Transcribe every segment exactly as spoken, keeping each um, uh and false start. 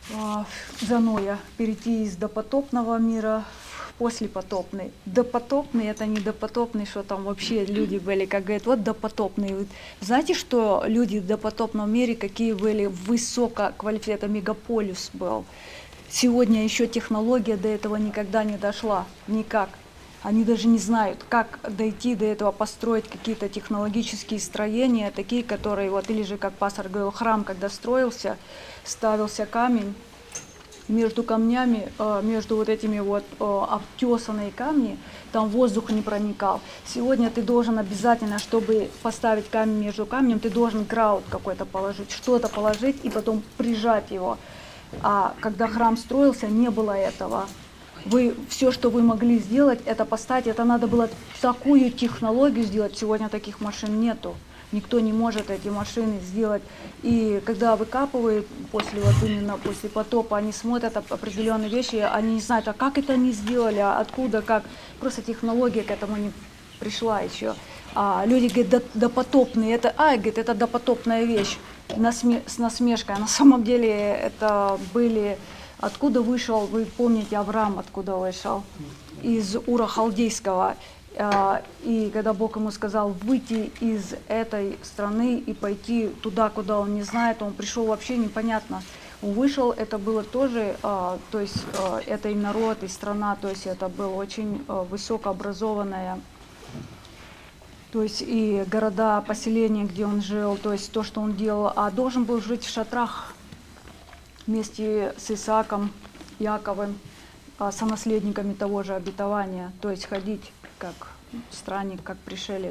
а, Заноя, перейти из допотопного мира в послепотопный. Допотопный — это не допотопный, что там вообще люди были, как говорят, вот допотопный. Вот знаете, что люди в допотопном мире, какие были высококвалифицированные, это мегаполис был. Сегодня еще технология до этого никогда не дошла, никак. Они даже не знают, как дойти до этого, построить какие-то технологические строения, такие, которые, вот, или же, как пастор говорил, храм, когда строился, ставился камень, между камнями, между вот этими вот обтесанные камни, там воздух не проникал. Сегодня ты должен обязательно, чтобы поставить камень между камнем, ты должен граут какой-то положить, что-то положить и потом прижать его. А когда храм строился, не было этого. Вы, все, что вы могли сделать, это поставить, это надо было такую технологию сделать, сегодня таких машин нету. Никто не может эти машины сделать. И когда выкапывают после, вот именно после потопа, они смотрят определенные вещи, они не знают, а как это они сделали, а откуда, как. Просто технология к этому не пришла еще. А люди говорят, допотопные, это, а, говорит, это допотопная вещь, насме, с насмешкой. А на самом деле это были... Откуда вышел, вы помните, Авраам откуда вышел? Из Ура Халдейского. И когда Бог ему сказал выйти из этой страны и пойти туда, куда он не знает, он пришел вообще непонятно. Он вышел, это было тоже, то есть это и народ, и страна, то есть это было очень высокообразованное, то есть и города, поселения, где он жил, то есть то, что он делал, а должен был жить в шатрах вместе с Исааком, Яковом, сонаследниками того же обетования, то есть ходить как странник, как пришелец.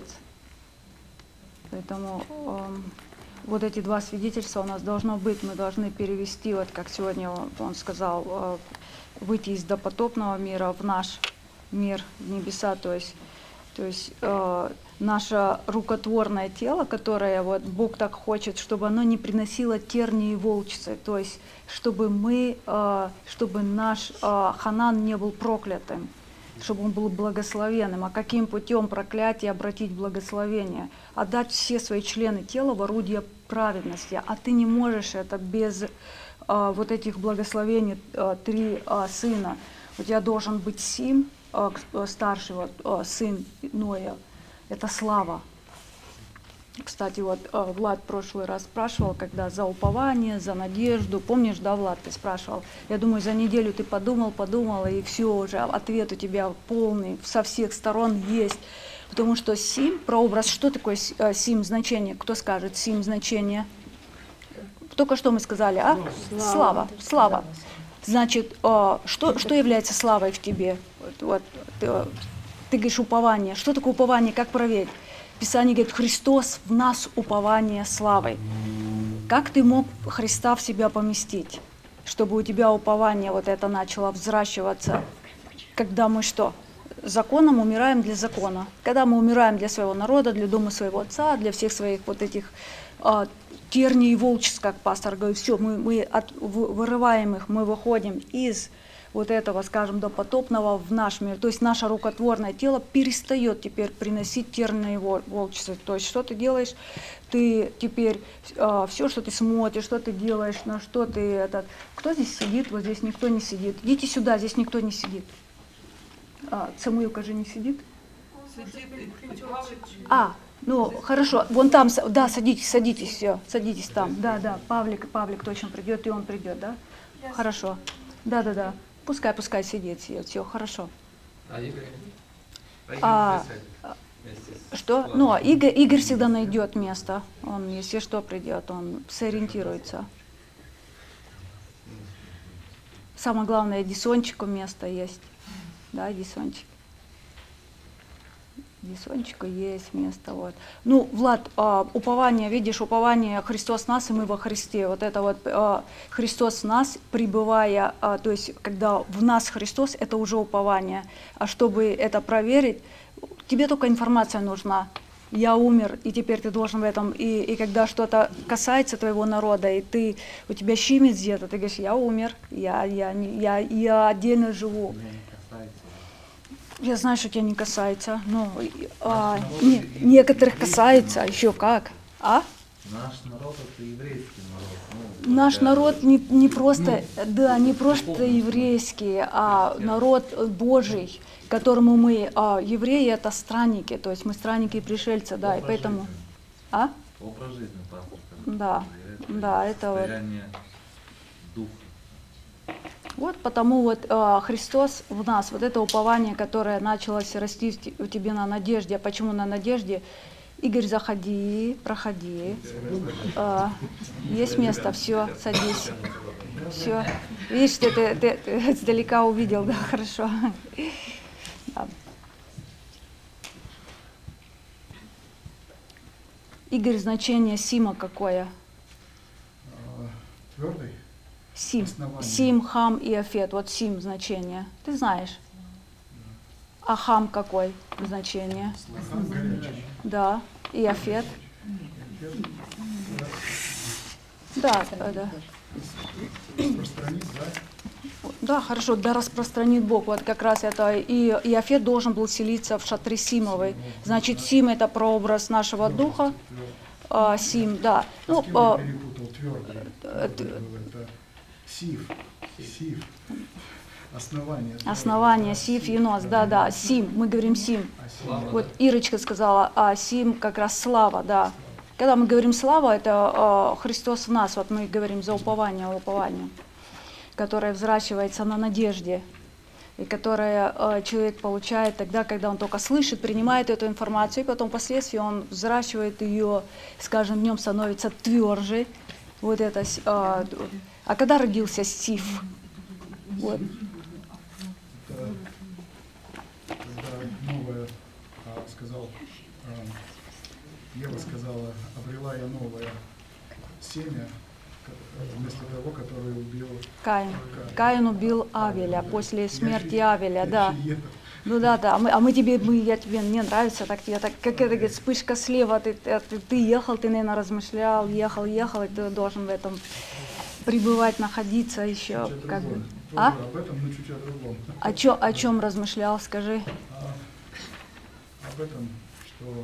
Поэтому э, вот эти два свидетельства у нас должно быть, мы должны перевести, вот как сегодня он, он сказал, э, выйти из допотопного мира в наш мир, в небеса, то есть, то есть э, наше рукотворное тело, которое вот Бог так хочет, чтобы оно не приносило тернии и волчицы, то есть чтобы мы, э, чтобы наш э, Ханан не был проклятым, чтобы он был благословенным. А каким путем проклятие обратить в благословение? Отдать все свои члены тела в орудие праведности. А ты не можешь это без а, вот этих благословений а, три а, сына. У тебя должен быть Сим, а, старший вот, а, сын Ноя. Это слава. Кстати, вот Влад в прошлый раз спрашивал, когда за упование, за надежду. Помнишь, да, Влад, ты спрашивал? Я думаю, за неделю ты подумал, подумал, и все уже, ответ у тебя полный, со всех сторон есть. Потому что Сим, прообраз, что такое Сим значение? Кто скажет Сим значение? Только что мы сказали, а? Слава. Слава. Слава. Значит, что, что является славой в тебе? Вот, ты, ты говоришь упование. Что такое упование? Как проверить? Писание говорит, Христос в нас упование славы. Как ты мог Христа в себя поместить, чтобы у тебя упование вот это начало взращиваться? Когда мы что? Законом умираем для закона. Когда мы умираем для своего народа, для дома своего отца, для всех своих вот этих а, терний и волчиц, как пастор говорит, все, мы, мы от, вырываем их, мы выходим из вот этого, скажем, допотопного в наш мир. То есть наше рукотворное тело перестает теперь приносить тернии волчицы. То есть что ты делаешь? Ты теперь э, все, что ты смотришь, что ты делаешь, на что ты этот. Кто здесь сидит? Вот здесь никто не сидит. Идите сюда, здесь никто не сидит. А, Самуилка же не сидит? А, ну хорошо. Вон там, да, садитесь, садитесь, все, садитесь там. Да, да, Павлик, Павлик точно придет, и он придет, да? Хорошо. Да, да, да. Пускай, пускай сидит, сидит, все хорошо. А Игорь? А, что? Ну, Игорь, Игорь всегда найдет место. Он, если что, придет, он сориентируется. Самое главное, Дисончику место есть. Да, Дисончик. Дисончику есть место. Вот. Ну, Влад, а, упование, видишь, упование Христос в нас, и мы во Христе. Вот это вот а, Христос в нас, пребывая, а, то есть, когда в нас Христос, это уже упование. А чтобы это проверить, тебе только информация нужна. Я умер, и теперь ты должен в этом. И, и когда что-то касается твоего народа, и ты, у тебя щемит где-то, ты говоришь, я умер, я, я, я, я отдельно живу. Я знаю, что тебя не касается, но а, не, некоторых касается, еще как. А? Наш народ — это еврейский народ. Наш народ не, не просто, да, не просто еврейский, а народ Божий, которому мы, а, евреи это странники, то есть мы странники и пришельцы, да, и поэтому... А? Образ жизни пастор. Да, да, это вот... Состояние духа. Вот потому вот э, Христос в нас, вот это упование, которое началось расти в те- у тебя на надежде. А почему на надежде? Игорь, заходи, проходи. Э, есть место, все, садись. Все. Видишь, ты, ты, ты, ты издалека увидел, да, хорошо. Да. Игорь, значение сима какое? Твердый? Сим. Основание. Сим, хам и афет. Вот сим значение. Ты знаешь. А хам какой значение? Хам горячий. Да. И афет. Да, да, да. Распространить, да? Да, хорошо, да распространит Бог. Вот как раз это. И, и афет должен был селиться в шатре Симовой. Значит, Сим это прообраз нашего духа. А, Сим, да. Ну, Ну, с кем а, я перепутал? Твердый. это- Это сив. Сив. Основание. основание, Сив, Юнос, да, да, Сим, мы говорим Сим. А сив? Вот Ирочка сказала, а Сим как раз слава, да. Когда мы говорим слава, это э, Христос в нас, вот мы говорим за упование, упование, которое взращивается на надежде, и которое э, человек получает тогда, когда он только слышит, принимает эту информацию, и потом впоследствии он взращивает ее, скажем, в нем становится тверже. Вот это, с- э, а когда родился Сив? Вот. Это когда новое, а, сказал, а, Ева сказала, обрела я новое семя, ко- вместо того, которое убил Каин. Каин. Каин убил Авеля после смерти Авеля, да. Я же это- Ну да, да. А мы, а мы тебе, мы, я тебе не нравится, так тебе так, как это говорит, вспышка слева, ты, ты, ты, ты ехал, ты, наверное, размышлял, ехал, ехал, и ты должен в этом пребывать, находиться еще, чуть о как бы. другом. А? Тоже об этом, но чуть о другом. О, чё, о чем размышлял, скажи? А, об этом, что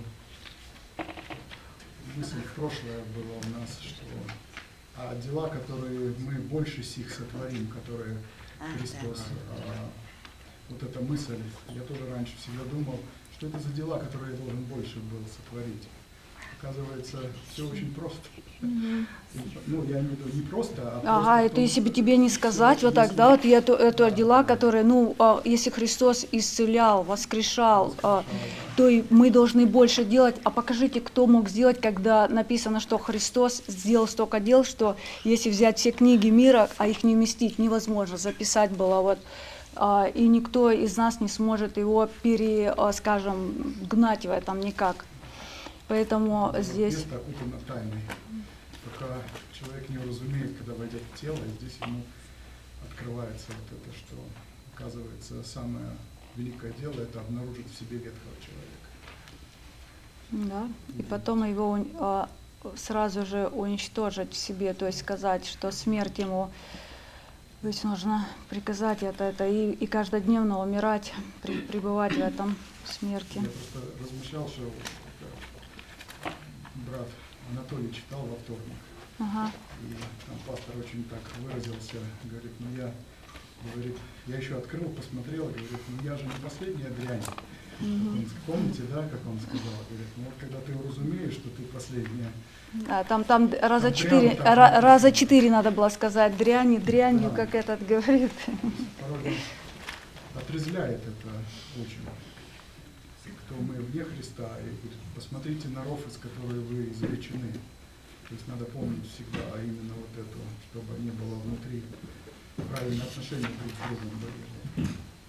мысль прошлая была у нас, что а дела, которые мы больше сих сотворим, которые Христос, а, вот эта мысль, я тоже раньше всегда думал, что это за дела, которые я должен больше был сотворить. Оказывается, все очень просто. Ну, я имею в виду не просто, а просто Ага, в это том, если бы что- тебе не сказать, вот так, если- да, вот и это, это дела, которые, ну, а, если Христос исцелял, воскрешал, а, то и мы должны больше делать. А покажите, кто мог сделать, когда написано, что Христос сделал столько дел, что если взять все книги мира, а их не вместить невозможно, записать было вот, а, и никто из нас не сможет его пере, а, скажем, гнать в этом никак. Поэтому здесь... Место окутано тайной. Пока человек не уразумеет, когда войдет в тело, и здесь ему открывается вот это, что, оказывается, самое великое дело – это обнаружить в себе ветхого человека. Да, и потом его унь- а, сразу же уничтожить в себе, то есть сказать, что смерть ему, то есть нужно приказать это, это и, и каждодневно умирать, при- пребывать в этом смерти. Я просто размышлял, что вот, э, брат Анатолий читал во вторник, Ага. и там пастор очень так выразился, говорит, ну я, говорит, я еще открыл, посмотрел, говорит, ну я же не последняя дрянь. Он, помните, да, как он сказал? Говорит, ну вот когда ты уразумеешь, что ты последняя, Да, там, там раза Там четыре, прямо так ра- написано. раза четыре надо было сказать, дрянь, дрянью, Да. как этот говорит. порой отрезвляет это очень. Кто мы вне Христа, и говорит, посмотрите на ров, из которого вы извлечены. То есть надо помнить всегда, а именно вот это, чтобы не было внутри правильное отношение друг с другом были.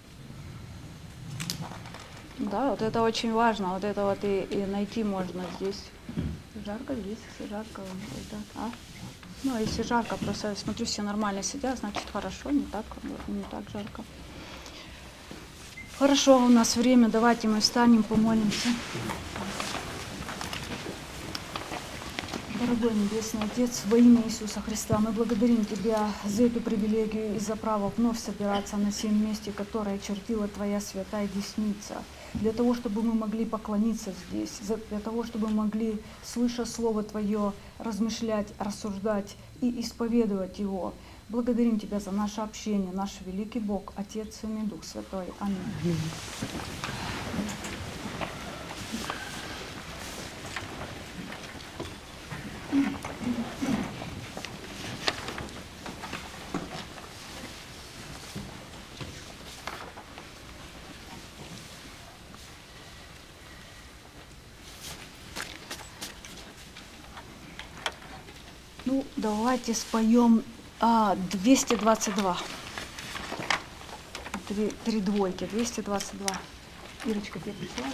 Да, вот это очень важно, вот это вот и, и найти можно здесь. Жарко здесь, если жарко, вот так, а? Ну, если жарко, просто смотрю, все нормально сидят, значит хорошо, не так, не так жарко. Хорошо, у нас время, давайте мы встанем, помолимся. Дорогой Небесный Отец, во имя Иисуса Христа, мы благодарим Тебя за эту привилегию и за право вновь собираться на сем месте, которое чертила Твоя святая десница. для того, чтобы мы могли поклониться здесь, за- для того, чтобы мы могли, слыша Слово Твое, размышлять, рассуждать и исповедовать Его. Благодарим Тебя за наше общение, наш великий Бог, Отец, Сын и Дух Святой. Аминь. Ну, давайте споем а, двести двадцать два. Три, три двойки, двести двадцать два. Ирочка, первый слово.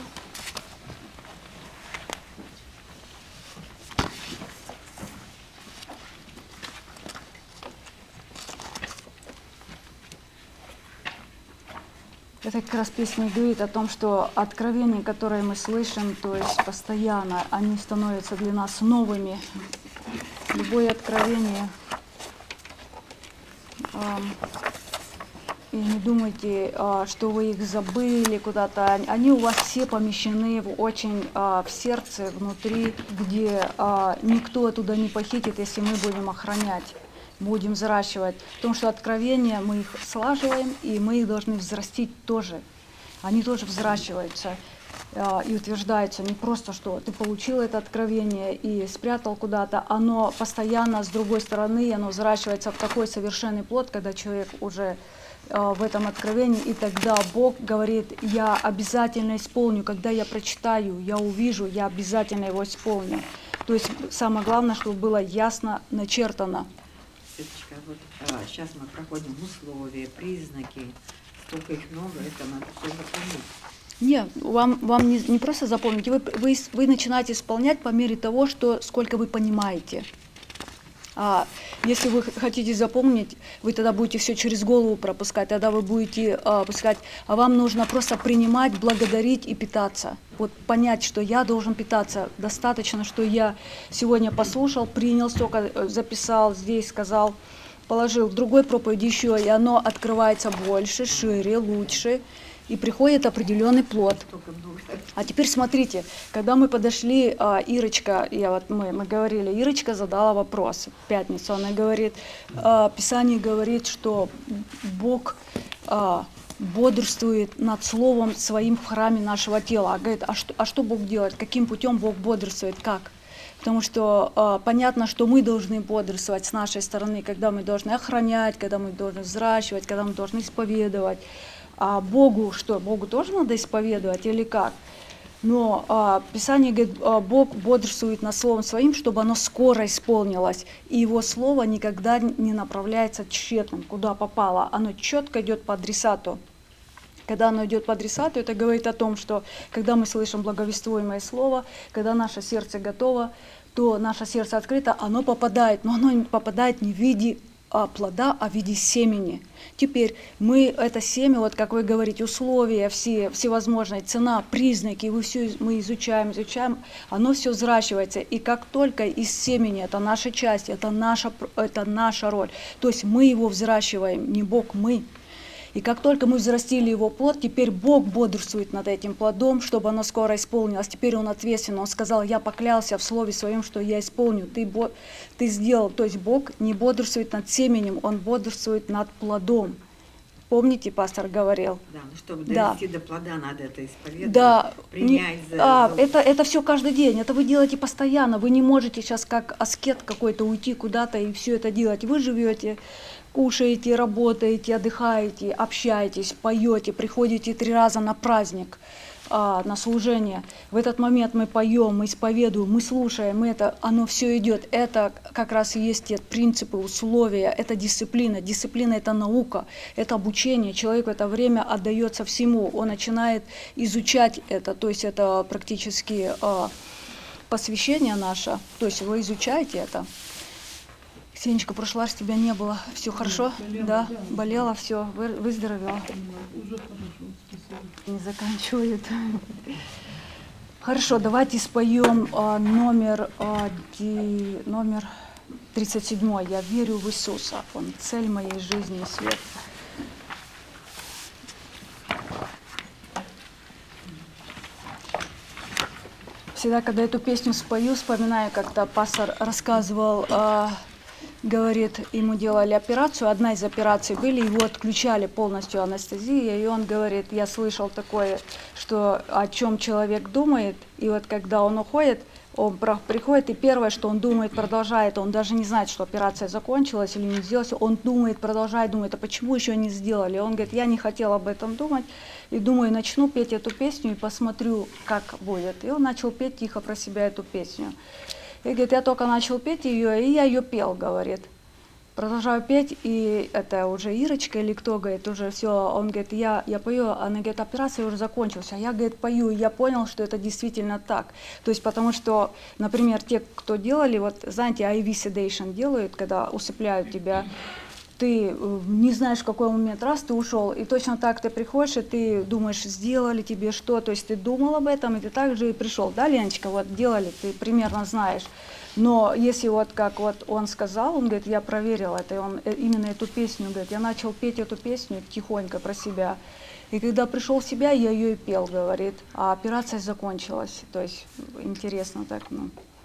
Это как раз песня говорит о том, что откровения, которые мы слышим, то есть постоянно, они становятся для нас новыми. Любое откровение, эм, и не думайте, э, что вы их забыли куда-то. Они у вас все помещены в очень э, в сердце, внутри, где э, никто оттуда не похитит, если мы будем охранять, будем взращивать. Потому что откровения мы их слаживаем, и мы их должны взрастить тоже. Они тоже взращиваются и утверждается не просто, что ты получил это откровение и спрятал куда-то, оно постоянно с другой стороны, оно взращивается в такой совершенный плод, когда человек уже э, в этом откровении, и тогда Бог говорит, я обязательно исполню, когда я прочитаю, я увижу, я обязательно его исполню. То есть самое главное, чтобы было ясно начертано. Светочка, вот а, сейчас мы проходим условия, признаки, столько их много, это надо все запомнить. Нет, вам, вам не, не просто запомнить, вы, вы, вы начинаете исполнять по мере того, что, сколько вы понимаете. А если вы хотите запомнить, вы тогда будете все через голову пропускать, тогда вы будете а, пускать, а вам нужно просто принимать, благодарить и питаться. Вот понять, что я должен питаться. Достаточно, что я сегодня послушал, принял столько, записал, здесь сказал, положил в другой проповеди еще, и оно открывается больше, шире, лучше. И приходит определенный плод. А теперь смотрите, когда мы подошли, Ирочка, я вот мы, мы говорили, Ирочка задала вопрос в пятницу, она говорит, Писание говорит, что Бог бодрствует над словом своим в храме нашего тела. А говорит, а что, а что Бог делает? Каким путем Бог бодрствует? Как? Потому что э, понятно, что мы должны бодрствовать с нашей стороны, когда мы должны охранять, когда мы должны взращивать, когда мы должны исповедовать. А Богу что? Богу тоже надо исповедовать или как? Но а, Писание говорит, а, Бог бодрствует над Словом Своим, чтобы оно скоро исполнилось. И Его Слово никогда не направляется тщетным, куда попало. Оно четко идет по адресату. Когда оно идет по адресату, это говорит о том, что когда мы слышим благовествуемое Слово, когда наше сердце готово, то наше сердце открыто, оно попадает, но оно попадает не в виде а, плода, а в виде семени. Теперь мы это семя, вот как вы говорите, условия все, всевозможные, цена, признаки, вы все, мы изучаем, изучаем, оно все взращивается. И как только из семени, это наша часть, это наша, это наша роль, то есть мы его взращиваем, не Бог, мы. И как только мы взрастили его плод, теперь Бог бодрствует над этим плодом, чтобы оно скоро исполнилось. Теперь Он ответственен. Он сказал, я поклялся в Слове Своем, что я исполню. Ты, бо... ты сделал. То есть Бог не бодрствует над семенем, Он бодрствует над плодом. Помните, пастор говорил? Да, ну чтобы Да. довести до плода, надо это исповедовать, Да, принять не, за... а, за- это, это все каждый день, это вы делаете постоянно. Вы не можете сейчас как аскет какой-то уйти куда-то и все это делать. Вы живете, кушаете, работаете, отдыхаете, общаетесь, поете, приходите три раза на праздник, а, на служение. В этот момент мы поем, мы исповедуем, мы слушаем, мы это, оно все идет. Это как раз и есть те принципы, условия, это дисциплина. Дисциплина – это наука, это обучение. Человек в это время отдается всему, он начинает изучать это, то есть это практически а, посвящение наше, то есть вы изучаете это. Ксенечка, в прошлый раз тебя не было. Все хорошо? болела, Да, да. болела, все, выздоровела. Уже хорошо, спасибо. Не заканчивает. Хорошо, давайте споем а, номер, а, ди- номер тридцать семь. «Я верю в Иисуса, Он цель моей жизни и свет». Всегда, когда эту песню спою, вспоминаю, как-то пастор рассказывал, э, говорит, ему делали операцию, одна из операций были, его отключали полностью анестезия, и он говорит, я слышал такое, что о чем человек думает, и вот когда он уходит, он приходит, и первое, что он думает, продолжает, он даже не знает, что операция закончилась или не сделалась, он думает, продолжает, думает, а почему еще не сделали? Он говорит, я не хотел об этом думать, и думаю, начну петь эту песню и посмотрю, как будет. И он начал петь тихо про себя эту песню. И говорит, я только начал петь ее, и я ее пел, говорит. Продолжаю петь, и это уже Ирочка или кто, говорит, уже все, он говорит, я, я пою, она говорит, операция уже закончилась, а я, говорит, пою, и я понял, что это действительно так. То есть потому что, например, те, кто делали, вот, знаете, ай ви sedation делают, когда усыпляют тебя, ты не знаешь, в какой момент, раз ты ушел, и точно так ты приходишь, и ты думаешь, сделали тебе что, то есть ты думал об этом, и ты также и пришел, да, Леночка, вот делали, ты примерно знаешь. Но если вот как вот он сказал, он говорит, я проверил это, и он именно эту песню, говорит, я начал петь эту песню тихонько про себя. И когда пришел в себя, я ее и пел, говорит, а операция закончилась. То есть интересно так, ну.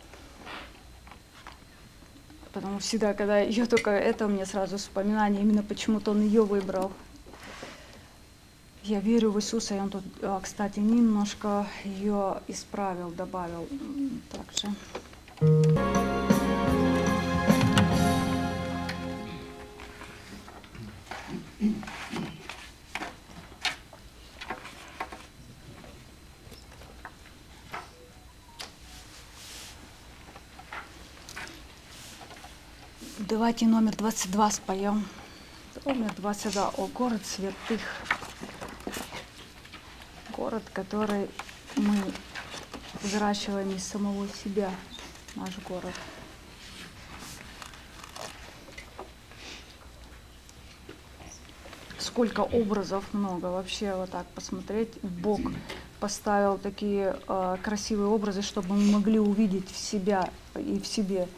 Потому что всегда, когда ее только это, у меня сразу вспоминание, именно почему-то он ее выбрал. Я верю в Иисуса, и он тут, кстати, немножко ее исправил, добавил также. Давайте номер двадцать два споем. Номер двадцать два. О, город святых. Город, который мы взращиваем из самого себя. Наш город. Сколько образов много. Вообще вот так посмотреть. Бог поставил такие э, красивые образы, чтобы мы могли увидеть в себя и в себе.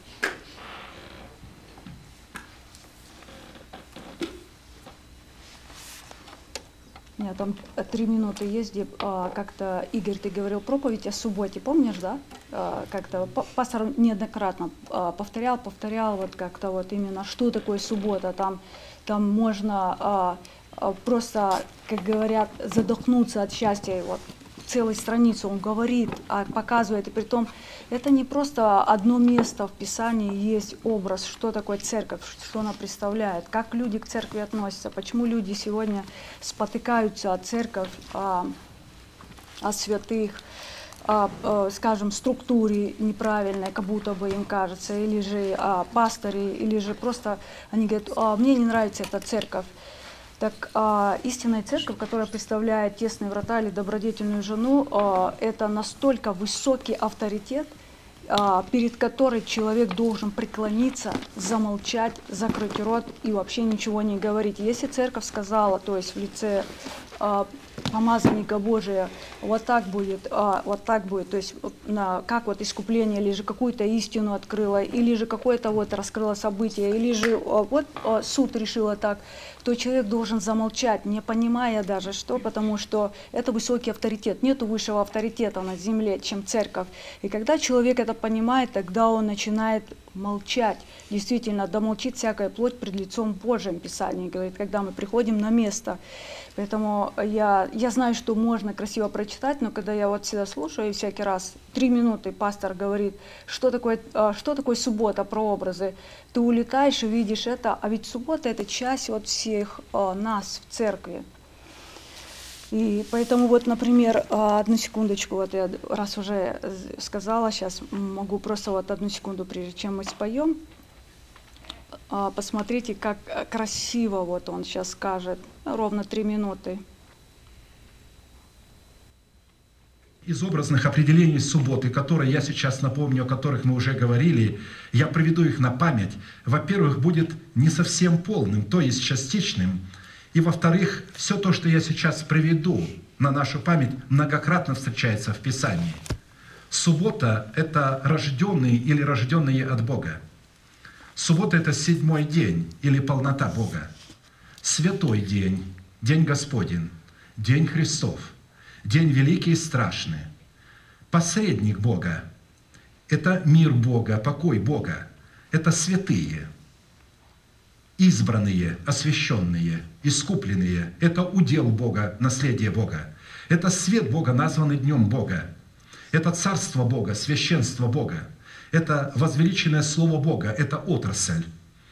У меня там три минуты есть, где а, как-то, Игорь, ты говорил проповедь о субботе, помнишь, да? А, как-то пастор неоднократно а, повторял, повторял вот как-то вот именно, что такое суббота. Там, там можно а, а, просто, как говорят, задохнуться от счастья. Вот целую страницу он говорит, а, показывает, и при том это не просто одно место в Писании, есть образ, что такое церковь, что она представляет, как люди к церкви относятся, почему люди сегодня спотыкаются о церковь, о, о святых, о, о, скажем, структуре неправильной, как будто бы им кажется, или же о пасторе, или же просто они говорят, а, мне не нравится эта церковь. Так а, истинная церковь, которая представляет тесные врата или добродетельную жену, а, это настолько высокий авторитет, а, перед которой человек должен преклониться, замолчать, закрыть рот и вообще ничего не говорить. Если церковь сказала, то есть в лице а, помазанника Божия, вот так будет, а, вот так будет, то есть на, как вот искупление, или же какую-то истину открыла, или же какое-то вот раскрыло событие, или же а, вот а, суд решила так, то человек должен замолчать, не понимая даже что, потому что это высокий авторитет. Нет высшего авторитета на земле, чем церковь. И когда человек это понимает, тогда он начинает молчать. Действительно, да молчит всякая плоть пред лицом Божьим, Писание говорит, когда мы приходим на место. Поэтому я, я знаю, что можно красиво прочитать, но когда я вот всегда слушаю, и всякий раз три минуты пастор говорит, что такое, что такое суббота, прообразы, ты улетаешь и видишь это, а ведь суббота — это часть вот всех а, нас в церкви. И поэтому вот, например, одну секундочку, вот я раз уже сказала, сейчас могу просто вот одну секунду, прежде чем мы споем, посмотрите, как красиво вот он сейчас скажет, ровно три минуты. Из образных определений субботы, которые я сейчас напомню, о которых мы уже говорили, я приведу их на память. Во-первых, будет не совсем полным, то есть частичным. И во-вторых, все то, что я сейчас приведу на нашу память, многократно встречается в Писании. Суббота — это рожденные или рожденные от Бога. Суббота — это седьмой день или полнота Бога. Святой день, день Господень, день Христов, день великий и страшный. посредник Бога. Это мир Бога, покой Бога. Это святые, избранные, освященные, искупленные. Это удел Бога, наследие Бога. Это свет Бога, названный днем Бога. Это царство Бога, священство Бога. Это возвеличенное слово Бога, это отрасль.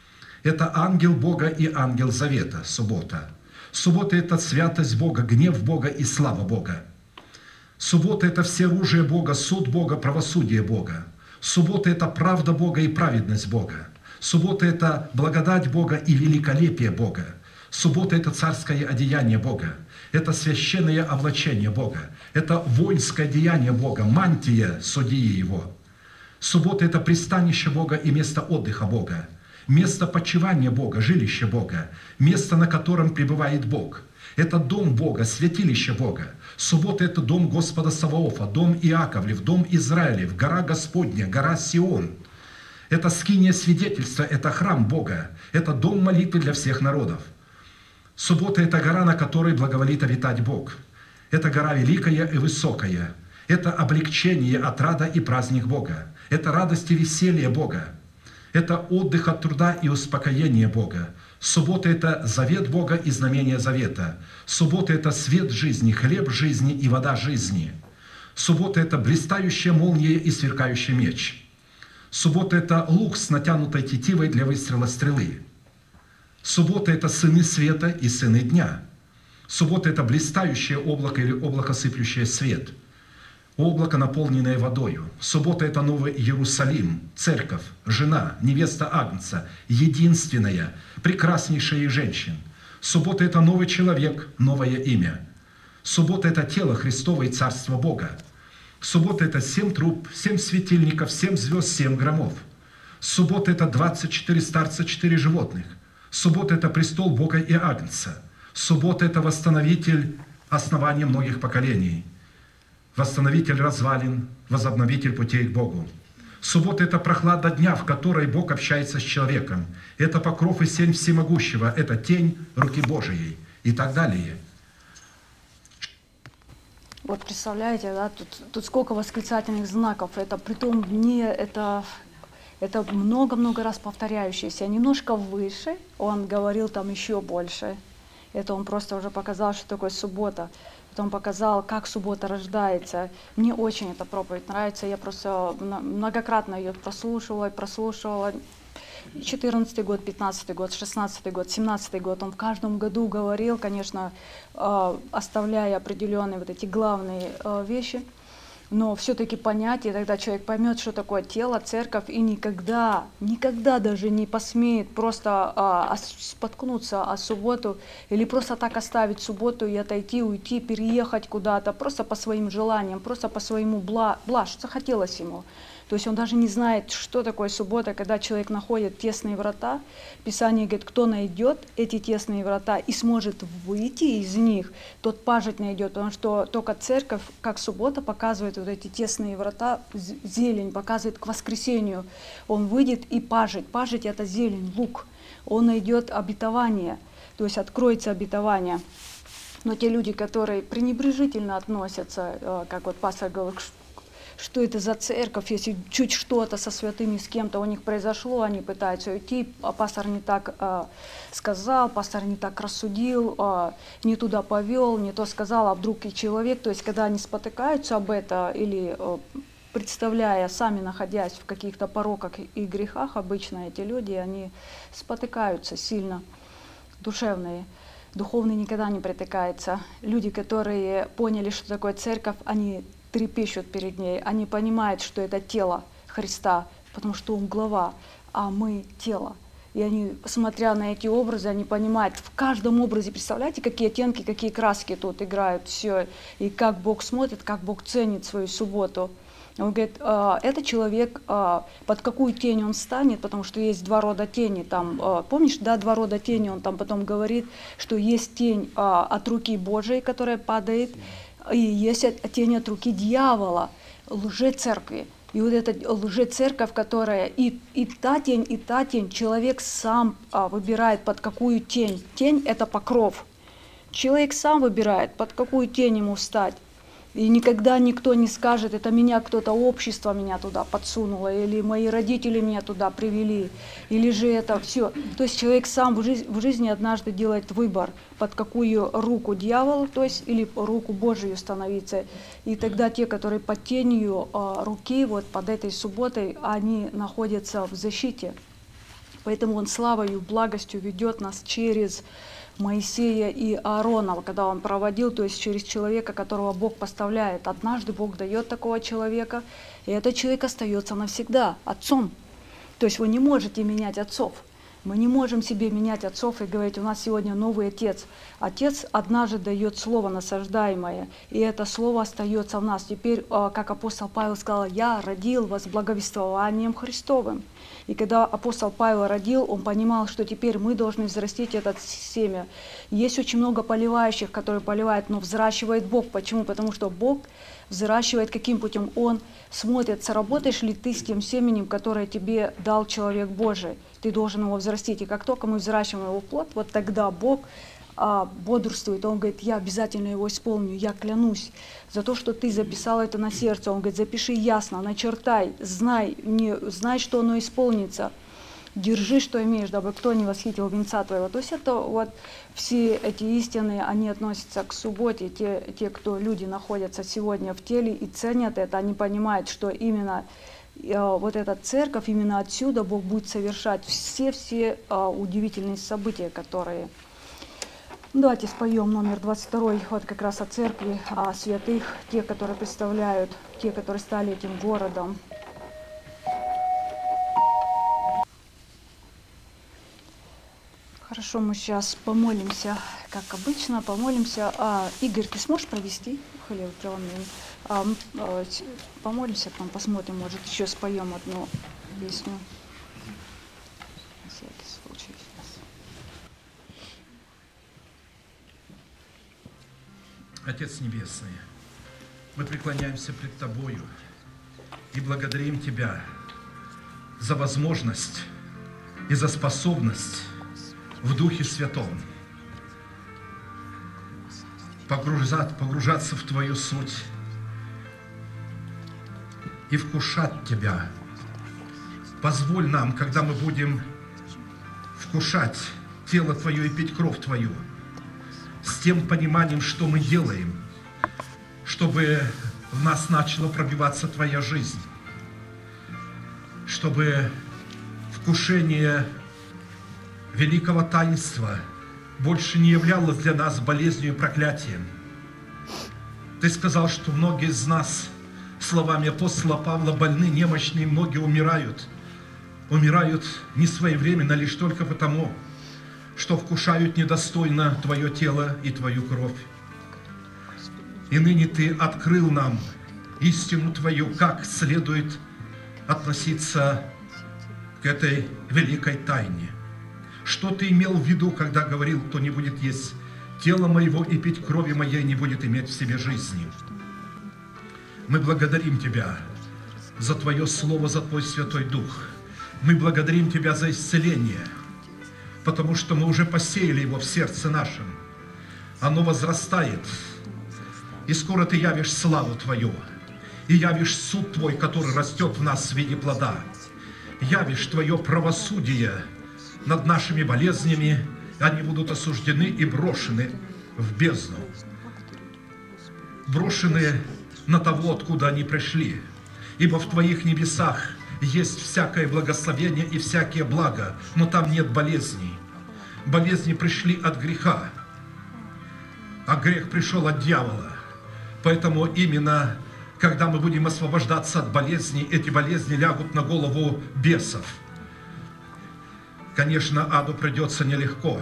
Это ангел Бога и ангел завета, суббота. Суббота – это святость Бога, гнев Бога и слава Бога. Суббота – это всеоружие Бога, суд Бога, правосудие Бога. Суббота – это правда Бога и праведность Бога. Суббота – это благодать Бога и великолепие Бога. Суббота – это царское одеяние Бога. Это священное облачение Бога. Это воинское деяние Бога, мантия судьи Его. Суббота – это пристанище Бога и место отдыха Бога. Место почивания Бога, жилище Бога. Место, на котором пребывает Бог. Это дом Бога, святилище Бога. Суббота – это дом Господа Саваофа, дом Иаковлев, дом Израилев, гора Господня, гора Сион. Это скиния свидетельства, это храм Бога. Это дом молитвы для всех народов. Суббота – это гора, на которой благоволит обитать Бог. Это гора великая и высокая. Это облегчение, отрада и праздник Бога. Это радость и веселье Бога. Это отдых от труда и успокоение Бога. Суббота – это завет Бога и знамение завета. Суббота – это свет жизни, хлеб жизни и вода жизни. Суббота – это блистающая молния и сверкающий меч. Суббота – это лук с натянутой тетивой для выстрела стрелы. Суббота – это сыны света и сыны дня. Суббота – это блистающее облако или облако, сыплющее свет. Облако, наполненное водою. Суббота – это Новый Иерусалим, церковь, жена, невеста Агнца, единственная, прекраснейшая из женщин. Суббота – это новый человек, новое имя. Суббота – это тело Христово и Царство Бога. Суббота – это семь труб, семь светильников, семь звезд, семь громов. Суббота – это двадцать четыре старца, четыре животных. Суббота – это престол Бога и Агнца. Суббота – это восстановитель основания многих поколений. Восстановитель развалин, возобновитель путей к Богу. Суббота – это прохлада дня, в которой Бог общается с человеком. Это покров и сень всемогущего, это тень руки Божией и так далее. Вот представляете, да, тут, тут сколько восклицательных знаков. Это при том дне, это, это много-много раз повторяющееся. Немножко выше он говорил там еще больше. Это он просто уже показал, что такое суббота. Он показал, как суббота рождается. Мне очень эта проповедь нравится. Я просто многократно ее прослушивала, прослушивала. четырнадцатый год, пятнадцатый год, шестнадцатый год, семнадцатый год. Он в каждом году говорил, конечно, оставляя определенные вот эти главные вещи, но все-таки понять, и тогда человек поймет, что такое тело, церковь, и никогда, никогда даже не посмеет просто а, споткнуться о субботу или просто так оставить субботу и отойти, уйти, переехать куда-то, просто по своим желаниям, просто по своему бла, бла, что захотелось ему. То есть он даже не знает, что такое суббота, когда человек находит тесные врата. Писание говорит, кто найдет эти тесные врата и сможет выйти из них, тот пажить найдет. Потому что только церковь, как суббота, показывает вот эти тесные врата, зелень, показывает к воскресению. Он выйдет и пажить. Пажить – это зелень, лук. Он найдет обетование, то есть откроется обетование. Но те люди, которые пренебрежительно относятся, как вот пастор говорит, что это за церковь, если чуть что-то со святыми с кем-то у них произошло, они пытаются уйти, а пастор не так э, сказал, пастор не так рассудил, э, не туда повел, не то сказал, а вдруг и человек, то есть когда они спотыкаются об этом или э, представляя, сами находясь в каких-то пороках и грехах, обычно эти люди, они спотыкаются сильно, душевные. Духовный никогда не притыкается. Люди, которые поняли, что такое церковь, они трепещут перед ней, они понимают, что это тело Христа, потому что Он глава, а мы тело. И они, смотря на эти образы, они понимают, в каждом образе, представляете, какие оттенки, какие краски тут играют, все, и как Бог смотрит, как Бог ценит свою субботу. Он говорит, это человек, под какую тень он станет, потому что есть два рода тени. Там, помнишь, да, два рода тени, он там потом говорит, что есть тень от руки Божией, которая падает, и есть тень от руки дьявола, лжецеркви. И вот эта лжецерковь, которая и, и та тень, и та тень, человек сам а, выбирает, под какую тень. Тень – это покров. Человек сам выбирает, под какую тень ему встать. И никогда никто не скажет, это меня кто-то, общество меня туда подсунуло, или мои родители меня туда привели, или же это все. То есть человек сам в жизни, в жизни однажды делает выбор, под какую руку дьявола, то есть или руку Божию становиться. И тогда те, которые под тенью а, руки, вот под этой субботой, они находятся в защите. Поэтому Он славою, благостью ведет нас через Моисея и Аарона, когда он проводил, то есть через человека, которого Бог поставляет. Однажды Бог дает такого человека, и этот человек остается навсегда отцом. То есть вы не можете менять отцов. Мы не можем себе менять отцов и говорить, у нас сегодня новый отец. Отец однажды дает слово насаждаемое, и это слово остается в нас. Теперь, как апостол Павел сказал, я родил вас благовествованием Христовым. И когда апостол Павел родил, он понимал, что теперь мы должны взрастить это семя. Есть очень много поливающих, которые поливают, но взращивает Бог. Почему? Потому что Бог взращивает каким путем? Он смотрит, сработаешь ли ты с тем семенем, которое тебе дал человек Божий. Ты должен его взрастить. И как только мы взращиваем его в плод, вот тогда Бог а, бодрствует. Он говорит, я обязательно его исполню, я клянусь. За то, что ты записал это на сердце, он говорит, запиши ясно, начертай, знай, не, знай, что оно исполнится. Держи, что имеешь, дабы кто не восхитил венца твоего. То есть это вот все эти истины, они относятся к субботе. Те, те, кто люди находятся сегодня в теле и ценят это, они понимают, что именно э, вот эта церковь, именно отсюда Бог будет совершать все-все э, удивительные события, которые... Давайте споем номер двадцать два, вот как раз о церкви, о святых, те, которые представляют, те, которые стали этим городом. Хорошо, мы сейчас помолимся, как обычно, помолимся. А, Игорь, ты сможешь провести? Халил, а, а, помолимся, там посмотрим, может, еще споем одну песню. На всякий случай. Отец Небесный, мы преклоняемся пред Тобою и благодарим Тебя за возможность и за способность в Духе Святом погружать, погружаться в Твою суть и вкушать Тебя. Позволь нам, когда мы будем вкушать тело Твое и пить кровь Твою, с тем пониманием, что мы делаем, чтобы в нас начала пробиваться Твоя жизнь, чтобы вкушение великого таинства больше не являлось для нас болезнью и проклятием. Ты сказал, что многие из нас, словами апостола Павла, больны, немощны, и многие умирают. Умирают не своевременно, лишь только потому, что вкушают недостойно Твое тело и Твою кровь. И ныне Ты открыл нам истину Твою, как следует относиться к этой великой тайне. Что Ты имел в виду, когда говорил, кто не будет есть тело Моего и пить крови Моей, не будет иметь в себе жизни. Мы благодарим Тебя за Твое Слово, за Твой Святой Дух. Мы благодарим Тебя за исцеление, потому что мы уже посеяли его в сердце нашем. Оно возрастает, и скоро Ты явишь славу Твою, и явишь суд Твой, который растет в нас в виде плода. Явишь Твое правосудие над нашими болезнями, они будут осуждены и брошены в бездну. Брошены на того, откуда они пришли. Ибо в Твоих небесах есть всякое благословение и всякие блага, но там нет болезней. Болезни пришли от греха, а грех пришел от дьявола. Поэтому именно, когда мы будем освобождаться от болезней, эти болезни лягут на голову бесов. Конечно, аду придется нелегко,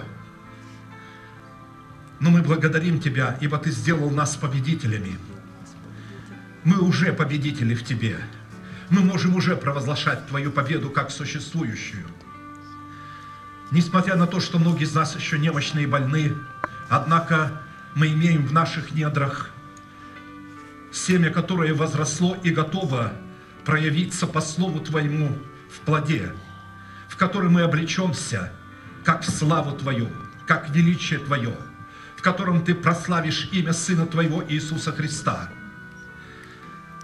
но мы благодарим Тебя, ибо Ты сделал нас победителями. Мы уже победители в Тебе. Мы можем уже провозглашать Твою победу как существующую. Несмотря на то, что многие из нас еще немощны и больны, однако мы имеем в наших недрах семя, которое возросло и готово проявиться по Слову Твоему в плоде, в котором мы облечемся, как в славу Твою, как в величие Твое, в котором Ты прославишь имя Сына Твоего Иисуса Христа.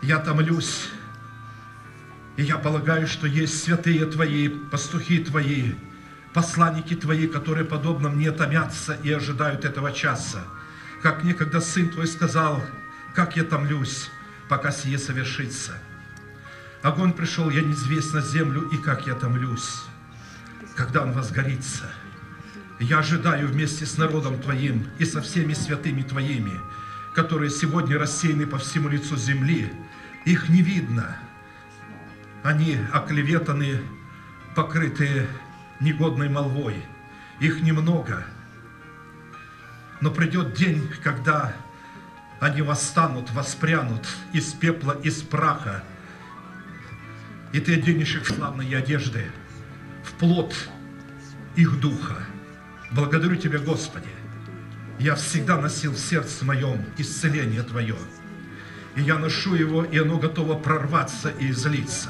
Я томлюсь, и я полагаю, что есть святые Твои, пастухи Твои, посланники Твои, которые, подобно мне, томятся и ожидают этого часа. Как некогда Сын Твой сказал, как я томлюсь, пока сие совершится. Огонь пришел, я низвесть на землю, и как я томлюсь, когда он возгорится. Я ожидаю вместе с народом Твоим и со всеми святыми Твоими, которые сегодня рассеяны по всему лицу земли. Их не видно. Они оклеветаны, покрытые негодной молвой. Их немного. Но придет день, когда они восстанут, воспрянут из пепла, из праха, и Ты оденешь их в славные одежды, в плоть их духа. Благодарю Тебя, Господи. Я всегда носил в сердце моем исцеление Твое. И я ношу его, и оно готово прорваться и излиться.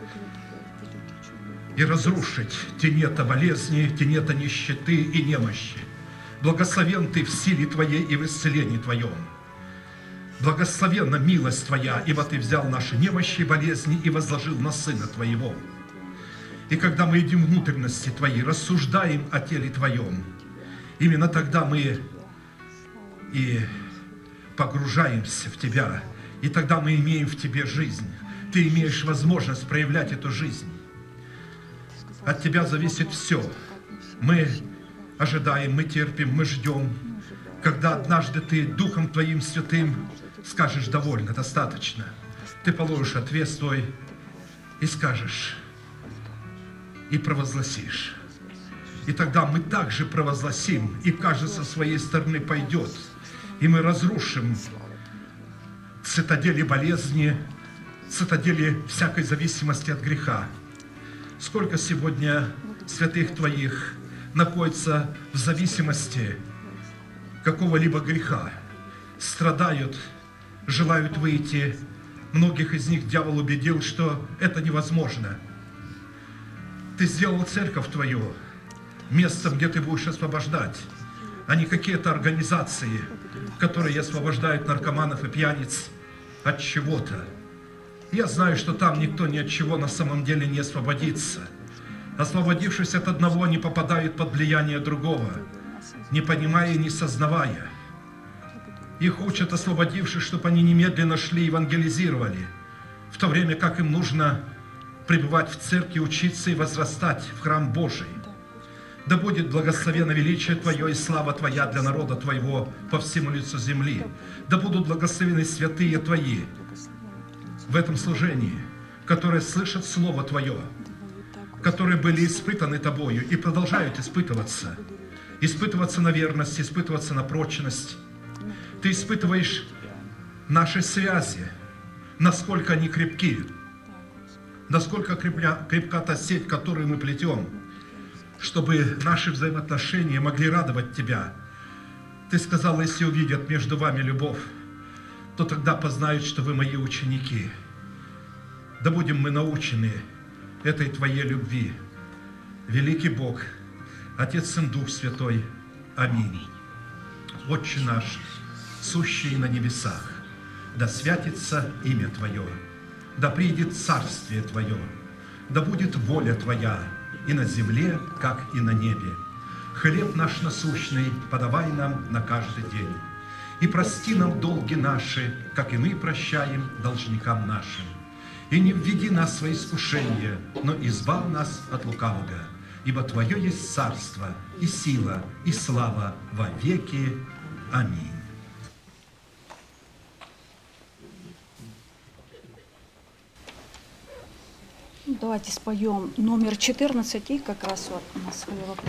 И разрушить тенета болезни, тенета нищеты и немощи. Благословен Ты в силе Твоей и в исцелении Твоем. Благословенна милость Твоя, ибо Ты взял наши немощи и болезни и возложил на Сына Твоего. И когда мы едим внутренности Твои, рассуждаем о теле Твоем, именно тогда мы и погружаемся в Тебя, и тогда мы имеем в Тебе жизнь. Ты имеешь возможность проявлять эту жизнь. От Тебя зависит все. Мы ожидаем, мы терпим, мы ждем, когда однажды Ты Духом Твоим Святым скажешь: довольно, достаточно. Ты положишь ответ свой и скажешь, и провозгласишь. И тогда мы также провозгласим, и каждый со своей стороны пойдет, и мы разрушим цитадели болезни, цитадели всякой зависимости от греха. Сколько сегодня святых Твоих находится в зависимости какого-либо греха, страдают, желают выйти. Многих из них дьявол убедил, что это невозможно. Ты сделал церковь Твою местом, где Ты будешь освобождать, а не какие-то организации, которые освобождают наркоманов и пьяниц от чего-то. Я знаю, что там никто ни от чего на самом деле не освободится. Освободившись от одного, они попадают под влияние другого, не понимая и не сознавая. Их учат, освободившись, чтобы они немедленно шли и евангелизировали, в то время как им нужно пребывать в церкви, учиться и возрастать в храм Божий. Да будет благословено величие Твое и слава Твоя для народа Твоего по всему лицу земли. Да будут благословены святые Твои в этом служении, которые слышат Слово Твое, которые были испытаны Тобою и продолжают испытываться. Испытываться на верность, испытываться на прочность. Ты испытываешь наши связи, насколько они крепки, насколько крепля, крепка та сеть, которую мы плетем, чтобы наши взаимоотношения могли радовать Тебя. Ты сказал, если увидят между вами любовь, то тогда познают, что вы мои ученики. Да будем мы научены этой Твоей любви. Великий Бог, Отец, Сын, Дух Святой. Аминь. Отче наш, сущий на небесах, да святится имя Твое, да придет царствие Твое, да будет воля Твоя и на земле, как и на небе. Хлеб наш насущный подавай нам на каждый день. И прости нам долги наши, как и мы прощаем должникам нашим. И не введи нас в свои искушения, но избавь нас от лукавого. Ибо Твое есть царство, и сила, и слава во веки. Аминь. Давайте споем номер четырнадцать, и как раз вот у нас свой вопрос.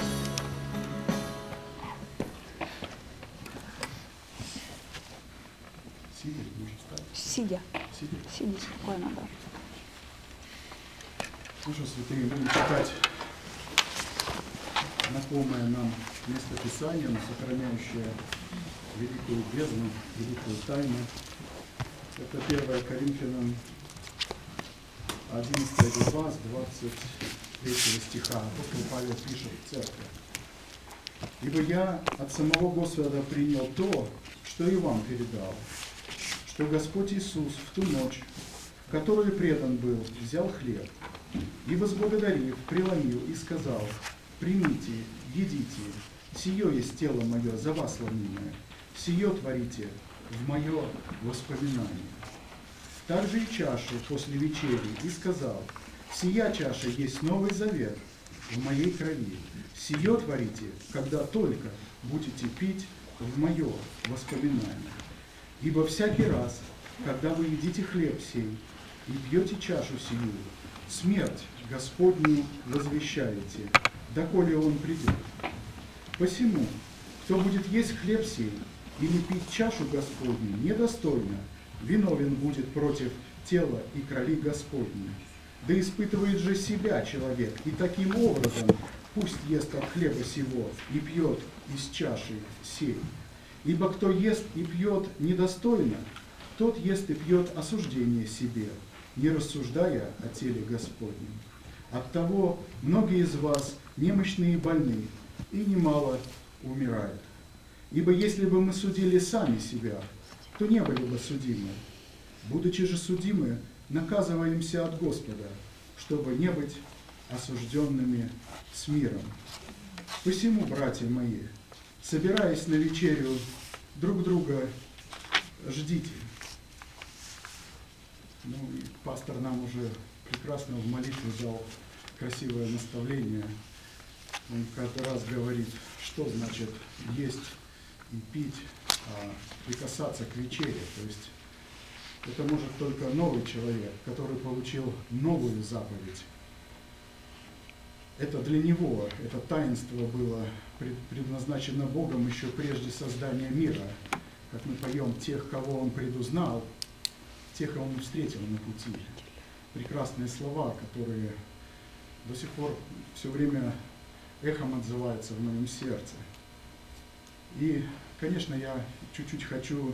Сидя, будешь встать? Сидя. Сидя. Сидя спокойно, да. Ну что, святые, будем читать знакомое нам место Писания, но сохраняющее великую бездну, великую тайну. Это первое Коринфянам одиннадцатая глава с двадцать третьего стиха. Апостол Павел пишет в церкви: «Ибо я от самого Господа принял то, что и вам передал, что Господь Иисус в ту ночь, который предан был, взял хлеб и, возблагодарив, преломил и сказал: «Примите, едите, сие есть тело мое, за вас ломимое, сие творите в мое воспоминание». Также и чашу после вечери и сказал: «Сия чаша есть новый завет в моей крови, сие творите, когда только будете пить в мое воспоминание. Ибо всякий раз, когда вы едите хлеб сей и пьете чашу сию, смерть Господню возвещаете, доколе он придет. Посему, кто будет есть хлеб сей или пить чашу Господню недостойно, виновен будет против тела и крови Господней. Да испытывает же себя человек, и таким образом пусть ест от хлеба сего и пьет из чаши сей. Ибо кто ест и пьет недостойно, тот ест и пьет осуждение себе, не рассуждая о теле Господнем. Оттого многие из вас немощные и больны, и немало умирают. Ибо если бы мы судили сами себя, то не были бы судимы. Будучи же судимы, наказываемся от Господа, чтобы не быть осужденными с миром. Посему, братья мои, собираясь на вечерю, друг друга ждите. Ну, и пастор нам уже прекрасно в молитве дал красивое наставление. Он каждый раз говорит, что значит есть и пить, а прикасаться к вечере. То есть это может только новый человек, который получил новую заповедь. Это для него, это таинство было предназначено Богом еще прежде создания мира. Как мы поем, тех, кого Он предузнал, тех Он встретил на пути. Прекрасные слова, которые до сих пор все время эхом отзываются в моем сердце. И, конечно, я чуть-чуть хочу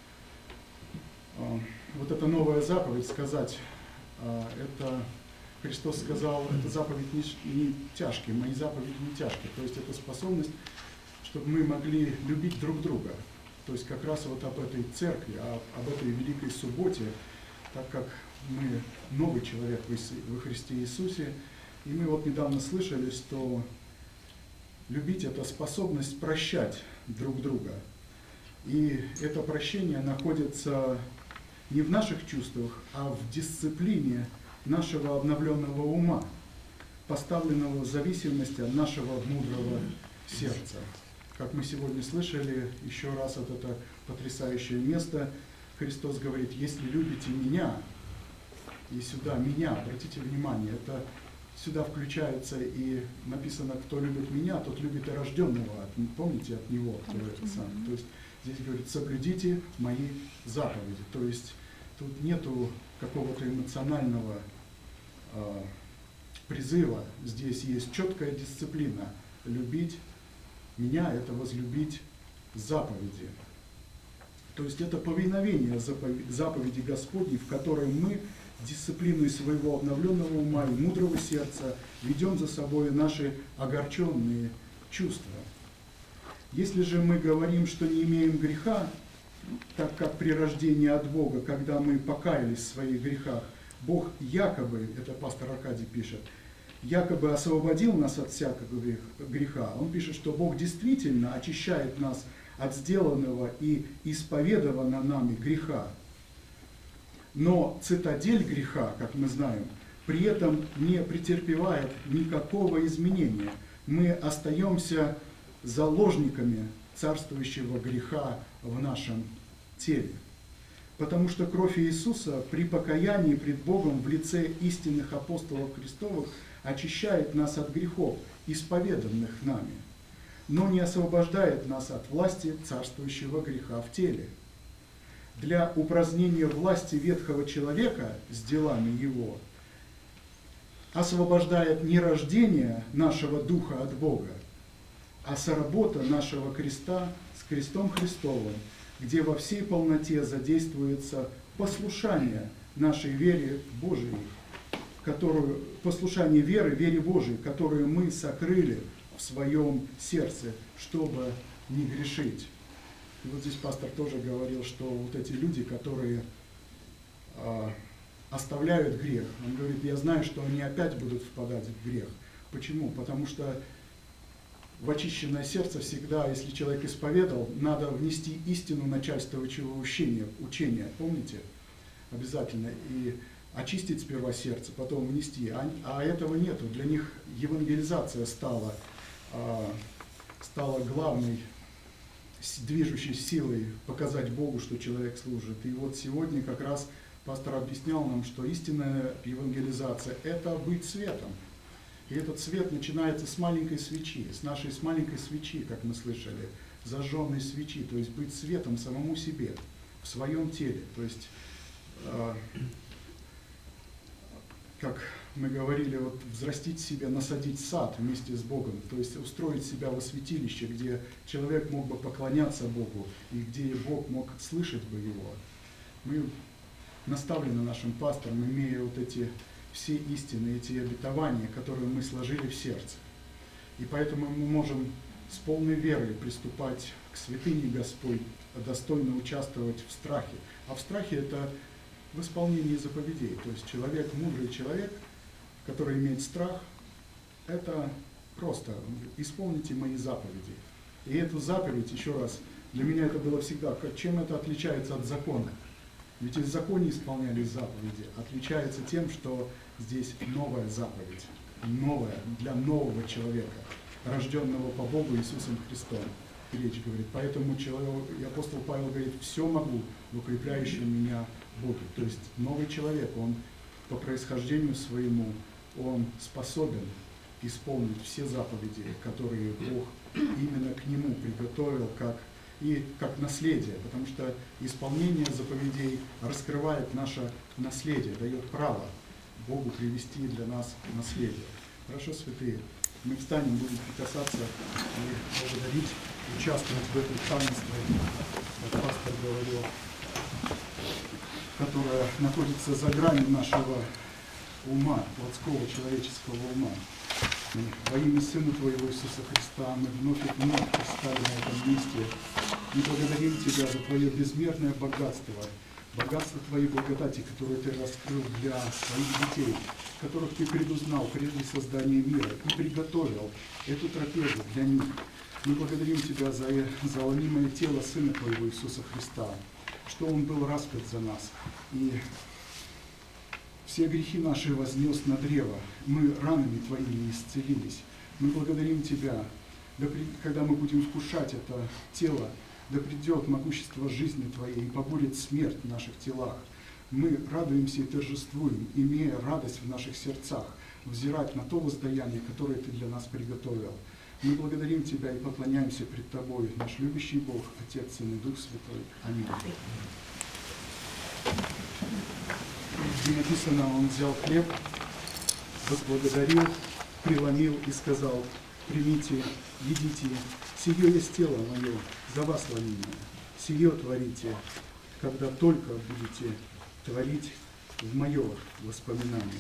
э, вот эта новая заповедь сказать. Э, это Христос сказал, эта заповедь не, не тяжкие, мои заповеди не тяжкие. То есть это способность, чтобы мы могли любить друг друга. То есть как раз вот об этой церкви, об этой великой субботе, так как мы новый человек во Христе Иисусе, и мы вот недавно слышали, что любить – это способность прощать друг друга. И это прощение находится не в наших чувствах, а в дисциплине нашего обновленного ума, поставленного в зависимости от нашего мудрого сердца. Как мы сегодня слышали, еще раз вот это потрясающее место, Христос говорит: если любите меня, и сюда меня, обратите внимание, это сюда включается и написано, кто любит меня, тот любит и рожденного, от, помните, от него, кто это сам. То есть здесь говорит, соблюдите мои заповеди. То есть тут нету какого-то эмоционального э, призыва, здесь есть четкая дисциплина. Любить меня – это возлюбить заповеди. То есть это повиновение заповеди Господней, в которой мы дисциплиной своего обновленного ума и мудрого сердца ведем за собой наши огорченные чувства. Если же мы говорим, что не имеем греха, так как при рождении от Бога, когда мы покаялись в своих грехах, Бог якобы, это пастор Аркадий пишет, якобы освободил нас от всякого греха. Он пишет, что Бог действительно очищает нас от сделанного и исповедованного нами греха. Но цитадель греха, как мы знаем, при этом не претерпевает никакого изменения. Мы остаемся заложниками царствующего греха в нашем теле. Потому что кровь Иисуса при покаянии пред Богом в лице истинных апостолов Христовых очищает нас от грехов, исповеданных нами, но не освобождает нас от власти царствующего греха в теле. Для упразднения власти ветхого человека с делами его освобождает не рождение нашего духа от Бога, а соработа нашего креста с крестом Христовым, где во всей полноте задействуется послушание нашей вере Божией, которую, послушание веры, вере Божией, которую мы сокрыли в своем сердце, чтобы не грешить. И вот здесь пастор тоже говорил, что вот эти люди, которые а, оставляют грех. Он говорит, я знаю, что они опять будут впадать в грех. Почему? Потому что в очищенное сердце всегда, если человек исповедал, надо внести истину начальствующего учения, учения, помните? Обязательно. И очистить сперва сердце, потом внести. А, а этого нету. Для них евангелизация стала, а, стала главной движущей силой показать Богу, что человек служит. И вот сегодня как раз пастор объяснял нам, что истинная евангелизация – это быть светом. И этот свет начинается с маленькой свечи, с нашей с маленькой свечи, как мы слышали, зажженной свечи, то есть быть светом самому себе, в своем теле. То есть, э, как мы говорили, вот, взрастить себя, насадить сад вместе с Богом, то есть устроить себя во святилище, где человек мог бы поклоняться Богу, и где Бог мог слышать бы его. Мы наставлены нашим пастором, имея вот эти все истины, эти обетования, которые мы сложили в сердце. И поэтому мы можем с полной верой приступать к святыне Господь, достойно участвовать в страхе. А в страхе это в исполнении заповедей. То есть человек, мудрый человек, который имеет страх, это просто исполните мои заповеди. И эту заповедь, еще раз, для меня это было всегда, как, чем это отличается от закона? Ведь и в законе исполнялись заповеди, отличается тем, что здесь новая заповедь, новая для нового человека, рожденного по Богу Иисусом Христом. Речь говорит. Поэтому человек, и апостол Павел говорит, все могу в укрепляющем меня Боге. То есть новый человек, он по происхождению своему, он способен исполнить все заповеди, которые Бог именно к нему приготовил как и как наследие, потому что исполнение заповедей раскрывает наше наследие, дает право Богу привести для нас наследие. Хорошо, святые, мы встанем, будем прикасаться и благодарить, участвовать в этом таинстве, как пастор говорил, которое находится за гранью нашего ума, плотского человеческого ума. И во имя Сына Твоего Иисуса Христа мы вновь и вновь предстали на этом месте и благодарим Тебя за Твое безмерное богатство, богатство Твоей благодати, которое Ты раскрыл для своих детей, которых Ты предузнал прежде создания мира и приготовил эту трапезу для них. Мы благодарим Тебя за, за ломимое тело Сына Твоего Иисуса Христа, что Он был распят за нас. И все грехи наши вознес на древо. Мы ранами Твоими исцелились. Мы благодарим Тебя, да, когда мы будем вкушать это тело, да придет могущество жизни Твоей и поборет смерть в наших телах. Мы радуемся и торжествуем, имея радость в наших сердцах, взирать на то воздаяние, которое Ты для нас приготовил. Мы благодарим Тебя и поклоняемся пред Тобой, наш любящий Бог, Отец, Сын и Дух Святой. Аминь. И написано, Он взял хлеб, возблагодарил, преломил и сказал, примите, едите, сие есть тело мое, за вас ломимое, сие творите, когда только будете творить в мое воспоминание.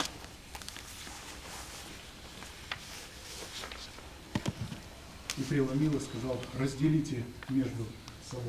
И преломил и сказал, разделите между собой.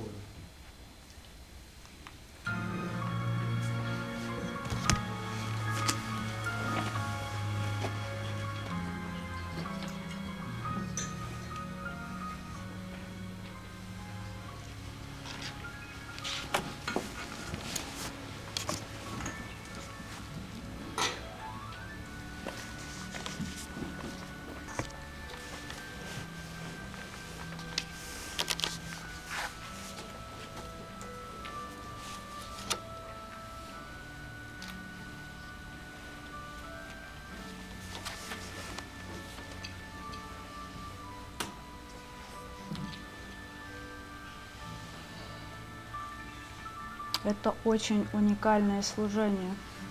Это очень уникальное служение.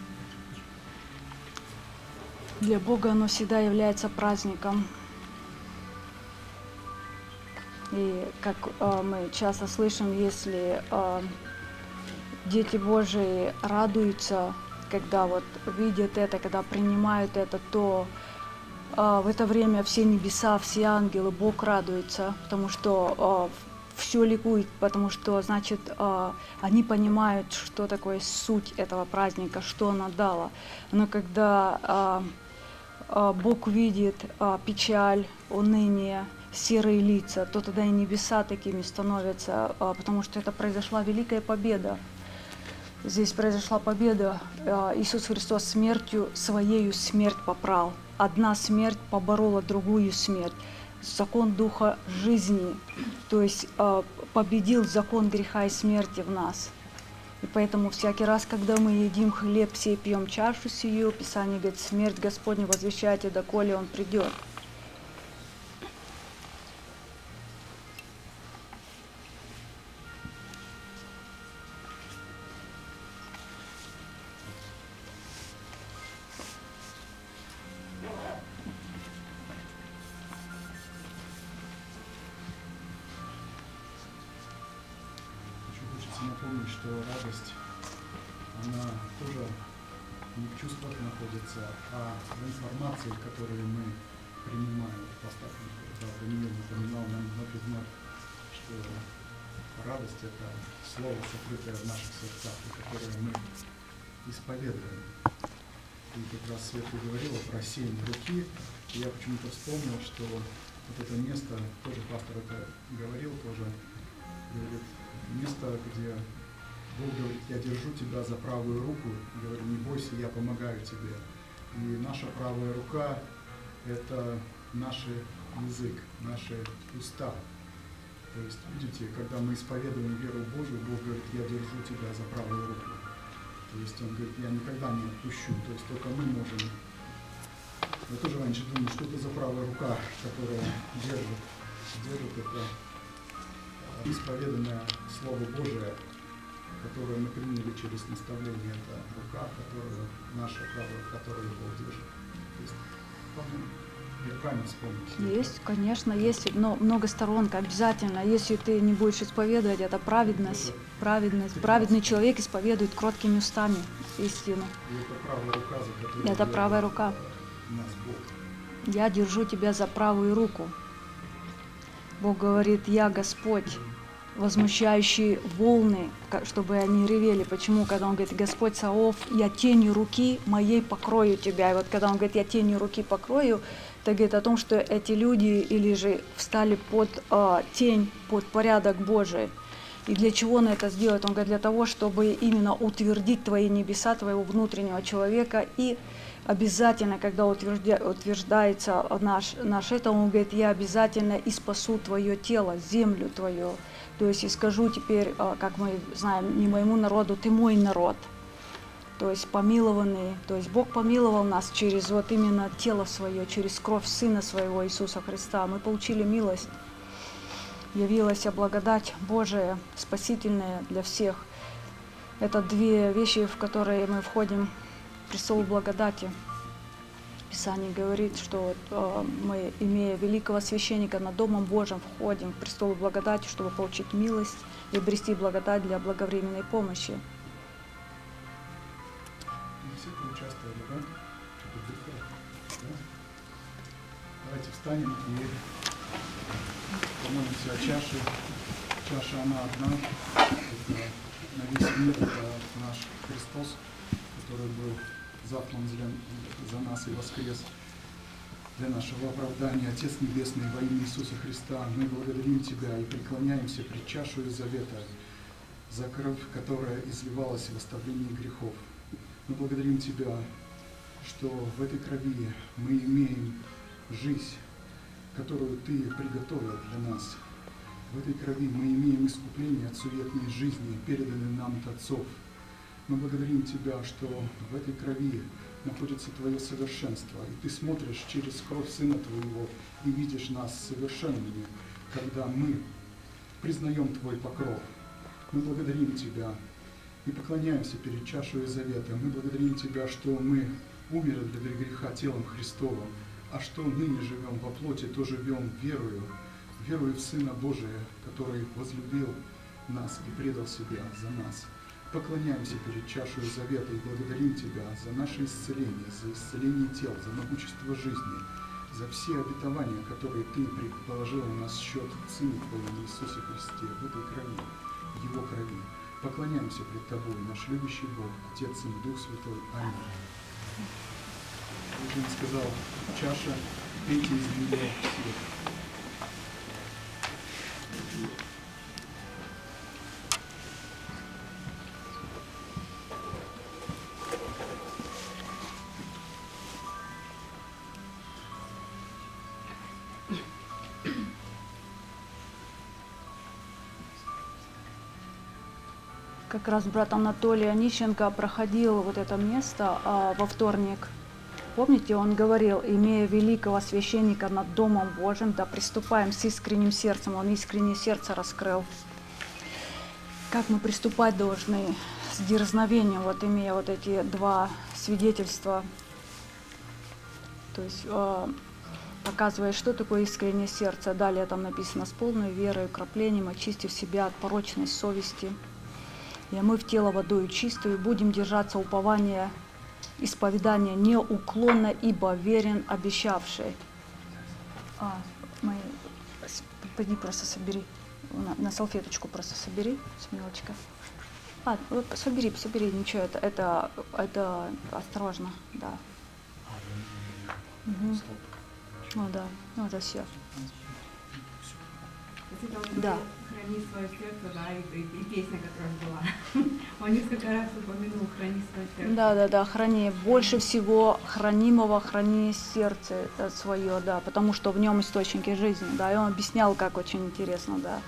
Для Бога оно всегда является праздником. И как э, мы часто слышим, если э, дети Божии радуются, когда вот видят это, когда принимают это, то э, в это время все небеса, все ангелы, Бог радуется, потому что э, все ликует, потому что, значит, а, они понимают, что такое суть этого праздника, что она дала. Но когда а, а, Бог видит а, печаль, уныние, серые лица, то тогда и небеса такими становятся, а, потому что это произошла великая победа. Здесь произошла победа. А, Иисус Христос смертью своею смерть попрал. Одна смерть поборола другую смерть. Закон Духа жизни, то есть э, победил закон греха и смерти в нас. И поэтому всякий раз, когда мы едим хлеб сей, пьем чашу сию, Писание говорит, смерть Господня возвещайте, доколе Он придет. Напомнить, что радость, она тоже не в чувствах находится, а в информации, которую мы принимаем. Пастор Даниил напоминал нам вновь и вновь, что радость — это слово, сокрытое в наших сердцах, и которое мы исповедуем. И как раз Света говорила про семь руки, и я почему-то вспомнил, что вот это место, тоже пастор это говорил, тоже говорит, место, где Бог говорит, я держу тебя за правую руку, говорю, не бойся, я помогаю тебе. И наша правая рука — это наш язык, наши уста. То есть, видите, когда мы исповедуем веру в Божию, Бог говорит, я держу тебя за правую руку. То есть Он говорит, я никогда не отпущу. То есть только мы можем. Я тоже раньше думал, что это за правая рука, которая держит. Держит это исповеданное Слово Божие, которое мы приняли через наставление. Это рука, которую, наша правая, которую Бог держит. То есть, руками вспомнить. Есть, конечно, есть, но много сторон, обязательно. Если ты не будешь исповедовать, это праведность. Это праведность. Праведный человек исповедует кроткими устами истину. И это правая рука, за которую Это правая рука. нас Бог. Я держу тебя за правую руку. Бог говорит, я Господь, возмущающий волны, чтобы они ревели. Почему? Когда Он говорит, Господь Саваоф, я тенью руки моей покрою тебя. И вот когда Он говорит, я тенью руки покрою, это говорит о том, что эти люди или же встали под э, тень, под порядок Божий. И для чего Он это сделает? Он говорит, для того, чтобы именно утвердить твои небеса, твоего внутреннего человека. И обязательно, когда утвержда, утверждается наш, наш это, Он говорит, я обязательно и спасу твое тело, землю твою. То есть и скажу теперь, как мы знаем, не моему народу, ты мой народ. То есть помилованные. То есть Бог помиловал нас через вот именно тело свое, через кровь Сына Своего Иисуса Христа. Мы получили милость. Явилась благодать Божия, спасительная для всех. Это две вещи, в которые мы входим в престол благодати. Писание говорит, что э, мы, имея великого священника над Домом Божьим, входим в престол благодати, чтобы получить милость и обрести благодать для благовременной помощи. И все поучаствовали, да? Да? Давайте встанем и помолимся о чаше. Чаша, она одна. Это на весь мир, это наш Христос, который был заклан за нас и воскрес для нашего оправдания. Отец Небесный, во имя Иисуса Христа, мы благодарим Тебя и преклоняемся пред чашею завета за кровь, которая изливалась в оставлении грехов. Мы благодарим Тебя, что в этой крови мы имеем жизнь, которую Ты приготовил для нас. В этой крови мы имеем искупление от суетной жизни, переданной нам от отцов. Мы благодарим Тебя, что в этой крови находится Твое совершенство, и Ты смотришь через кровь Сына Твоего и видишь нас совершенными, когда мы признаем Твой покров. Мы благодарим Тебя и поклоняемся перед чашей завета. Мы благодарим Тебя, что мы умерли для греха телом Христовым, а что ныне живем во плоти, то живем верою, верою в Сына Божия, который возлюбил нас и предал себя за нас. Поклоняемся перед чашей завета и благодарим Тебя за наше исцеление, за исцеление тел, за могущество жизни, за все обетования, которые Ты предположил на нас счет в Сыне Твоем Иисусе Христе, в этой крови, в Его крови. Поклоняемся пред Тобой, наш любящий Бог, Отец, Сын, Дух Святой. Аминь. Как он сказал, чаша, пейте из нее все. Как раз брат Анатолий Онищенко проходил вот это место а, во вторник. Помните, он говорил, имея великого священника над Домом Божьим, да приступаем с искренним сердцем. Он искреннее сердце раскрыл. Как мы приступать должны с дерзновением, вот имея вот эти два свидетельства. То есть э, показывая, что такое искреннее сердце. Далее там написано: с полной верой и укроплением, очистив себя от порочной совести, и омыв тело водою чистую, будем держаться упования исповедания неуклонно, ибо верен обещавший. А, мои, пойди просто собери, на, на салфеточку просто собери, Смелочка. А, вот собери, собери, ничего, это, это, это осторожно, да. Угу. Ну да, ну это все. Да. Храни свое сердце, да, и, и, и песня, которая была. Он несколько раз упомянул «Храни свое сердце». Да, да, да, храни. Больше всего хранимого храни сердце свое, да, потому что в нем источники жизни, да, и он объяснял, как очень интересно, да.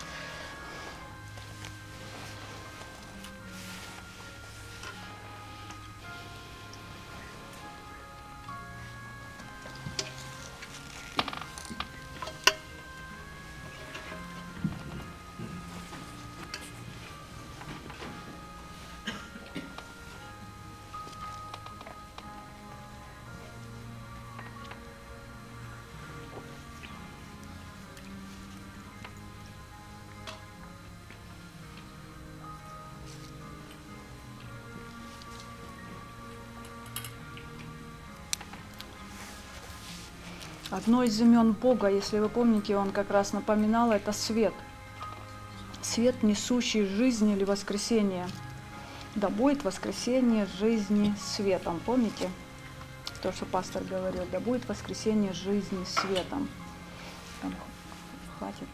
Одно из имен Бога, если вы помните, он как раз напоминал, это свет. Свет, несущий жизнь или воскресение. Да будет воскресение жизни светом. Помните то, что пастор говорил? Да будет воскресение жизни светом. Там хватит.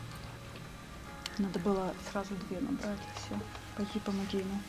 Надо было сразу две набрать, и все. Пойди помоги ему.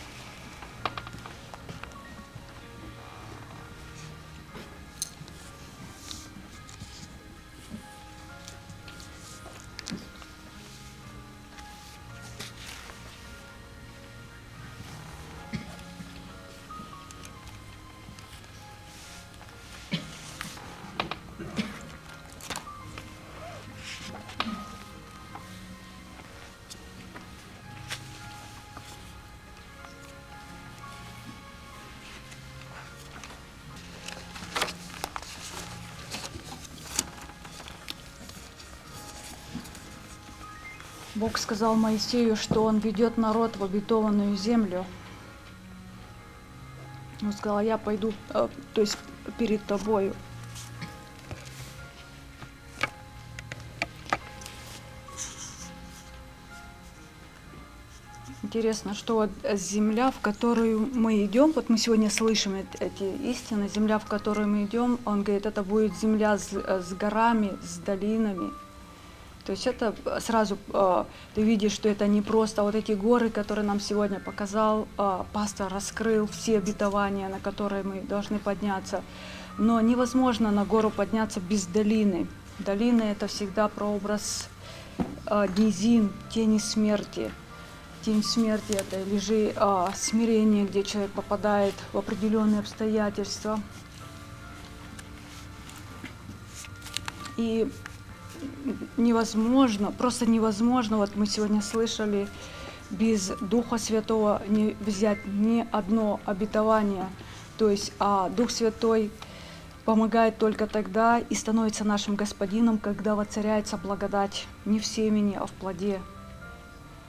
Бог сказал Моисею, что Он ведет народ в обетованную землю. Он сказал: я пойду, э, то есть перед тобою. Интересно, что вот земля, в которую мы идем, вот мы сегодня слышим эти истины, земля, в которую мы идем, он говорит, это будет земля с, с горами, с долинами. То есть это сразу э, ты видишь, что это не просто вот эти горы, которые нам сегодня показал э, пастор, раскрыл все обетования, на которые мы должны подняться. Но невозможно на гору подняться без долины. Долина — это всегда прообраз э, низин, тени смерти. Тень смерти — это лежи э, смирение, где человек попадает в определенные обстоятельства. И невозможно, просто невозможно, вот мы сегодня слышали, без Духа Святого не взять ни одно обетование. То есть а Дух Святой помогает только тогда и становится нашим Господином, когда воцаряется благодать не в семени, а в плоде.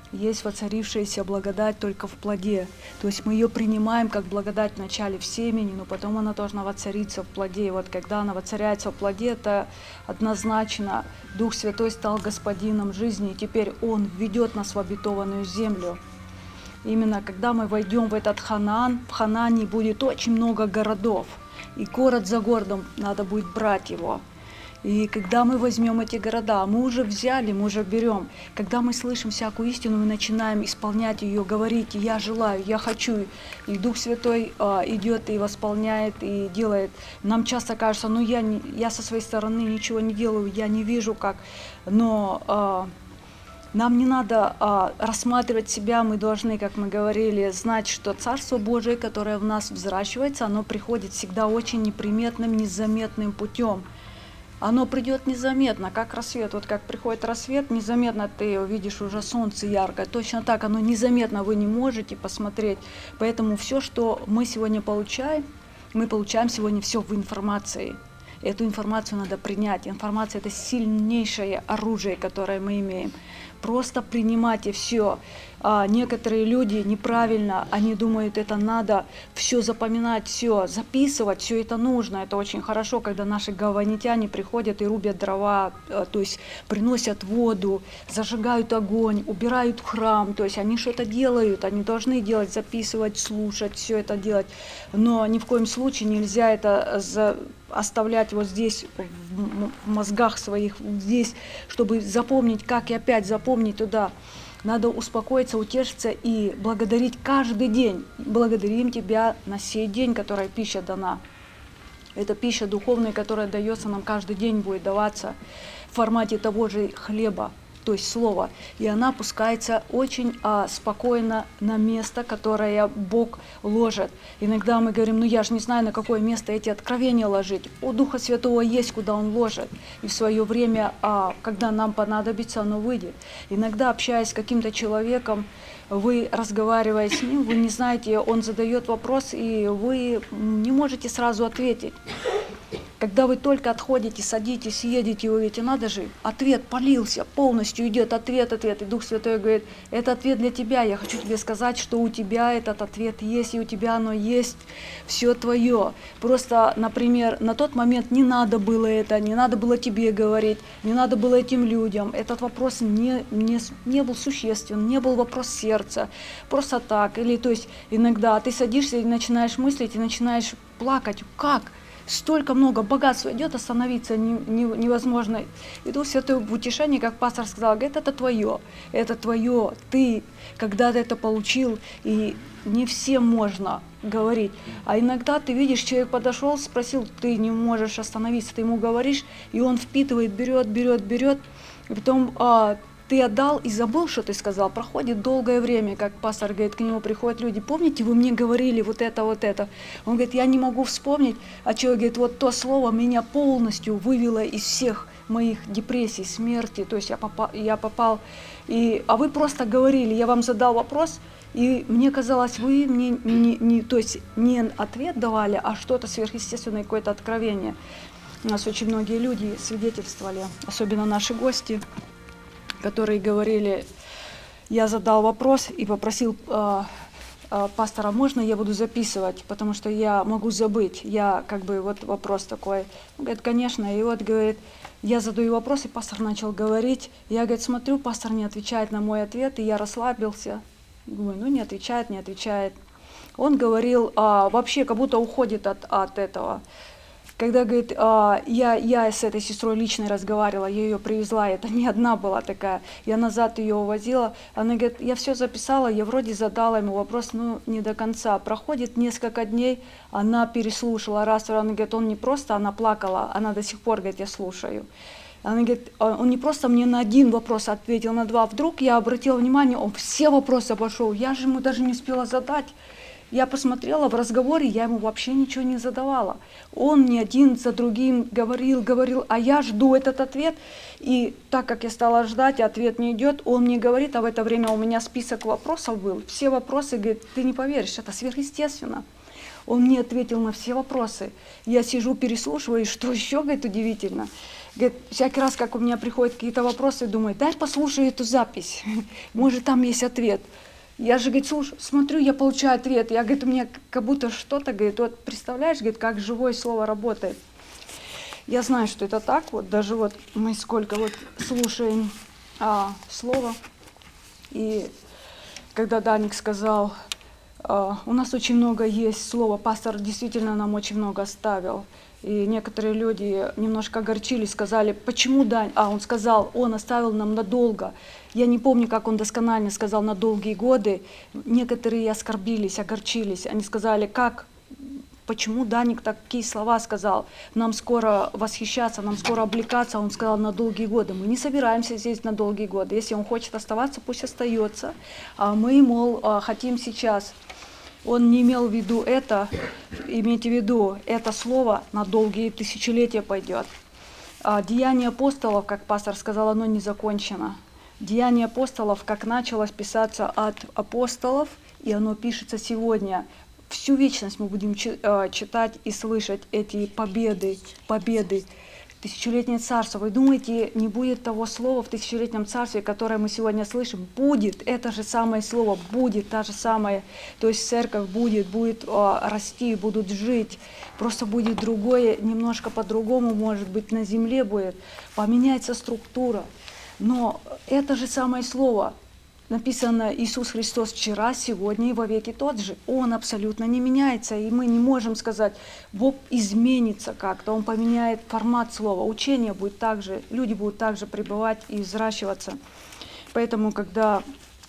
есть воцарившаяся благодать только в плоде. То есть мы ее принимаем как благодать вначале в семени, но потом она должна воцариться в плоде. И вот когда она воцаряется в плоде, это однозначно Дух Святой стал господином жизни, и теперь Он ведет нас в обетованную землю. Именно когда мы войдем в этот Ханаан, в Ханаане будет очень много городов, и город за городом надо будет брать его. И когда мы возьмем эти города, мы уже взяли, мы уже берем. Когда мы слышим всякую истину, мы начинаем исполнять ее, говорить: я желаю, я хочу. И Дух Святой а, идет и восполняет, и делает. Нам часто кажется, ну я, не, я со своей стороны ничего не делаю, я не вижу как. Но а, нам не надо а, рассматривать себя, мы должны, как мы говорили, знать, что Царство Божие, которое в нас взращивается, оно приходит всегда очень неприметным, незаметным путем. Оно придет незаметно, как рассвет. Вот как приходит рассвет, незаметно ты увидишь уже солнце яркое. Точно так, оно незаметно вы не можете посмотреть. Поэтому все, что мы сегодня получаем, мы получаем сегодня все в информации. Эту информацию надо принять. Информация – это сильнейшее оружие, которое мы имеем. Просто принимайте все. А некоторые люди неправильно, они думают, это надо все запоминать, все записывать, все это нужно. Это очень хорошо, когда наши гаванитяне приходят и рубят дрова, то есть приносят воду, зажигают огонь, убирают храм. То есть они что-то делают, они должны делать, записывать, слушать, все это делать. Но ни в коем случае нельзя это за... оставлять вот здесь, в мозгах своих, здесь, чтобы запомнить, как и опять запомнить туда. Надо успокоиться, утешиться и благодарить каждый день. Благодарим Тебя на сей день, которая пища дана. Это пища духовная, которая дается нам каждый день, будет даваться в формате того же хлеба, то есть слова. И она опускается очень а, спокойно на место, которое Бог ложит. Иногда мы говорим, ну я же не знаю, на какое место эти откровения ложить. У Духа Святого есть, куда Он ложит. И в свое время, а, когда нам понадобится, оно выйдет. Иногда, общаясь с каким-то человеком, вы, разговаривая с ним, вы не знаете, он задает вопрос, и вы не можете сразу ответить. Когда вы только отходите, садитесь, едете, вы видите, надо же, ответ полился, полностью идет ответ, ответ. И Дух Святой говорит, это ответ для тебя, я хочу тебе сказать, что у тебя этот ответ есть, и у тебя оно есть, все твое. Просто, например, на тот момент не надо было это, не надо было тебе говорить, не надо было этим людям. Этот вопрос не, не, не был существен, не был вопрос сердца, просто так. Или, то есть, иногда ты садишься и начинаешь мыслить, и начинаешь плакать, как? Столько много богатства идет, остановиться не, не, невозможно. И Дух Святой в утешении, как пастор сказал, говорит, это твое, это твое, ты когда-то это получил, и не всем можно говорить. А иногда ты видишь, человек подошел, спросил, ты не можешь остановиться, ты ему говоришь, и он впитывает, берет, берет, берет, и потом а, ты отдал и забыл, что ты сказал. Проходит долгое время, как пастор говорит, к нему приходят люди, помните, вы мне говорили вот это, вот это. Он говорит, я не могу вспомнить, а человек говорит, вот то слово меня полностью вывело из всех моих депрессий, смерти, то есть я попал, я попал, и, а вы просто говорили, я вам задал вопрос, и мне казалось, вы мне не, не, то есть не ответ давали, а что-то сверхъестественное, какое-то откровение. У нас очень многие люди свидетельствовали, особенно наши гости, которые говорили, я задал вопрос и попросил э, э, пастора, можно я буду записывать, потому что я могу забыть, я как бы вот вопрос такой. Он говорит, конечно, и вот говорит, я задаю вопрос, и пастор начал говорить, я, говорит, смотрю, пастор не отвечает на мой ответ, и я расслабился, думаю, ну не отвечает, не отвечает. Он говорил, а, вообще как будто уходит от, от этого. Когда, говорит, я, я с этой сестрой лично разговаривала, я ее привезла, это не одна была такая, я назад ее увозила, она говорит, я все записала, я вроде задала ему вопрос, ну не до конца. Проходит несколько дней, она переслушала раз, она говорит, он не просто, она плакала, она до сих пор, говорит, я слушаю. Она говорит, он не просто мне на один вопрос ответил, на два, вдруг я обратила внимание, он все вопросы обошел, я же ему даже не успела задать. Я посмотрела в разговоре, я ему вообще ничего не задавала. Он мне один за другим говорил, говорил, а я жду этот ответ. И так как я стала ждать, ответ не идет, он мне говорит, а в это время у меня список вопросов был. Все вопросы, говорит, ты не поверишь, это сверхъестественно. Он мне ответил на все вопросы. Я сижу, переслушиваю, и что еще, говорит, удивительно. Говорит, всякий раз, как у меня приходят какие-то вопросы, думаю, дай послушаю эту запись, может, там есть ответ. Я же, говорит, слушаю, смотрю, я получаю ответ. Я, говорит, у меня как будто что-то, говорит, вот представляешь, говорит, как живое слово работает. Я знаю, что это так, вот даже вот мы сколько вот слушаем а, слово, и когда Даник сказал, а, у нас очень много есть слова, пастор действительно нам очень много оставил. И некоторые люди немножко огорчились, сказали, почему Дань? А он сказал, он оставил нам надолго. Я не помню, как он досконально сказал, на долгие годы. Некоторые оскорбились, огорчились. Они сказали, как, почему Даник такие слова сказал? Нам скоро восхищаться, нам скоро облекаться. Он сказал, на долгие годы. Мы не собираемся здесь на долгие годы. Если он хочет оставаться, пусть остается. А мы, мол, хотим сейчас. Он не имел в виду это, имейте в виду, это слово на долгие тысячелетия пойдет. А Деяния апостолов, как пастор сказал, оно не закончено. Деяния апостолов, как началось писаться от апостолов, и оно пишется сегодня. Всю вечность мы будем читать и слышать эти победы, победы. Тысячелетнее царство. Вы думаете, не будет того слова в тысячелетнем царстве, которое мы сегодня слышим? Будет. Это же самое слово. Будет. Та же самая. То есть церковь будет, будет о, расти, будут жить. Просто будет другое, немножко по-другому, может быть, на земле будет. Поменяется структура. Но это же самое слово. Написано Иисус Христос вчера, сегодня и во веки тот же. Он абсолютно не меняется. И мы не можем сказать, Бог изменится как-то, Он поменяет формат слова. Учение будет так же, люди будут так же пребывать и взращиваться. Поэтому, когда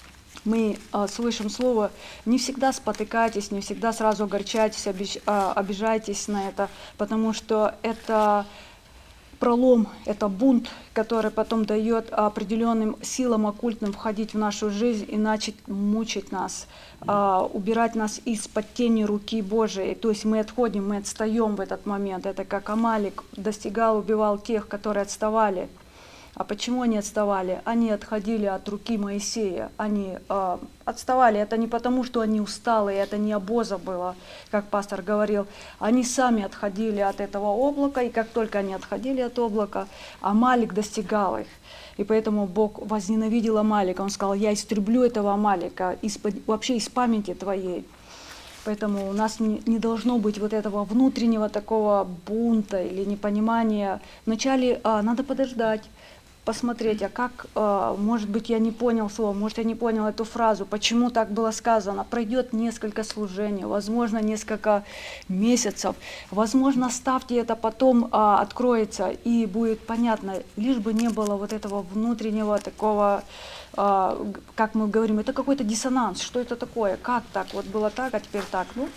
мы а, слышим слово, не всегда спотыкайтесь, не всегда сразу огорчайтесь, обиж, а, обижайтесь на это, потому что это пролом, это бунт, который потом дает определенным силам оккультным входить в нашу жизнь и начать мучить нас, убирать нас из-под тени руки Божией. То есть мы отходим, мы отстаем в этот момент. Это как Амалик достигал, убивал тех, которые отставали. А почему они отставали? Они отходили от руки Моисея. Они э, отставали. Это не потому, что они устали, это не обоза было, как пастор говорил. Они сами отходили от этого облака, и как только они отходили от облака, Амалик достигал их. И поэтому Бог возненавидел Амалика. Он сказал, я истреблю этого Амалика из-под, вообще из памяти твоей. Поэтому у нас не, не должно быть вот этого внутреннего такого бунта или непонимания. Вначале а, надо подождать, посмотреть, а как, а, может быть, я не понял слово, может, я не понял эту фразу, почему так было сказано. Пройдет несколько служений, возможно, несколько месяцев. Возможно, ставьте это, потом а, откроется и будет понятно, лишь бы не было вот этого внутреннего такого, а, как мы говорим, это какой-то диссонанс, что это такое, как так, вот было так, а теперь так. Ну,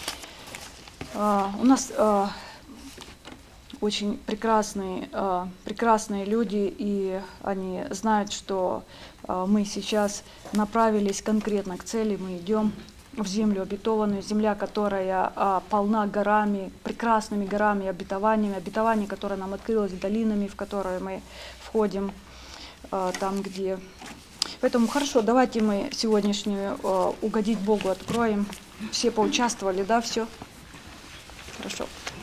а, у нас а, очень прекрасные, э, прекрасные люди, и они знают, что э, мы сейчас направились конкретно к цели, мы идем в землю обетованную, земля, которая э, полна горами, прекрасными горами, обетованиями, обетование, которое нам открылось долинами, в которые мы входим, э, там, где... Поэтому хорошо, давайте мы сегодняшнюю э, «Угодить Богу» откроем. Все поучаствовали, да, все? Хорошо.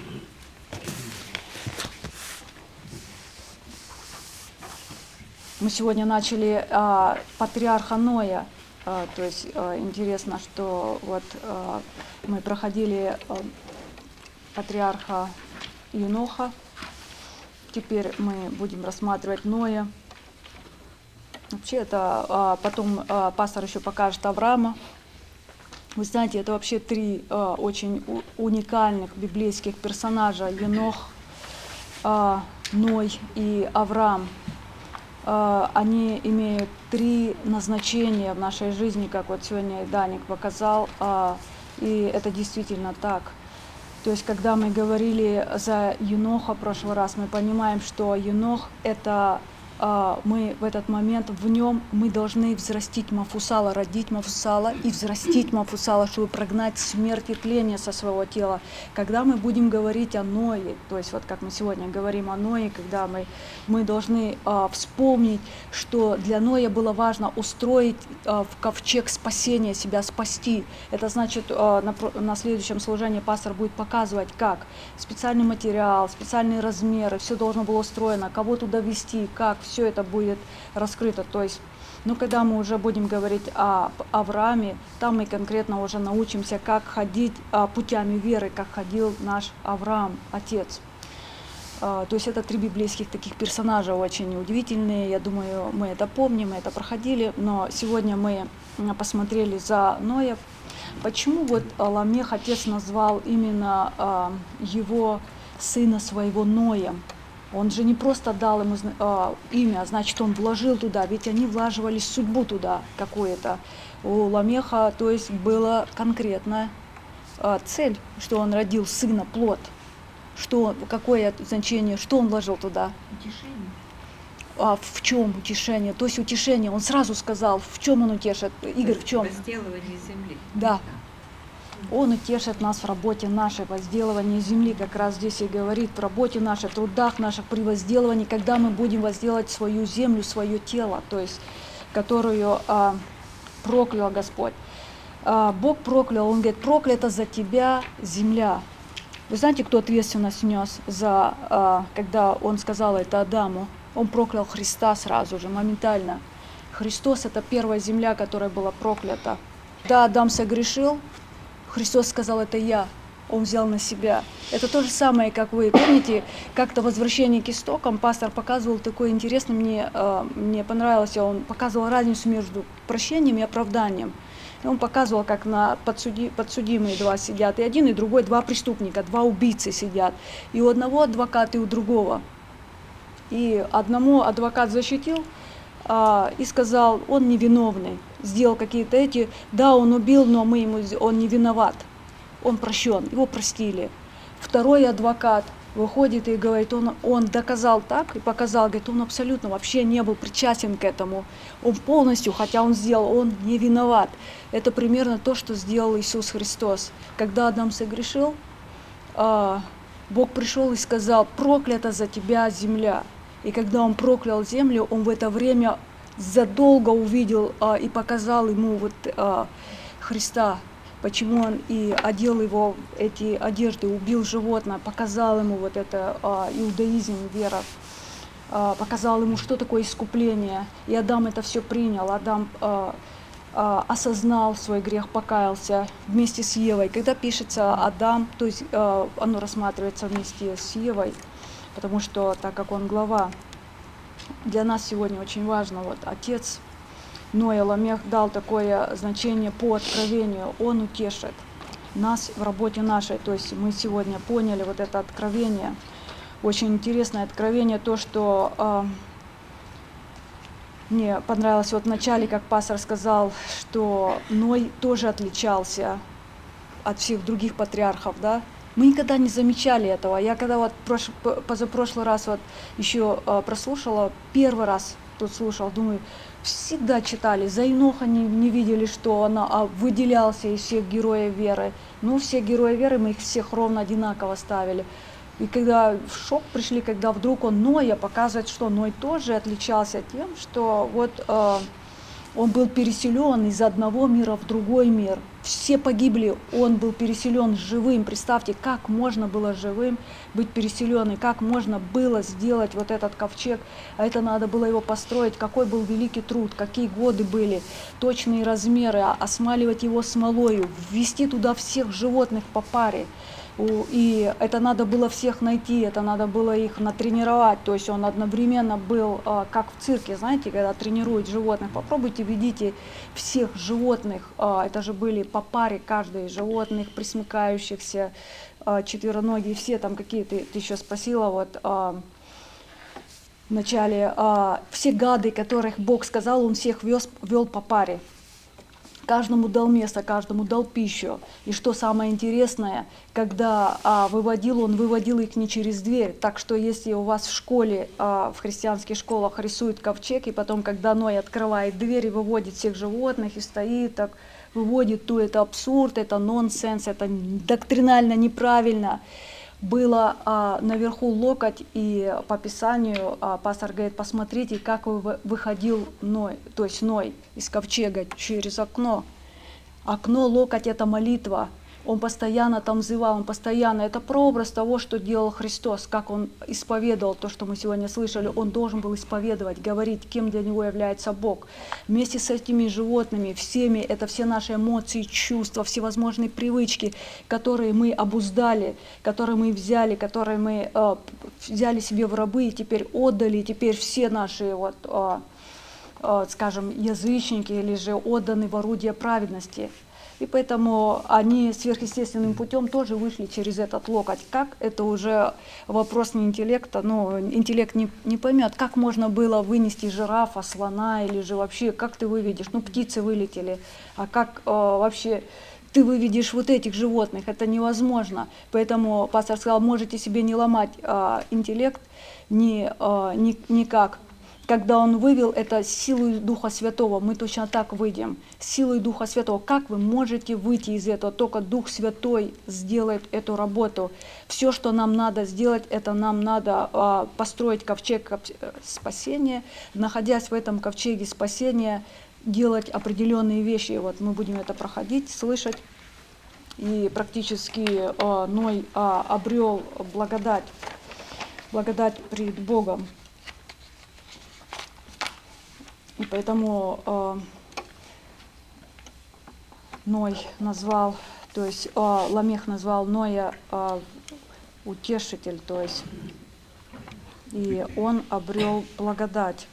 Мы сегодня начали а, патриарха Ноя, а, то есть а, интересно, что вот а, мы проходили а, патриарха Еноха, теперь мы будем рассматривать Ноя. Вообще это а, потом а, пастор еще покажет Авраама. Вы знаете, это вообще три а, очень у, уникальных библейских персонажа: Енох, а, Ной и Авраам. Они имеют три назначения в нашей жизни, как вот сегодня и Даник показал, и это действительно так. То есть, когда мы говорили за Еноха в прошлый раз, мы понимаем, что Енох — это а, мы в этот момент в нем мы должны взрастить Мафусала, родить Мафусала и взрастить Мафусала, чтобы прогнать смерть и тление со своего тела. Когда мы будем говорить о Ное, то есть вот как мы сегодня говорим о Ное, когда мы, мы должны а, вспомнить, что для Ноя было важно устроить а, в ковчег спасения, себя спасти. Это значит, а, на, на следующем служении пастор будет показывать, как специальный материал, специальные размеры, все должно было устроено, кого туда вести, как все это будет раскрыто. То есть, ну, когда мы уже будем говорить о Аврааме, там мы конкретно уже научимся, как ходить а, путями веры, как ходил наш Авраам, отец. А, то есть это три библейских таких персонажа очень удивительные. Я думаю, мы это помним, мы это проходили. Но сегодня мы посмотрели за Ноя. Почему вот Ламех, отец, назвал именно а, его сына своего Ноем? Он же не просто дал ему э, имя, значит, он вложил туда, ведь они влаживали судьбу туда какую-то. У Ламеха, то есть, была конкретная э, цель, что он родил сына, плод. Что, какое значение, что он вложил туда? Утешение. А в чем утешение? То есть утешение, он сразу сказал, в чем он утешит. Игорь, в чем? Возделывание земли. Да. Он утешит нас в работе нашей, возделывании земли, как раз здесь и говорит, в работе нашей, в трудах наших, при возделывании, когда мы будем возделать свою землю, свое тело, то есть, которую а, проклял Господь. А, Бог проклял, Он говорит, проклята за тебя земля. Вы знаете, кто ответственность нес за, а, когда Он сказал это Адаму? Он проклял Христа сразу же, моментально. Христос – это первая земля, которая была проклята. Когда Адам согрешил, Христос сказал, это я, Он взял на себя. Это то же самое, как вы помните, как-то возвращение к истокам, пастор показывал такое интересное, мне, э, мне понравилось, он показывал разницу между прощением и оправданием. И он показывал, как на подсуди, подсудимые два сидят, и один, и другой, два преступника, два убийцы сидят. И у одного адвокат, и у другого. И одному адвокат защитил, а, и сказал, он невиновный, сделал какие-то эти, да, он убил, но мы ему, он не виноват, он прощен, его простили. Второй адвокат выходит и говорит, он, он доказал так и показал, говорит, он абсолютно вообще не был причастен к этому, он полностью, хотя он сделал, он не виноват. Это примерно то, что сделал Иисус Христос. Когда Адам согрешил, а, Бог пришел и сказал, проклята за тебя земля. И когда он проклял землю, он в это время задолго увидел а, и показал ему вот, а, Христа, почему он и одел его в эти одежды, убил животное, показал ему вот это а, иудаизм, вера, а, показал ему, что такое искупление. И Адам это все принял, Адам а, а, осознал свой грех, покаялся вместе с Евой. Когда пишется Адам, то есть а, оно рассматривается вместе с Евой, потому что, так как он глава, для нас сегодня очень важно, вот отец Ноя Ламех дал такое значение по откровению, он утешит нас в работе нашей, то есть мы сегодня поняли вот это откровение, очень интересное откровение, то, что э, мне понравилось вот в начале, как пастор сказал, что Ной тоже отличался от всех других патриархов, да. Мы никогда не замечали этого. Я когда вот прош... позапрошлый раз вот еще э, прослушала, первый раз тут слушал, думаю, всегда читали, за Еноха не, не видели, что он а, выделялся из всех героев веры. Ну, все герои веры, мы их всех ровно одинаково ставили. И когда в шок пришли, когда вдруг он Ноя показывает, что Ной тоже отличался тем, что вот э, он был переселен из одного мира в другой мир. Все погибли, он был переселен живым. Представьте, как можно было живым быть переселенным, как можно было сделать вот этот ковчег, а это надо было его построить, какой был великий труд, какие годы были, точные размеры, осмаливать его смолою, ввести туда всех животных по паре. И это надо было всех найти, это надо было их натренировать. То есть он одновременно был, как в цирке, знаете, когда тренируют животных. Попробуйте, ведите всех животных, это же были по паре каждый из животных, присмыкающихся, четвероногие, все там какие-то, ты еще спросила, вот в начале, все гады, которых Бог сказал, он всех вез, вел по паре. каждому дал место, каждому дал пищу. И что самое интересное, когда а, выводил, он выводил их не через дверь. Так что если у вас в школе, а, в христианских школах рисует ковчег, и потом, когда Ной открывает дверь и выводит всех животных, и стоит так, выводит, то это абсурд, это нонсенс, это доктринально неправильно. Было а, наверху локоть, и по Писанию а, пастор говорит, посмотрите, как вы, выходил Ной, то есть Ной из ковчега через окно. Окно, локоть – это молитва. Он постоянно там взывал, он постоянно. Это прообраз того, что делал Христос, как он исповедовал то, что мы сегодня слышали. Он должен был исповедовать, говорить, кем для него является Бог. Вместе с этими животными, всеми, это все наши эмоции, чувства, всевозможные привычки, которые мы обуздали, которые мы взяли, которые мы э, взяли себе в рабы и теперь отдали, и теперь все наши, вот, э, э, скажем, язычники или же отданы в орудие праведности. И поэтому они сверхъестественным путем тоже вышли через этот локоть. Как? Это уже вопрос не интеллекта, но интеллект не, не поймет, как можно было вынести жирафа, слона или же вообще, как ты выведешь, ну птицы вылетели, а как э, вообще ты выведешь вот этих животных, это невозможно. Поэтому пастор сказал, можете себе не ломать э, интеллект ни, э, ни, никак. Когда он вывел это силой Духа Святого, мы точно так выйдем. Силой Духа Святого. Как вы можете выйти из этого? Только Дух Святой сделает эту работу. Все, что нам надо сделать, это нам надо а, построить ковчег спасения, находясь в этом ковчеге спасения, делать определенные вещи. Вот мы будем это проходить, слышать. И практически а, Ной а, обрел благодать, благодать пред Богом. И поэтому э, Ной назвал, то есть э, Ламех назвал Ноя э, утешитель, то есть, и он обрел благодать.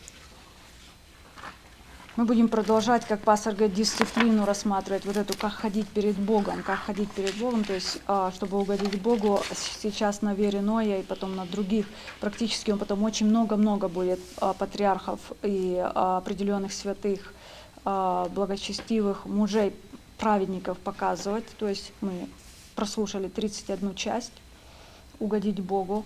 Мы будем продолжать, как пастор говорит, дисциплину рассматривать, вот эту, как ходить перед Богом, как ходить перед Богом, то есть, а, чтобы угодить Богу сейчас на вере Ноя и потом на других. Практически он потом очень много-много будет а, патриархов и а, определенных святых, а, благочестивых мужей, праведников показывать. То есть мы прослушали тридцать одну часть, угодить Богу.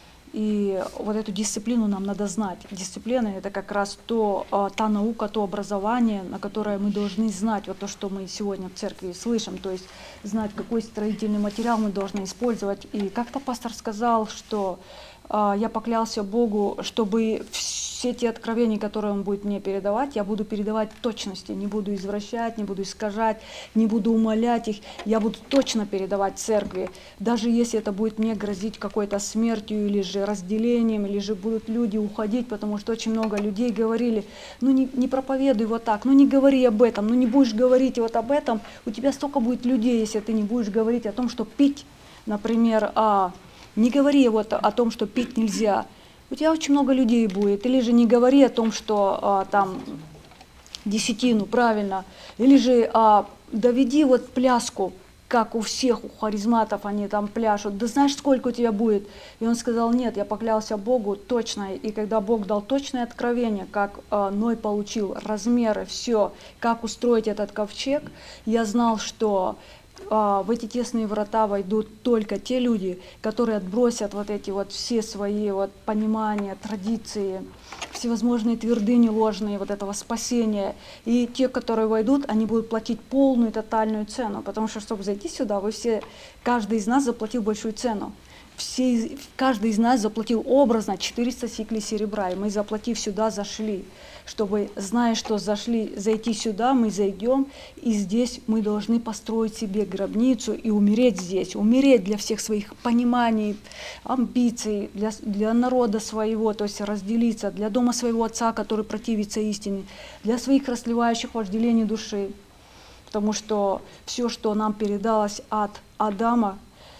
И вот эту дисциплину нам надо знать. Дисциплина – это как раз то, та наука, то образование, на которое мы должны знать, вот то, что мы сегодня в церкви слышим, то есть знать, какой строительный материал мы должны использовать. И как-то пастор сказал, что э, я поклялся Богу, чтобы все те откровения, которые Он будет мне передавать, я буду передавать в точности, не буду извращать, не буду искажать, не буду умалять их, я буду точно передавать церкви, даже если это будет мне грозить какой-то смертью или же разделением, или же будут люди уходить, потому что очень много людей говорили, ну не, не проповедуй вот так, ну не говори об этом, ну не будешь говорить вот об этом, у тебя столько будет людей, если ты не будешь говорить о том, что пить, например, а, не говори вот о том, что пить нельзя, у тебя очень много людей будет, или же не говори о том, что а, там десятину, правильно, или же а, доведи вот пляску, как у всех, у харизматов они там пляшут, да знаешь, сколько у тебя будет? И он сказал, нет, я поклялся Богу точно, и когда Бог дал точное откровение, как э, Ной получил размеры, все, как устроить этот ковчег, я знал, что э, в эти тесные врата войдут только те люди, которые отбросят вот эти вот все свои вот понимания, традиции, всевозможные твердыни ложные вот этого спасения. И те, которые войдут, они будут платить полную, тотальную цену. Потому что, чтобы зайти сюда, вы все, каждый из нас заплатил большую цену. Все, каждый из нас заплатил образно четыреста сиклей серебра. И мы, заплатив сюда, зашли. Чтобы, зная, что зашли, зайти сюда, мы зайдем, и здесь мы должны построить себе гробницу и умереть здесь. Умереть для всех своих пониманий, амбиций, для, для народа своего, то есть разделиться, для дома своего отца, который противится истине, для своих расливающих вожделений души. Потому что все, что нам передалось от Адама,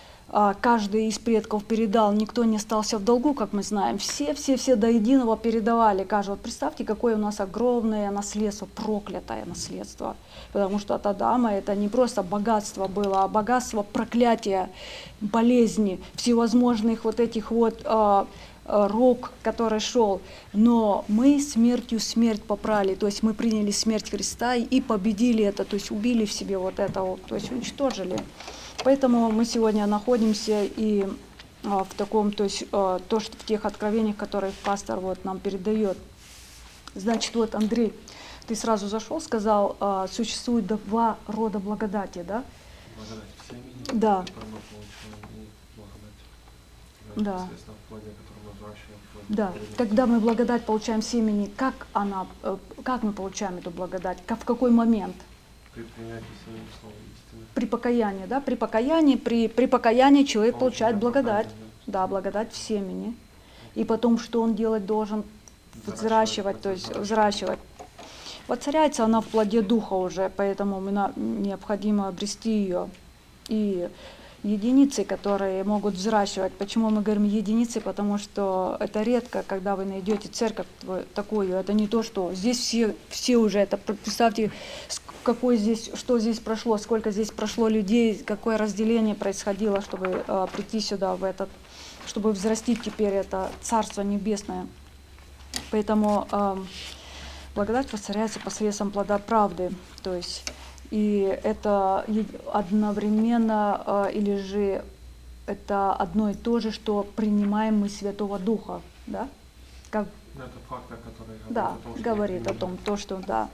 каждый из предков передал, никто не остался в долгу, как мы знаем. Все-все-все до единого передавали. Каждый. Вот представьте, какое у нас огромное наследство, проклятое наследство. Потому что от Адама это не просто богатство было, а богатство проклятия, болезни, всевозможных вот этих вот а, э, рок, который шел, но мы смертью смерть попрали, то есть мы приняли смерть Христа и победили это, то есть убили в себе вот это, вот, то есть уничтожили. Поэтому мы сегодня находимся и а, в таком, то есть а, то, что в тех откровениях, которые пастор вот нам передает. Значит, вот, Андрей, ты сразу зашел, сказал, а, существует два рода благодати, да? Благодать в семени, Да. которую мы получаем, и благодать, Да. непосредственно в плоде, который мы взращиваем. в плоде, Да, который мы- когда мы благодать получаем в семени, как она, э, как мы получаем эту благодать, как, в какой момент? При принятии семени слова истины. При покаянии, да? При покаянии, при, при покаянии человек получает благодать. оправдание, Да, благодать в семени. И потом, что он делать должен? Взращивать, то есть взращивать. Воцаряется она в плоде духа уже, поэтому на- необходимо обрести ее. И единицы, которые могут взращивать. Почему мы говорим единицы? Потому что это редко, когда вы найдете церковь тво- такую. Это не то, что здесь все, все уже это. Представьте, с- какой здесь, что здесь прошло, сколько здесь прошло людей, какое разделение происходило, чтобы э, прийти сюда, в этот, чтобы взрастить теперь это Царство Небесное. Поэтому э, благодать воцаряется посредством плода правды. То есть, и это е- одновременно, э, или же это одно и то же, что принимаем мы Святого Духа. Да? Как, Ну, это фактор, который говорит да, о том, что говорит мы о том, то, что да.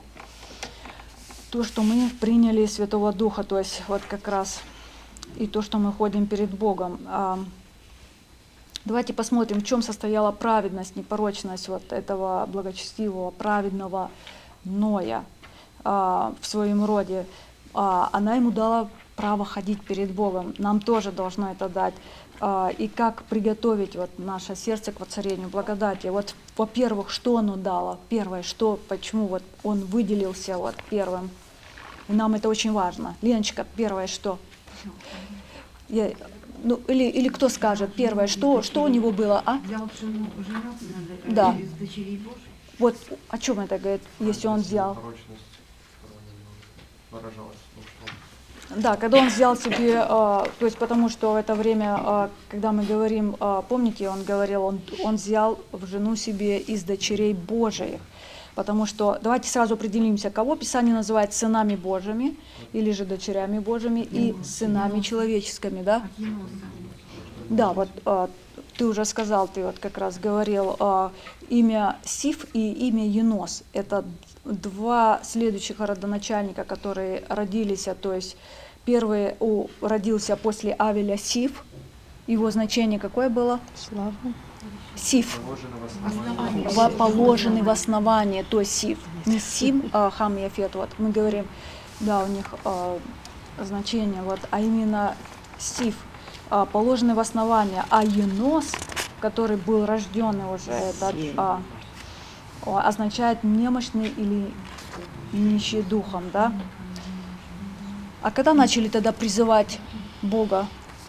То, что мы приняли Святого Духа, то есть вот как раз и то, что мы ходим перед Богом. А, Давайте посмотрим, в чем состояла праведность, непорочность вот этого благочестивого, праведного Ноя а, в своем роде. А, она ему дала право ходить перед Богом. Нам тоже должно это дать. А, и как приготовить вот наше сердце к воцарению благодати. Вот, во-первых, что оно дало? Первое, что, почему вот он выделился вот первым. И нам это очень важно. Леночка, первое, что? Я, ну, или, или кто скажет первое, что, что у него было, а? Взял жену, женился на Да. из дочерей Божьих. Вот о чем это говорит, если он взял? Порочность, которая в нем выражалась в том, что он Да, когда он взял себе, э, то есть потому что в это время, э, когда мы говорим, э, помните, он говорил, он, он взял в жену себе из дочерей Божиих. Потому что, давайте сразу определимся, кого Писание называет сынами Божьими, или же дочерями Божьими, и сынами человеческими, да? От Еноса. Да, вот э, ты уже сказал, ты вот как раз говорил, э, имя Сиф и имя Енос. Это два следующих родоначальника, которые родились, а, то есть первый у, родился после Авеля Сиф. Его значение какое было? Слава. Сиф. положено в основании. Во- положенный в основание, то есть Сиф. Не Сим, а Хам и Яфет. Вот мы говорим, да, у них э, значение, вот, а именно Сиф, э, положенный в основание, а Енос, который был рожденный уже, этот, э, о, означает немощный или нищий духом, да? А когда начали тогда призывать Бога?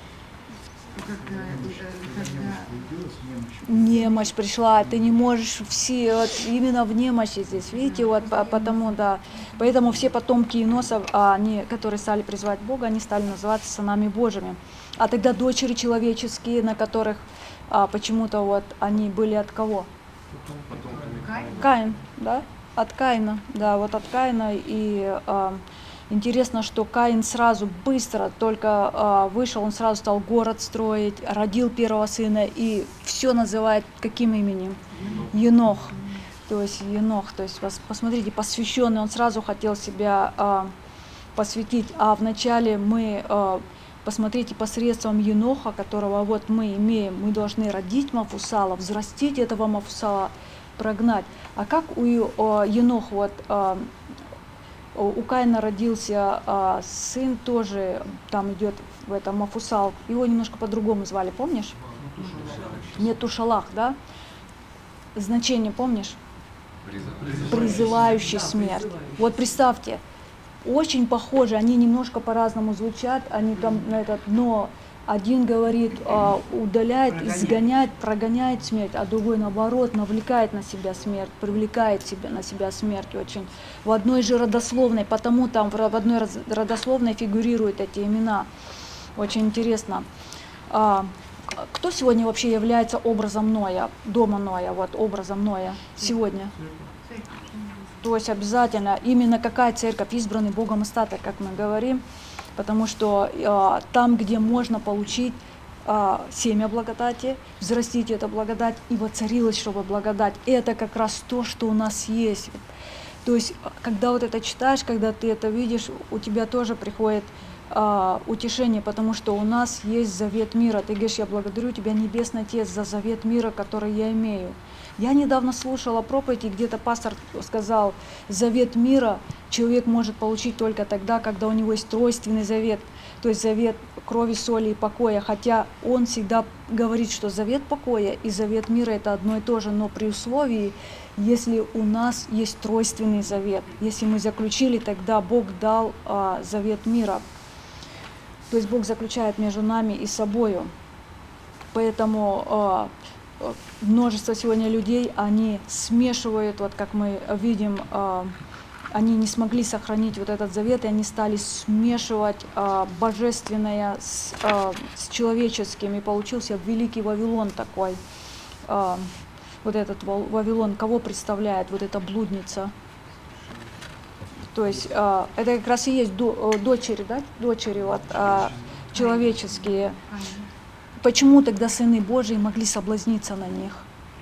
Когда, э, когда Появилась немощь. Немощь пришла, ты не можешь все, вот именно в немощи здесь, видите, вот по- потому, да, поэтому все потомки Еносов, а, они, которые стали призывать Бога, они стали называться сынами Божьими. А тогда дочери человеческие, на которых а, почему-то вот они были от кого? Потомками Каин. Каин, да, от Каина, да, вот от Каина. И а, интересно, что Каин сразу быстро только а, вышел, он сразу стал город строить, родил первого сына и все называет каким именем? Енох. То есть Енох, то есть пос- посмотрите, посвященный, он сразу хотел себя а, посвятить. А вначале мы, а, посмотрите, посредством Еноха, которого вот мы имеем, мы должны родить Мафусала, взрастить этого Мафусала, прогнать. А как у Е- о, Енох, вот а, у Каина родился а, сын тоже, там идет в этом Мафусал, его немножко по-другому звали, помнишь? Метушалах, да? Значение помнишь? Призывающий смерть. Вот представьте, очень похожи, они немножко по-разному звучат, они там на этот, но один говорит, а, удаляет, изгоняет, прогоняет смерть, а другой наоборот навлекает на себя смерть, привлекает себя, на себя смерть очень. В одной же родословной, потому там в ро- в одной раз- родословной фигурируют эти имена. Очень интересно. А, кто сегодня вообще является образом Ноя, дома Ноя, вот образом Ноя сегодня? То есть обязательно именно какая церковь, избранный Богом остаток, как мы говорим, потому что э, там, где можно получить э, семя благодати, взрастить эту благодать, и воцарилась, чтобы благодать, это как раз то, что у нас есть. То есть, когда вот это читаешь, когда ты это видишь, у тебя тоже приходит э, утешение, потому что у нас есть завет мира. Ты говоришь, я благодарю тебя, Небесный Отец, за завет мира, который я имею. Я недавно слушала проповедь, и где-то пастор сказал, завет мира человек может получить только тогда, когда у него есть тройственный завет, то есть завет крови, соли и покоя, хотя он всегда говорит, что завет покоя и завет мира это одно и то же, но при условии, если у нас есть тройственный завет, если мы заключили, тогда Бог дал а, завет мира, то есть Бог заключает между нами и собою, поэтому а, множество сегодня людей, они смешивают, вот как мы видим, э, они не смогли сохранить вот этот завет, и они стали смешивать э, божественное с, э, с человеческим, и получился великий Вавилон такой. Э, вот этот Вавилон, кого представляет вот эта блудница? То есть э, это как раз и есть до, дочери, да? Дочери вот, э, человеческие. Почему тогда сыны Божии могли соблазниться на них?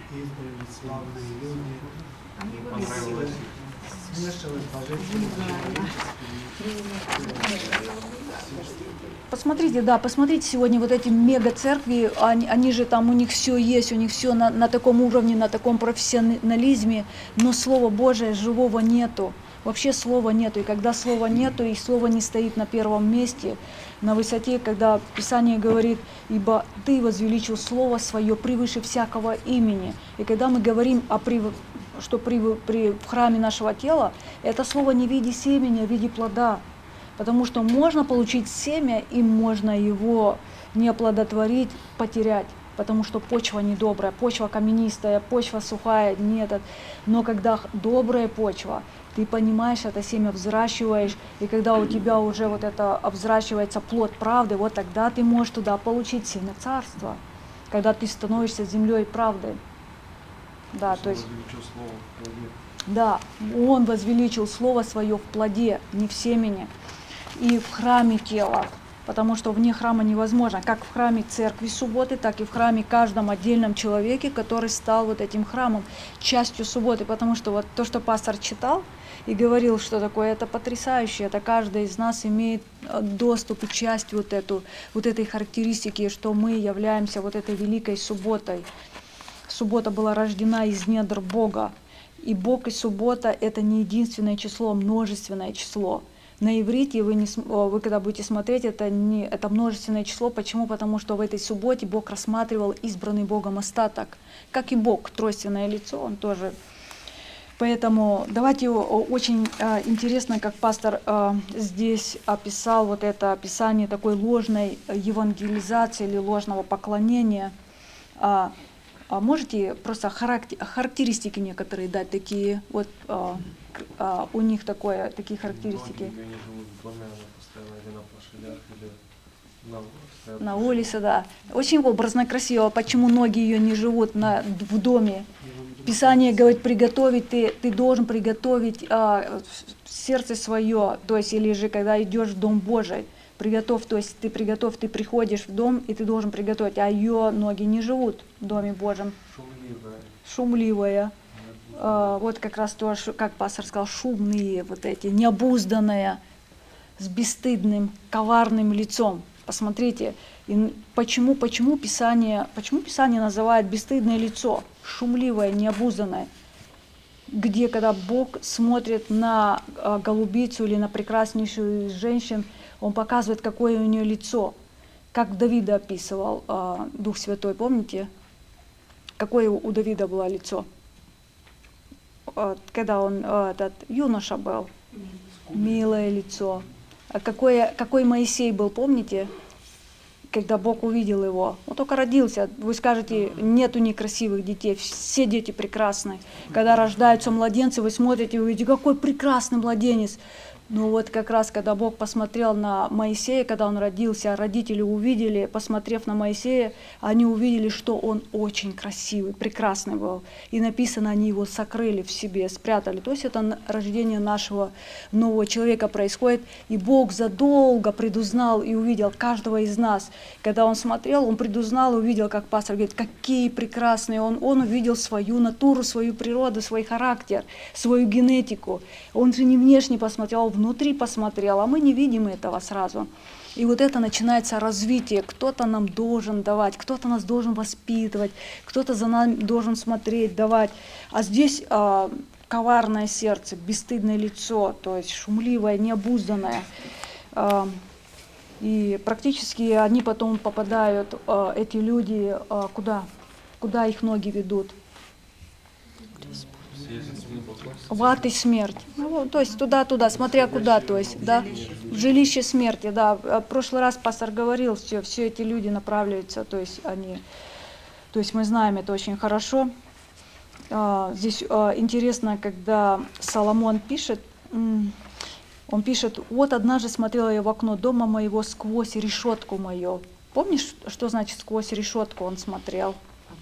Посмотрите, да, посмотрите сегодня вот эти мега-церкви, они, они же там, у них все есть, у них все на, на таком уровне, на таком профессионализме, но Слова Божия живого нету. Вообще слова нету, и когда слова нету, и слово не стоит на первом месте, на высоте, когда Писание говорит, ибо ты возвеличил слово свое превыше всякого имени. И когда мы говорим о прив... что при... При... в храме нашего тела, это слово не в виде семени, а в виде плода. Потому что можно получить семя, и можно его не оплодотворить, потерять. Потому что почва недобрая, почва каменистая, почва сухая, нет. Но когда добрая почва, ты понимаешь, это семя взращиваешь, и когда у тебя уже вот это взращивается плод правды, вот тогда ты можешь туда получить семя царства, когда ты становишься землей правды. Да, то есть, да, он возвеличил слово свое в плоде, не в семени, и в храме тела. Потому что вне храма невозможно, как в храме церкви субботы, так и в храме каждом отдельном человеке, который стал вот этим храмом, частью субботы. Потому что вот то, что пастор читал и говорил, что такое, это потрясающе, это каждый из нас имеет доступ и часть вот, эту, вот этой характеристики, что мы являемся вот этой великой субботой. Суббота была рождена из недр Бога, и Бог и суббота – это не единственное число, а множественное число. На иврите вы, не, вы когда будете смотреть, это, не, это множественное число. Почему? Потому что в этой субботе Бог рассматривал избранный Богом остаток. Как и Бог, тройственное лицо, он тоже. Поэтому давайте, очень э, интересно, как пастор э, здесь описал вот это описание такой ложной евангелизации или ложного поклонения. А, а можете просто характер, характеристики некоторые дать такие, вот э, Uh, у них такое, такие характеристики. Многие не живут в доме, они постоянно или на площадях, или на, на улице, да. Очень образно, красиво. Почему многие ее не живут на, в доме? Писание говорит, приготовить, ты, ты должен приготовить а, сердце свое, то есть, или же когда идешь в Дом Божий, приготовь, то есть ты приготовь, ты приходишь в дом, и ты должен приготовить, а ее многие не живут в Доме Божьем. Шумливая. Шумливая. Вот как раз то, как пастор сказал, шумные, вот эти, необузданные, с бесстыдным, коварным лицом. Посмотрите, и почему, почему, Писание, почему Писание называет бесстыдное лицо, шумливое, необузданное, где, когда Бог смотрит на голубицу или на прекраснейшую из женщин, Он показывает, какое у нее лицо, как Давида описывал Дух Святой, помните, какое у Давида было лицо? Когда он этот юноша был, милое лицо. А какое, какой Моисей был, помните, когда Бог увидел его? Он только родился. Вы скажете, нету некрасивых детей, все дети прекрасны. Когда рождаются младенцы, вы смотрите, вы видите, какой прекрасный младенец. Ну вот как раз, когда Бог посмотрел на Моисея, когда он родился, родители увидели, посмотрев на Моисея, они увидели, что он очень красивый, прекрасный был. И написано, они его сокрыли в себе, спрятали. То есть это рождение нашего нового человека происходит. И Бог задолго предузнал и увидел каждого из нас. Когда он смотрел, он предузнал и увидел, как пастор говорит, какие прекрасные. Он, он увидел свою натуру, свою природу, свой характер, свою генетику. Он же не внешне посмотрел, он внутри посмотрел, а мы не видим этого сразу. И вот это начинается развитие. Кто-то нам должен давать, кто-то нас должен воспитывать, кто-то за нами должен смотреть, давать. А здесь а, коварное сердце, бесстыдное лицо, то есть шумливое, необузданное. А, и практически они потом попадают, а, эти люди, а, куда? Куда их ноги ведут? В ад и смерть. Ну, то есть туда-туда, смотря куда, то есть, да, в жилище смерти, да. В прошлый раз пастор говорил, все, все эти люди направляются, то есть они, то есть мы знаем это очень хорошо. Здесь интересно, когда Соломон пишет, он пишет, вот однажды смотрела я в окно дома моего сквозь решетку мою. Помнишь, что значит сквозь решетку он смотрел?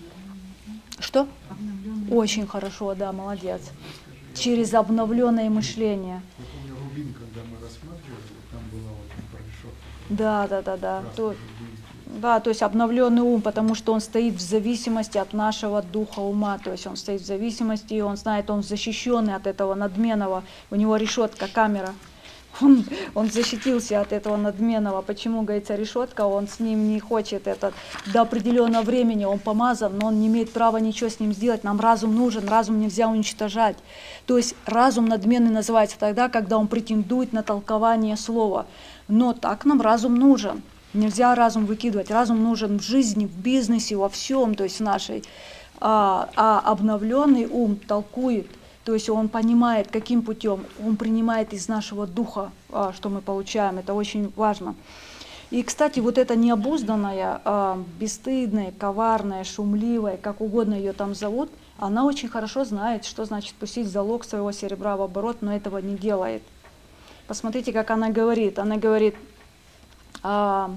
Что? Очень хорошо, да, молодец. Через обновленное мышление. Я помню Рубин, когда мы рассматривали, там была вот про решетку. Да, да, да, да. То, да, то есть обновленный ум, потому что он стоит в зависимости от нашего духа ума, то есть он стоит в зависимости, и он знает, он защищенный от этого надменного, у него решетка, камера. Он, он защитился от этого надменного. Почему, говорится, решетка? Он с ним не хочет этот. До определенного времени он помазан, но он не имеет права ничего с ним сделать. Нам разум нужен, разум нельзя уничтожать. То есть разум надменный называется тогда, когда он претендует на толкование слова. Но так нам разум нужен. Нельзя разум выкидывать. Разум нужен в жизни, в бизнесе, во всем, то есть в нашей. А, а обновленный ум толкует. То есть он понимает, каким путем, он принимает из нашего духа, что мы получаем. Это очень важно. И, кстати, вот эта необузданная, бесстыдная, коварная, шумливая, как угодно ее там зовут, она очень хорошо знает, что значит пустить залог своего серебра в оборот, но этого не делает. Посмотрите, как она говорит. Она говорит, а,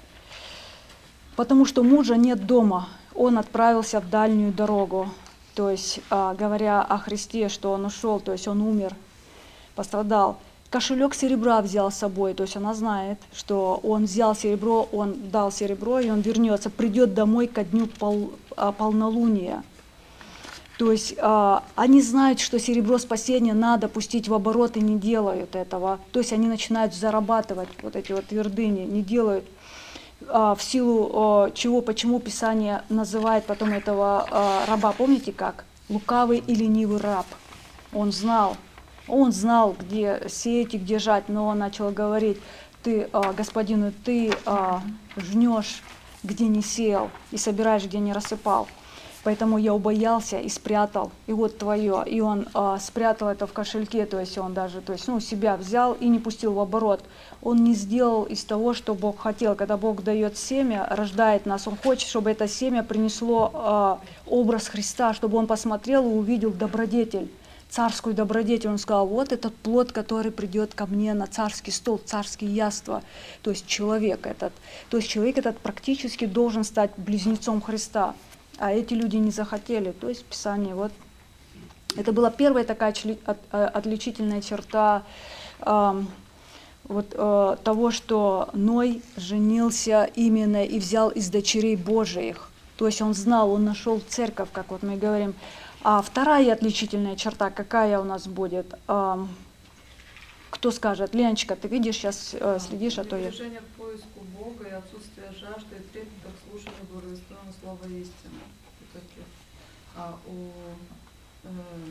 потому что мужа нет дома, он отправился в дальнюю дорогу. То есть, а, говоря о Христе, что он ушел, то есть он умер, пострадал. Кошелек серебра взял с собой, то есть она знает, что он взял серебро, он дал серебро, и он вернется, придет домой ко дню пол, а, полнолуния. То есть а, они знают, что серебро спасения надо пустить в оборот, и не делают этого. То есть они начинают зарабатывать вот эти вот твердыни, не делают. В силу чего, почему Писание называет потом этого раба, помните как? Лукавый и ленивый раб. Он знал, он знал, где сеять и где жать, но он начал говорить, ты, господину, ты жнешь, где не сеял, и собираешь, где не рассыпал. Поэтому я убоялся и спрятал, и вот твое. И он а, спрятал это в кошельке, то есть он даже, то есть, ну, себя взял и не пустил в оборот. Он не сделал из того, что Бог хотел. Когда Бог дает семя, рождает нас, Он хочет, чтобы это семя принесло а, образ Христа, чтобы он посмотрел и увидел добродетель, царскую добродетель. Он сказал, вот этот плод, который придет ко мне на царский стол, царские яства. То есть человек этот. То есть человек этот практически должен стать близнецом Христа. А эти люди не захотели, то есть Писание. Вот. Это была первая такая отличительная черта э, вот, э, того, что Ной женился именно и взял из дочерей Божиих. То есть он знал, он нашел церковь, как вот мы говорим. А вторая отличительная черта, какая у нас будет? Э, кто скажет? Леночка, ты видишь, сейчас э, следишь, а то я... Движение к поиску Бога и отсутствие жажды и трепета к слушанию благовествуемого слова истины. А у э,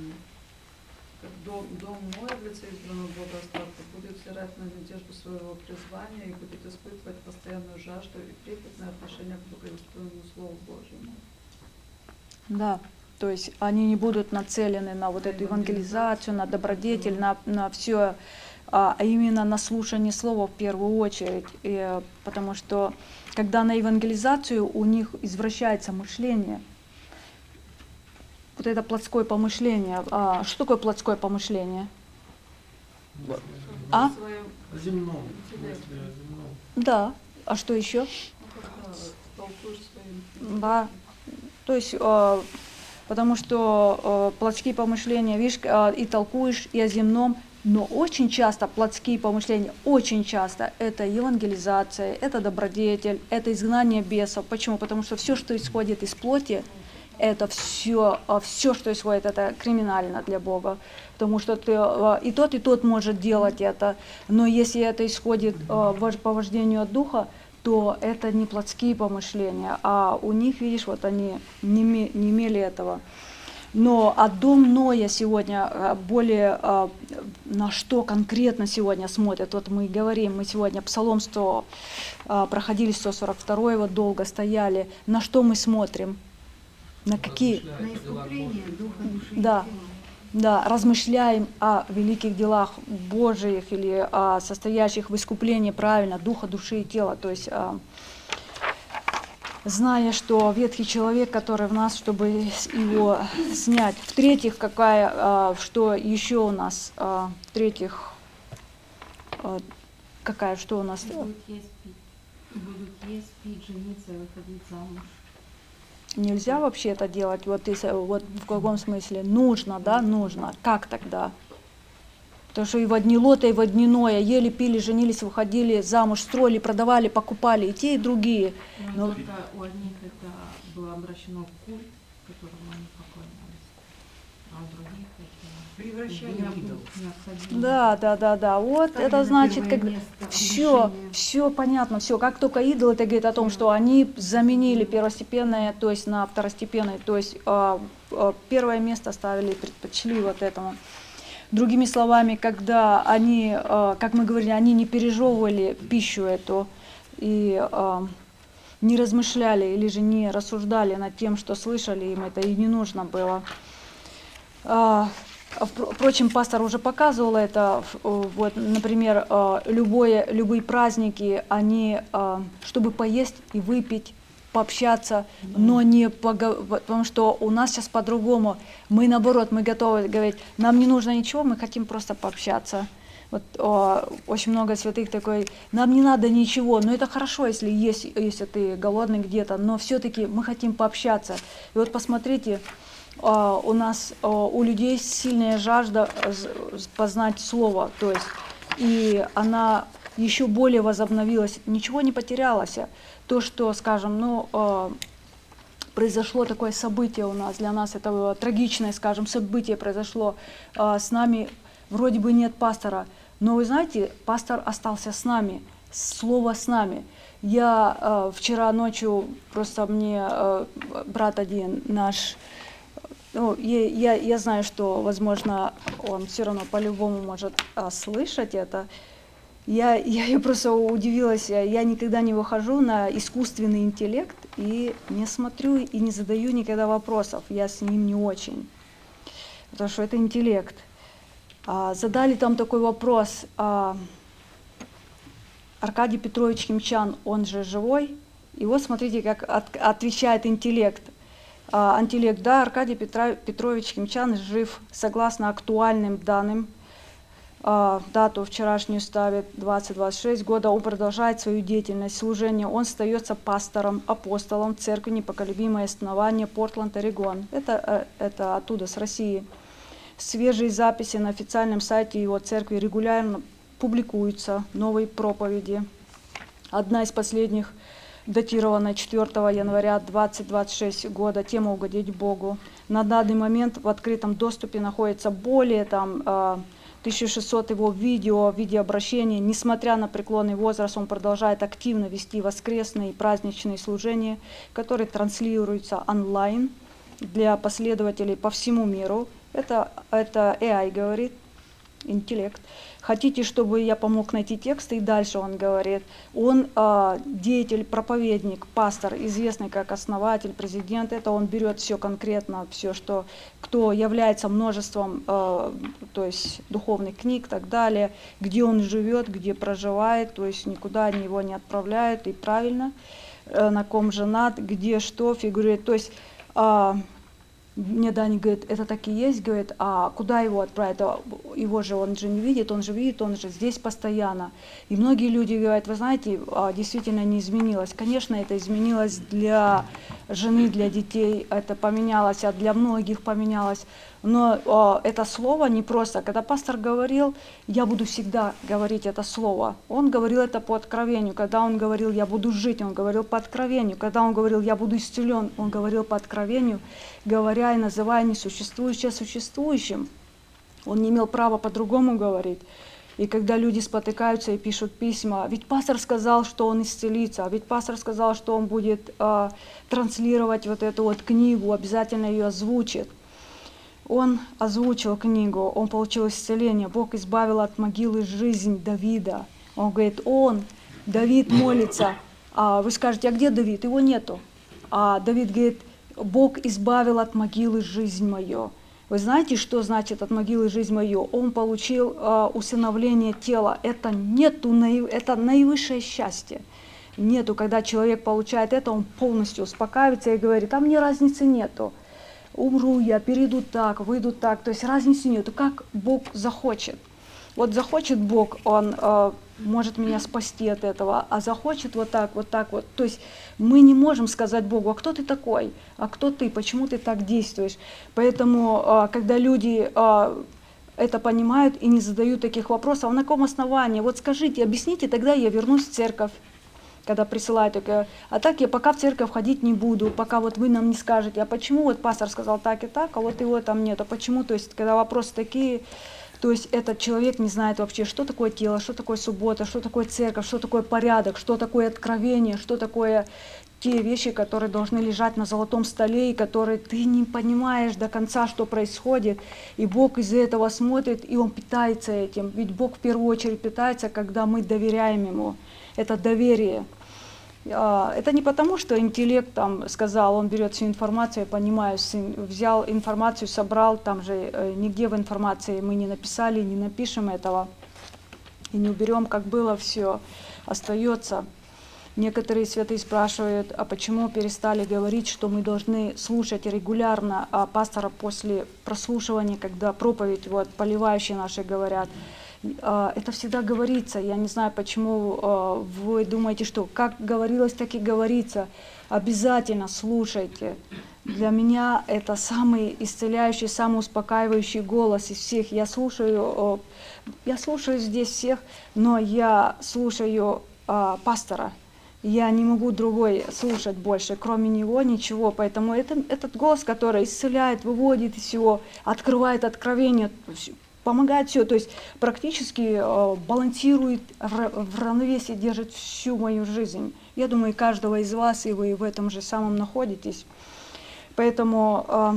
дом, дом мой в лице избранного Бога остатка будет взирать на надежду своего призвания и будет испытывать постоянную жажду и трепетное отношение к благовествуемому Слову Божьему. Да. То есть они не будут нацелены на вот эту евангелизацию, на добродетель, на, на все, а именно на слушание слова в первую очередь. И, потому что когда на евангелизацию у них извращается мышление, вот это плотское помышление. А что такое плотское помышление? А? В своем О земном, в интеллекте. смысле о земном. Да. А что еще? Ну, когда толкуешь своим Да. То есть, э, потому что э, плотские помышления, видишь, э, и толкуешь, и о земном, но очень часто плотские помышления, очень часто это евангелизация, это добродетель, это изгнание бесов. Почему? Потому что все, что исходит из плоти, это все, все, что исходит, это криминально для Бога. Потому что ты, э, и тот, и тот может делать это, но если это исходит э, вож- по вождению от Духа, то это не плотские помышления, а у них, видишь, вот они не, име- не имели этого. Но а дом Ноя сегодня э, более, э, на что конкретно сегодня смотрят, вот мы говорим, мы сегодня Псалом сто, э, проходили сто сорок два, вот долго стояли, на что мы смотрим? На какие? На искупление духа, души и Да. тела. Да, размышляем о великих делах Божиих или о состоящих в искуплении, правильно, духа, души и тела. То есть, а, зная, что ветхий человек, который в нас, чтобы его снять. В-третьих, какая, а, что еще у нас? А, в-третьих, а, какая, что у нас? Будут есть пить, будут есть пить, жениться и выходить замуж. Нельзя вообще это делать, вот, если, вот в каком смысле? Нужно, да, нужно. Как тогда? Потому что и в одни лота, и в одни Ноя ели, пили, женились, выходили замуж, строили, продавали, покупали, и те, и другие. Но Но- только у одних это было обращено в культ, которому они поклонялись, а у других это Превращали в идол. необходимо. Да, да, да, да. Вот Ставили это на значит, первое как место все, удушение. все понятно, все. Как только идол, это говорит о том, что они заменили первостепенное, то есть на второстепенное, то есть а, а, первое место ставили, предпочли вот этому. Другими словами, когда они, а, как мы говорили, они не пережевывали пищу эту и а, не размышляли или же не рассуждали над тем, что слышали, им это и не нужно было. А, впро- Впрочем, пастор уже показывал это. ф- э, Вот, например, а, любое, любые праздники, они, а, чтобы поесть и выпить, пообщаться, но не пого- потому что у нас сейчас по-другому. Мы наоборот, мы готовы говорить, нам не нужно ничего, мы хотим просто пообщаться. Вот о, очень много святых такой, нам не надо ничего, но это хорошо, если есть, если ты голодный где-то, но все-таки мы хотим пообщаться. И вот посмотрите, а, у нас, а, у людей сильная жажда з- з- познать Слово, то есть, и она еще более возобновилась, ничего не потерялось. То, что, скажем, ну, а, произошло такое событие у нас, для нас это было трагичное, скажем, событие произошло а, с нами, вроде бы нет пастора, но вы знаете, пастор остался с нами, слово с нами. Я а, вчера ночью, просто мне а, брат один наш, ну, я, я, я знаю, что, возможно, он все равно по-любому может а, слышать это. Я, я, я просто удивилась, я никогда не выхожу на искусственный интеллект и не смотрю и не задаю никогда вопросов, я с ним не очень, потому что это интеллект. А, задали там такой вопрос, а, Аркадий Петрович Химчан, он же живой, и вот смотрите, как от, отвечает интеллект. А, интеллект, да, Аркадий Петра, Петрович Химчан жив, согласно актуальным данным. А, дату вчерашнюю ставит двадцать двадцать шесть года, он продолжает свою деятельность, служение, он остается пастором, апостолом церкви Непоколебимое основание, Портленд, Орегон. Это, э, это оттуда, с России. Свежие записи на официальном сайте его церкви регулярно публикуются, новые проповеди. Одна из последних датирована четвёртого января двадцать двадцать шесть года, тема «Угодить Богу». На данный момент в открытом доступе находится более там, э, тысяча шестьсот его видео, видеообращений. Несмотря на преклонный возраст, он продолжает активно вести воскресные и праздничные служения, которые транслируются онлайн для последователей по всему миру. Это, это эй ай говорит, интеллект. Хотите, чтобы я помог найти тексты? И дальше он говорит. Он э, деятель, проповедник, пастор, известный как основатель, президент. Это он берет все конкретно, все, что, кто является множеством, э, то есть духовных книг и так далее, где он живет, где проживает, то есть никуда они его не отправляют, и правильно, э, на ком женат, где что фигурирует. То есть э, Мне Даня говорит, это так и есть, говорит, а куда его отправить? А его же он же не видит, он же видит, он же здесь постоянно. И многие люди говорят, вы знаете, действительно не изменилось. Конечно, это изменилось для жены, для детей, это поменялось, а для многих поменялось. Но о, это слово не просто. Когда пастор говорил, я буду всегда говорить это слово, он говорил это по откровению. Когда он говорил, я буду жить, он говорил по откровению. Когда он говорил, я буду исцелен, он говорил по откровению, говоря и называя несуществующее существующим. Он не имел права по-другому говорить. И когда люди спотыкаются и пишут письма, ведь пастор сказал, что он исцелится, ведь пастор сказал, что он будет э, транслировать вот эту вот книгу, обязательно ее озвучит. Он озвучил книгу, он получил исцеление. Бог избавил от могилы жизнь Давида. Он говорит, он, Давид молится. А вы скажете, а где Давид? Его нету. А Давид говорит, Бог избавил от могилы жизнь мою. Вы знаете, что значит от могилы жизнь мою? Он получил э, усыновление тела. Это нету, это наивысшее счастье. Нету, когда человек получает это, он полностью успокаивается и говорит, а мне разницы нету. Умру я, перейду так, выйду так. То есть разницы нету, как Бог захочет. Вот захочет Бог, Он э, может меня спасти от этого, а захочет вот так, вот так вот. То есть мы не можем сказать Богу, а кто ты такой, а кто ты, почему ты так действуешь. Поэтому, э, когда люди э, это понимают и не задают таких вопросов, а на каком основании? Вот скажите, объясните, тогда я вернусь в церковь. Когда присылают, такое, а так я пока в церковь ходить не буду, пока вот вы нам не скажете, а почему вот пастор сказал так и так, а вот его там нет, а почему, то есть когда вопросы такие, то есть этот человек не знает вообще, что такое тело, что такое суббота, что такое церковь, что такое порядок, что такое откровение, что такое те вещи, которые должны лежать на золотом столе, и которые ты не понимаешь до конца, что происходит, и Бог из-за этого смотрит, и Он питается этим, ведь Бог в первую очередь питается, когда мы доверяем Ему. Это доверие. Это не потому, что интеллект там сказал, он берет всю информацию, я понимаю, взял информацию, собрал, там же нигде в информации мы не написали, не напишем этого, и не уберем, как было все, остается. Некоторые святые спрашивают, а почему перестали говорить, что мы должны слушать регулярно а пастора после прослушивания, когда проповедь, вот, поливающие наши говорят. Это всегда говорится. Я не знаю, почему вы думаете, что как говорилось, так и говорится. Обязательно слушайте. Для меня это самый исцеляющий, самый успокаивающий голос из всех. Я слушаю, я слушаю здесь всех, но я слушаю пастора. Я не могу другой слушать больше, кроме него ничего. Поэтому это, этот голос, который исцеляет, выводит из всего, открывает откровение, помогает все, то есть практически э, балансирует, в равновесии держит всю мою жизнь. Я думаю, каждого из вас, и вы в этом же самом находитесь. Поэтому, э,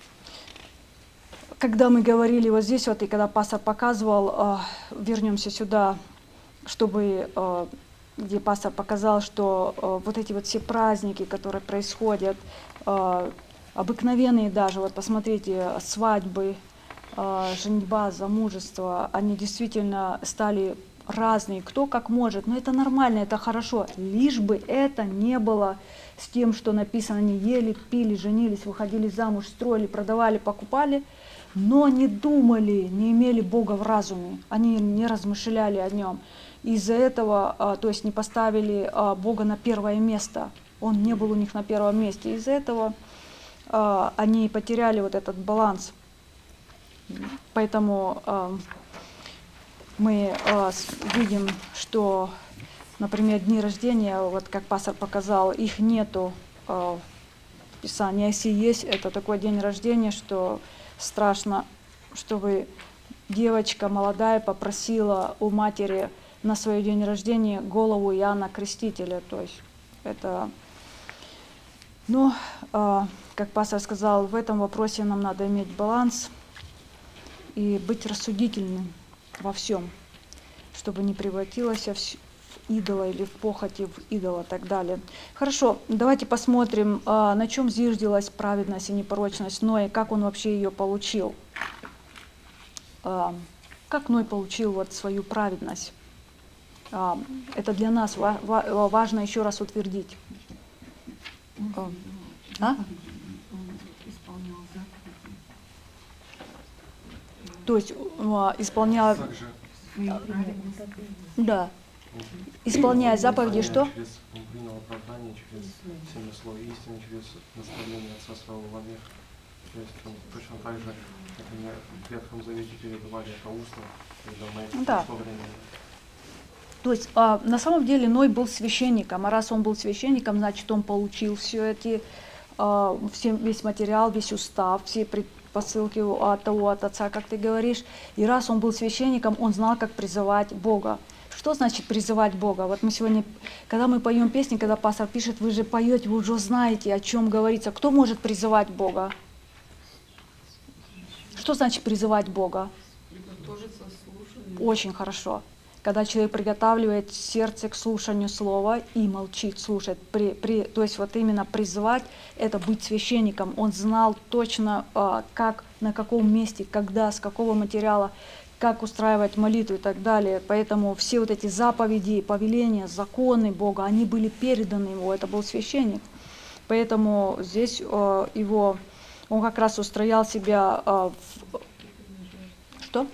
когда мы говорили вот здесь, вот, и когда пастор показывал, э, вернемся сюда, чтобы, э, где пастор показал, что э, вот эти вот все праздники, которые происходят, э, обыкновенные даже, вот посмотрите, свадьбы, женитьба, замужество, они действительно стали разные, кто как может, но это нормально, это хорошо, лишь бы это не было с тем, что написано, они ели, пили, женились, выходили замуж, строили, продавали, покупали, но не думали, не имели Бога в разуме, они не размышляли о Нем. Из-за этого, то есть не поставили Бога на первое место, Он не был у них на первом месте, из-за этого они потеряли вот этот баланс. Поэтому э, мы э, видим, что, например, дни рождения, вот как пастор показал, их нету э, в Писании. Если есть, это такой день рождения, что страшно, чтобы девочка молодая попросила у матери на свой день рождения голову Иоанна Крестителя. То есть это... Но, э, как пастор сказал, в этом вопросе нам надо иметь баланс и быть рассудительным во всем, чтобы не превратилось в идола или в похоти, в идола и так далее. Хорошо, давайте посмотрим, на чем зиждилась праведность и непорочность Ноя, как он вообще ее получил. Как Ной получил вот свою праведность? Это для нас важно еще раз утвердить. А? Исполнял заповедь. То есть а, исполняя, Также да, исполняя заповеди, что? Через, он принял оправдание через семя слова истины, через наставление Отца Своего во век. То есть он точно так же, как они в Ветхом Завете передавали это устно, когда мы Да. пришло время. То есть а, на самом деле Ной был священником, а раз он был священником, значит он получил все эти, а, все, весь материал, весь устав, все предпосылки от того, от Отца, как ты говоришь. И раз он был священником, он знал, как призывать Бога. Что значит призывать Бога? Вот мы сегодня, когда мы поем песни, когда пастор пишет, вы же поете, вы уже знаете, о чем говорится. Кто может призывать Бога? Что значит призывать Бога? Приготовиться слушанию. Очень хорошо. Когда человек приготавливает сердце к слушанию слова и молчит, слушает. При, при, то есть вот именно призывать – это быть священником. Он знал точно, а, как, на каком месте, когда, с какого материала, как устраивать молитву и так далее. Поэтому все вот эти заповеди, повеления, законы Бога, они были переданы ему, это был священник. Поэтому здесь а, его, он как раз устроял себя а, в… Что?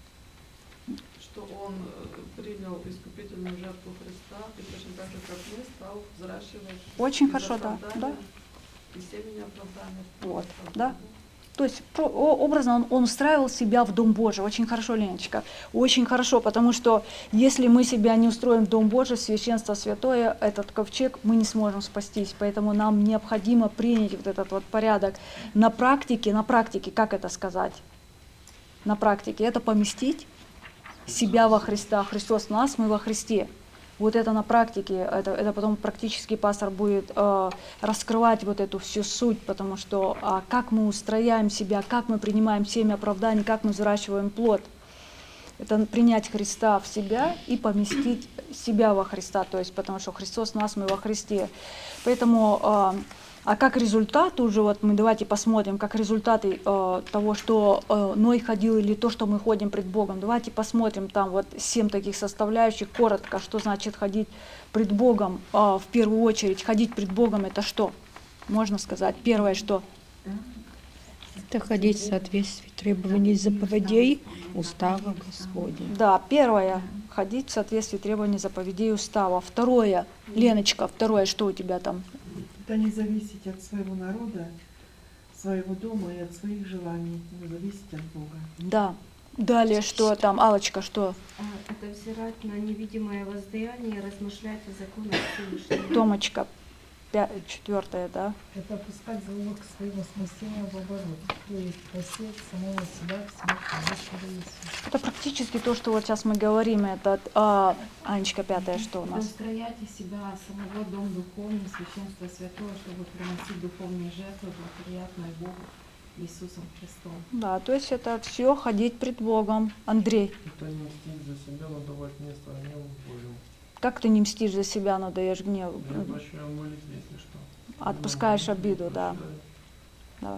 Что он э, принял искупительную жертву Христа и точно так же, как мы, стал взращивать Очень из хорошо, да, оправдания да. и семени оправдания. Вот, да. То есть про- о- образно он, он устраивал себя в Дом Божий. Очень хорошо, Леночка, очень хорошо, потому что если мы себя не устроим в Дом Божий, священство святое, этот ковчег, мы не сможем спастись. Поэтому нам необходимо принять вот этот вот порядок. На практике, на практике, как это сказать? На практике это поместить себя во Христа. Христос в нас, мы во Христе. Вот это на практике, это, это потом практически пастор будет э, раскрывать вот эту всю суть, потому что а, как мы устрояем себя, как мы принимаем семя оправданий, как мы взращиваем плод. Это принять Христа в себя и поместить себя во Христа, то есть потому что Христос в нас, мы во Христе. Поэтому, э, а как результат уже, вот мы давайте посмотрим, как результаты э, того, что э, Ной ходил, или то, что мы ходим пред Богом. Давайте посмотрим там вот семь таких составляющих, коротко, что значит ходить пред Богом. Э, в первую очередь, ходить пред Богом это что? Можно сказать, первое что? Это ходить в соответствии требований заповедей устава Господня. Да, первое, ходить в соответствии требований заповедей устава. Второе, Леночка, второе, что у тебя там? Это не зависеть от своего народа, своего дома и от своих желаний, но зависеть от Бога. Да. Далее, что там, Аллочка, что? А, это взирать на невидимое воздаяние, размышлять о законах Всевышнего. Томочка, пя- четвертое, да? Это пускать залог своего спасения в оборот, то есть посеять самого себя в смерть Господа Иисуса. Это практически то, что вот сейчас мы говорим. Это, а, Анечка, пятое, что у нас? Устроять из себя самого дом духовный, священство святое, чтобы приносить духовные жертвы, благоприятные Богу Иисусом Христом. Да, то есть это все ходить пред Богом. Андрей, Это не мстить за себя, но давать место гневу Божьему. как ты не мстишь за себя, но даешь гнев? Я прощаю молитву, если что. Отпускаешь обиду, да. Прощаю. да.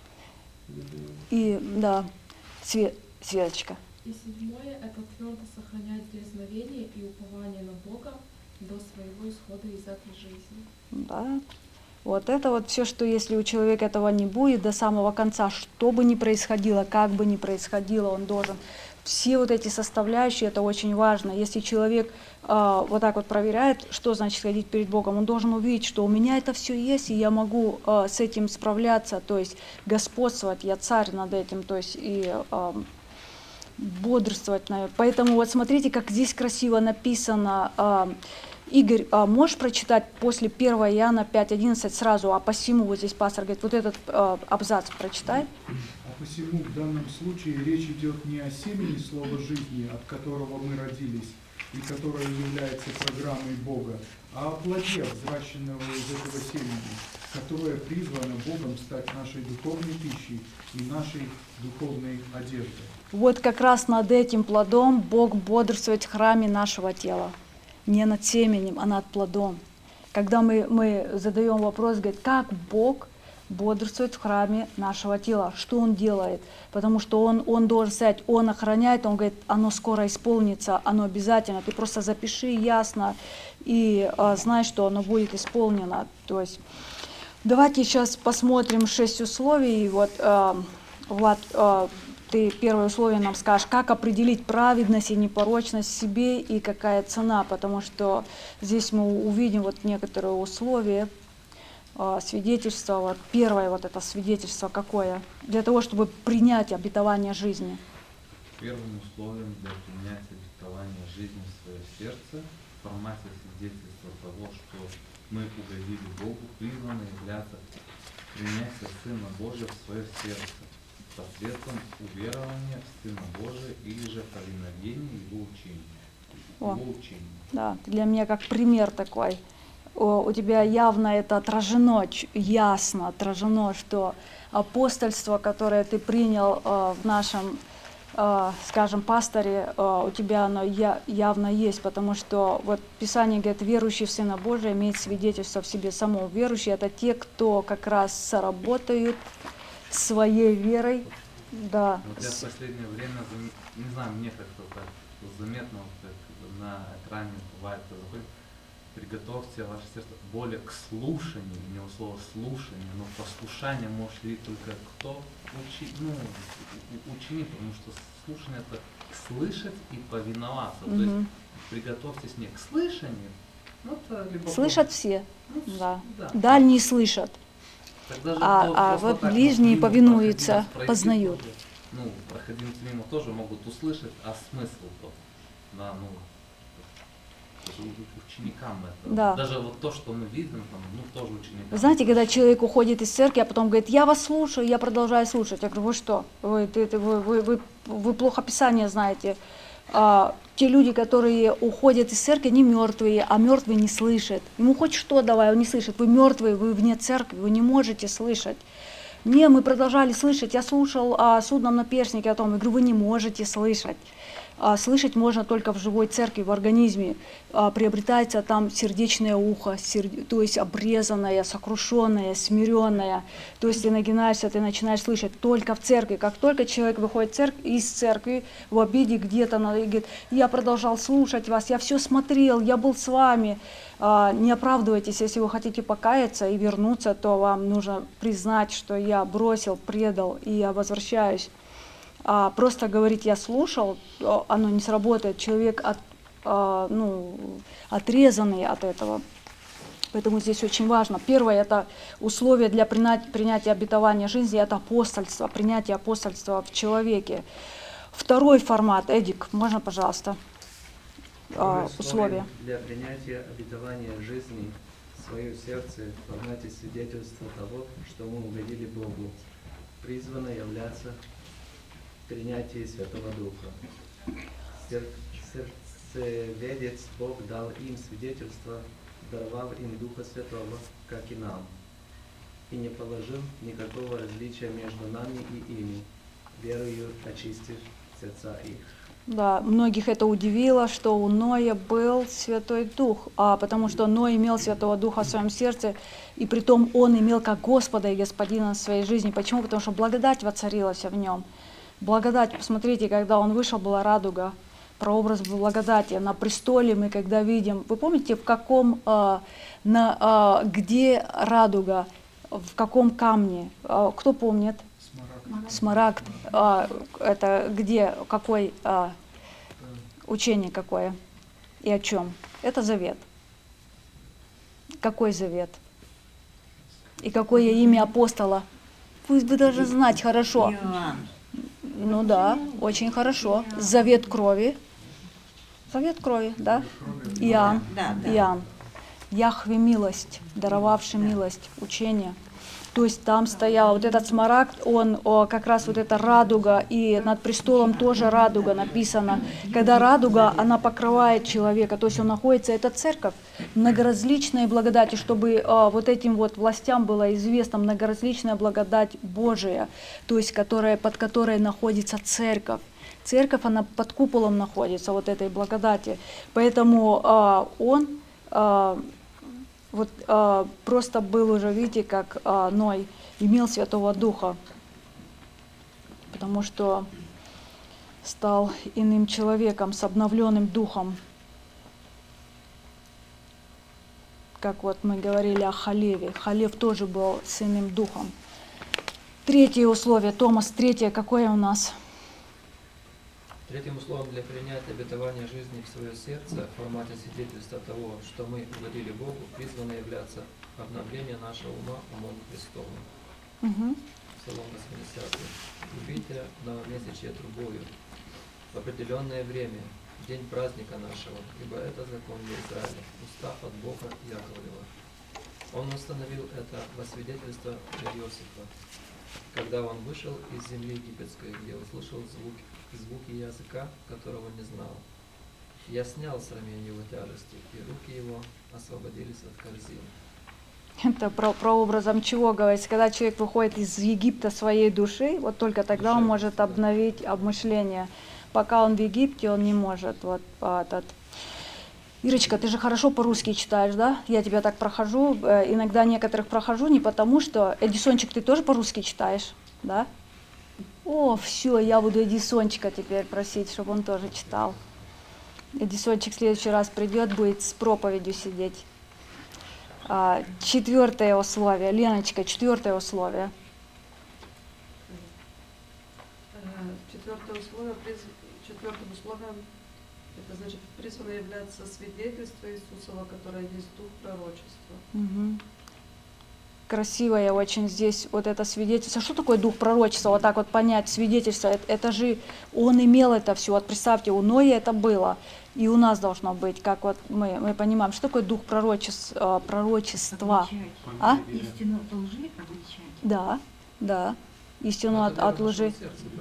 Люблю. И, да, Све- Светочка. И седьмое – это твердо сохранять дерзновение и упование на Бога до своего исхода из этой жизни. Да. Вот это вот все, что если у человека этого не будет до самого конца, что бы ни происходило, как бы ни происходило, он должен. Все вот эти составляющие, это очень важно. Если человек э, вот так вот проверяет, что значит ходить перед Богом, он должен увидеть, что у меня это все есть, и я могу э, с этим справляться, то есть господствовать, я царь над этим, то есть и э, бодрствовать. Поэтому вот смотрите, как здесь красиво написано. Э, Игорь, а можешь прочитать после первого Иоанна пять одиннадцать сразу, а посему вот здесь пастор говорит, вот этот э, абзац прочитай. А посему в данном случае речь идет не о семени слова жизни, от которого мы родились, и которое является программой Бога, а о плоде, взращенного из этого семени, которое призвано Богом стать нашей духовной пищей и нашей духовной одеждой. Вот как раз над этим плодом Бог бодрствует в храме нашего тела. Не над семенем, а над плодом. Когда мы, мы задаем вопрос, говорит, как Бог бодрствует в храме нашего тела, что Он делает? Потому что Он, он должен сказать, Он охраняет, Он говорит, оно скоро исполнится, оно обязательно. Ты просто запиши ясно и а, знай, что оно будет исполнено. То есть, давайте сейчас посмотрим шесть условий. Вот, а, Влад, а, ты первое условие нам скажешь, как определить праведность и непорочность в себе и какая цена, потому что здесь мы увидим вот некоторые условия, свидетельство, вот первое вот это свидетельство какое, для того, чтобы принять обетование жизни. Первым условием для принятия обетования жизни в свое сердце в формате свидетельства того, что мы угодили Богу, призваны являться принятие Сына Божия в свое сердце посредством уверования в Сына Божия или же повиновения Его учению. О, Его учению. да, для меня как пример такой. О, у тебя явно это отражено, ясно отражено, что апостольство, которое ты принял э, в нашем, э, скажем, пасторе, э, у тебя оно я, явно есть, потому что вот Писание говорит, верующий в Сына Божия имеет свидетельство в себе самого. Верующие — это те, кто как раз сработают своей верой. Да. Вот я в последнее время, не знаю, мне как-то так заметно, вот как на экране бывает, заходит, приготовьте ваше сердце более к слушанию, у него слово слушание, но послушание может ли только кто? Учи, ну, ученик, потому что слушание это слышать и повиноваться. Mm-hmm. То есть приготовьтесь не к слышанию, но это либо слышат все, ну, да. Да. Дальние слышат, Тогда же а, а вот ближние повинуются, познают. Тоже, ну, проходимцы мимо тоже могут услышать, а смысл-то, да, ну, ученикам это. Да. Даже вот то, что мы видим, там, ну, тоже ученикам. Вы знаете, когда человек уходит из церкви, а потом говорит, я вас слушаю, я продолжаю слушать. Я говорю, вы что? Вы, ты, ты, вы, вы, вы, вы плохо Писание знаете. А, те люди, которые уходят из церкви, они мертвые, а мертвый не слышит. Ему хоть что давай, он не слышит. Вы мертвые, вы вне церкви, вы не можете слышать. Не, мы продолжали слышать. Я слушал о судном наперстнике, о том, я говорю, вы не можете слышать. А слышать можно только в живой церкви, в организме. А приобретается там сердечное ухо, серд... то есть обрезанное, сокрушенное, смиренное. То есть ты нагинаешься, ты начинаешь слышать только в церкви. Как только человек выходит церкви, из церкви в обиде где-то, и говорит, я продолжал слушать вас, я все смотрел, я был с вами. А, не оправдывайтесь, если вы хотите покаяться и вернуться, то вам нужно признать, что я бросил, предал, и я возвращаюсь. А просто говорить «я слушал», оно не сработает. Человек от, а, ну, отрезанный от этого. Поэтому здесь очень важно. Первое – это условие для принятия обетования жизни – это апостольство, принятие апостольства в человеке. Второй формат. Эдик, можно, пожалуйста, а, условия? Для принятия обетования жизни в свое сердце в формате свидетельства того, что мы угодили Богу, призвано являться принятие Святого Духа. Сердцеведец Бог дал им свидетельство, даровал им Духа Святого, как и нам, и не положил никакого различия между нами и ими, верою очистив сердца их. Да, многих это удивило, что у Ноя был Святой Дух, а потому что Ной имел Святого Духа в своем сердце, и притом он имел как Господа и Господина в своей жизни. Почему? Потому что благодать воцарилась в нем. Благодать, посмотрите, когда он вышел, была радуга, прообраз благодати. На престоле мы, когда видим, вы помните, в каком, э, на, э, где радуга, в каком камне? Э, кто помнит? Смарагд. Смарагд. Э, это где, какой э, учение какое и о чем? Это завет. Какой завет? И какое имя апостола? Вы, вы должны знать хорошо. Ну да, очень хорошо. Завет крови. Завет крови, да? Иоанн. Да, да. Иоанн. Яхве милость, даровавший милость, учение. То есть там стоял вот этот смарагд, он о, как раз вот эта радуга, и над престолом тоже радуга написано. Когда радуга, она покрывает человека, то есть он находится, это церковь, многоразличные благодати, чтобы о, вот этим вот властям было известно многоразличная благодать Божия, то есть которая, под которой находится церковь. Церковь, она под куполом находится, вот этой благодати. Поэтому о, он... О, Вот э, просто был уже, видите, как э, Ной имел Святого Духа, потому что стал иным человеком с обновленным духом. Как вот мы говорили о Халеве. Халев тоже был с иным духом. Третье условие, Томас, третье, какое у нас? Третьим условием для принятия обетования жизни в свое сердце в формате свидетельства того, что мы угодили Богу, призвано являться обновление нашего ума умом Христовым. Мгм. Псалом восьмидесятый. Любите новомесячье трубою в определенное время, день праздника нашего, ибо это закон для Израиля, устав от Бога Яковлева. Он установил это во свидетельство Иосифа, когда он вышел из земли египетской, где услышал звук, звуки языка, которого не знал. Я снял с рамен его тяжести, и руки его освободились от корзин. Это про, прообразом чего говорится? Когда человек выходит из Египта своей души, вот только тогда он может обновить обмышление. Пока он в Египте, он не может. Вот, этот. Ирочка, ты же хорошо по-русски читаешь, да? Я тебя так прохожу. э, Иногда некоторых прохожу не потому, что... Эдисончик, ты тоже по-русски читаешь, да? О, все, я буду Эдисончика теперь просить, чтобы он тоже читал. Эдисончик в следующий раз придет, будет с проповедью сидеть. А, четвертое условие. Леночка, четвертое условие. Четвертое условие, приз- четвертым условием, это значит, призвано являться свидетельство Иисусова, которое есть дух пророчества. Угу. Красивое очень здесь вот это свидетельство. Что такое дух пророчества? Вот так вот понять свидетельство. Это, это же он имел это все. Вот представьте, у Ноя это было, и у нас должно быть, как вот мы, мы понимаем, что такое дух пророчества. пророчества. А? Истину от лжи обличать. Да, да. Истину от, от лжи.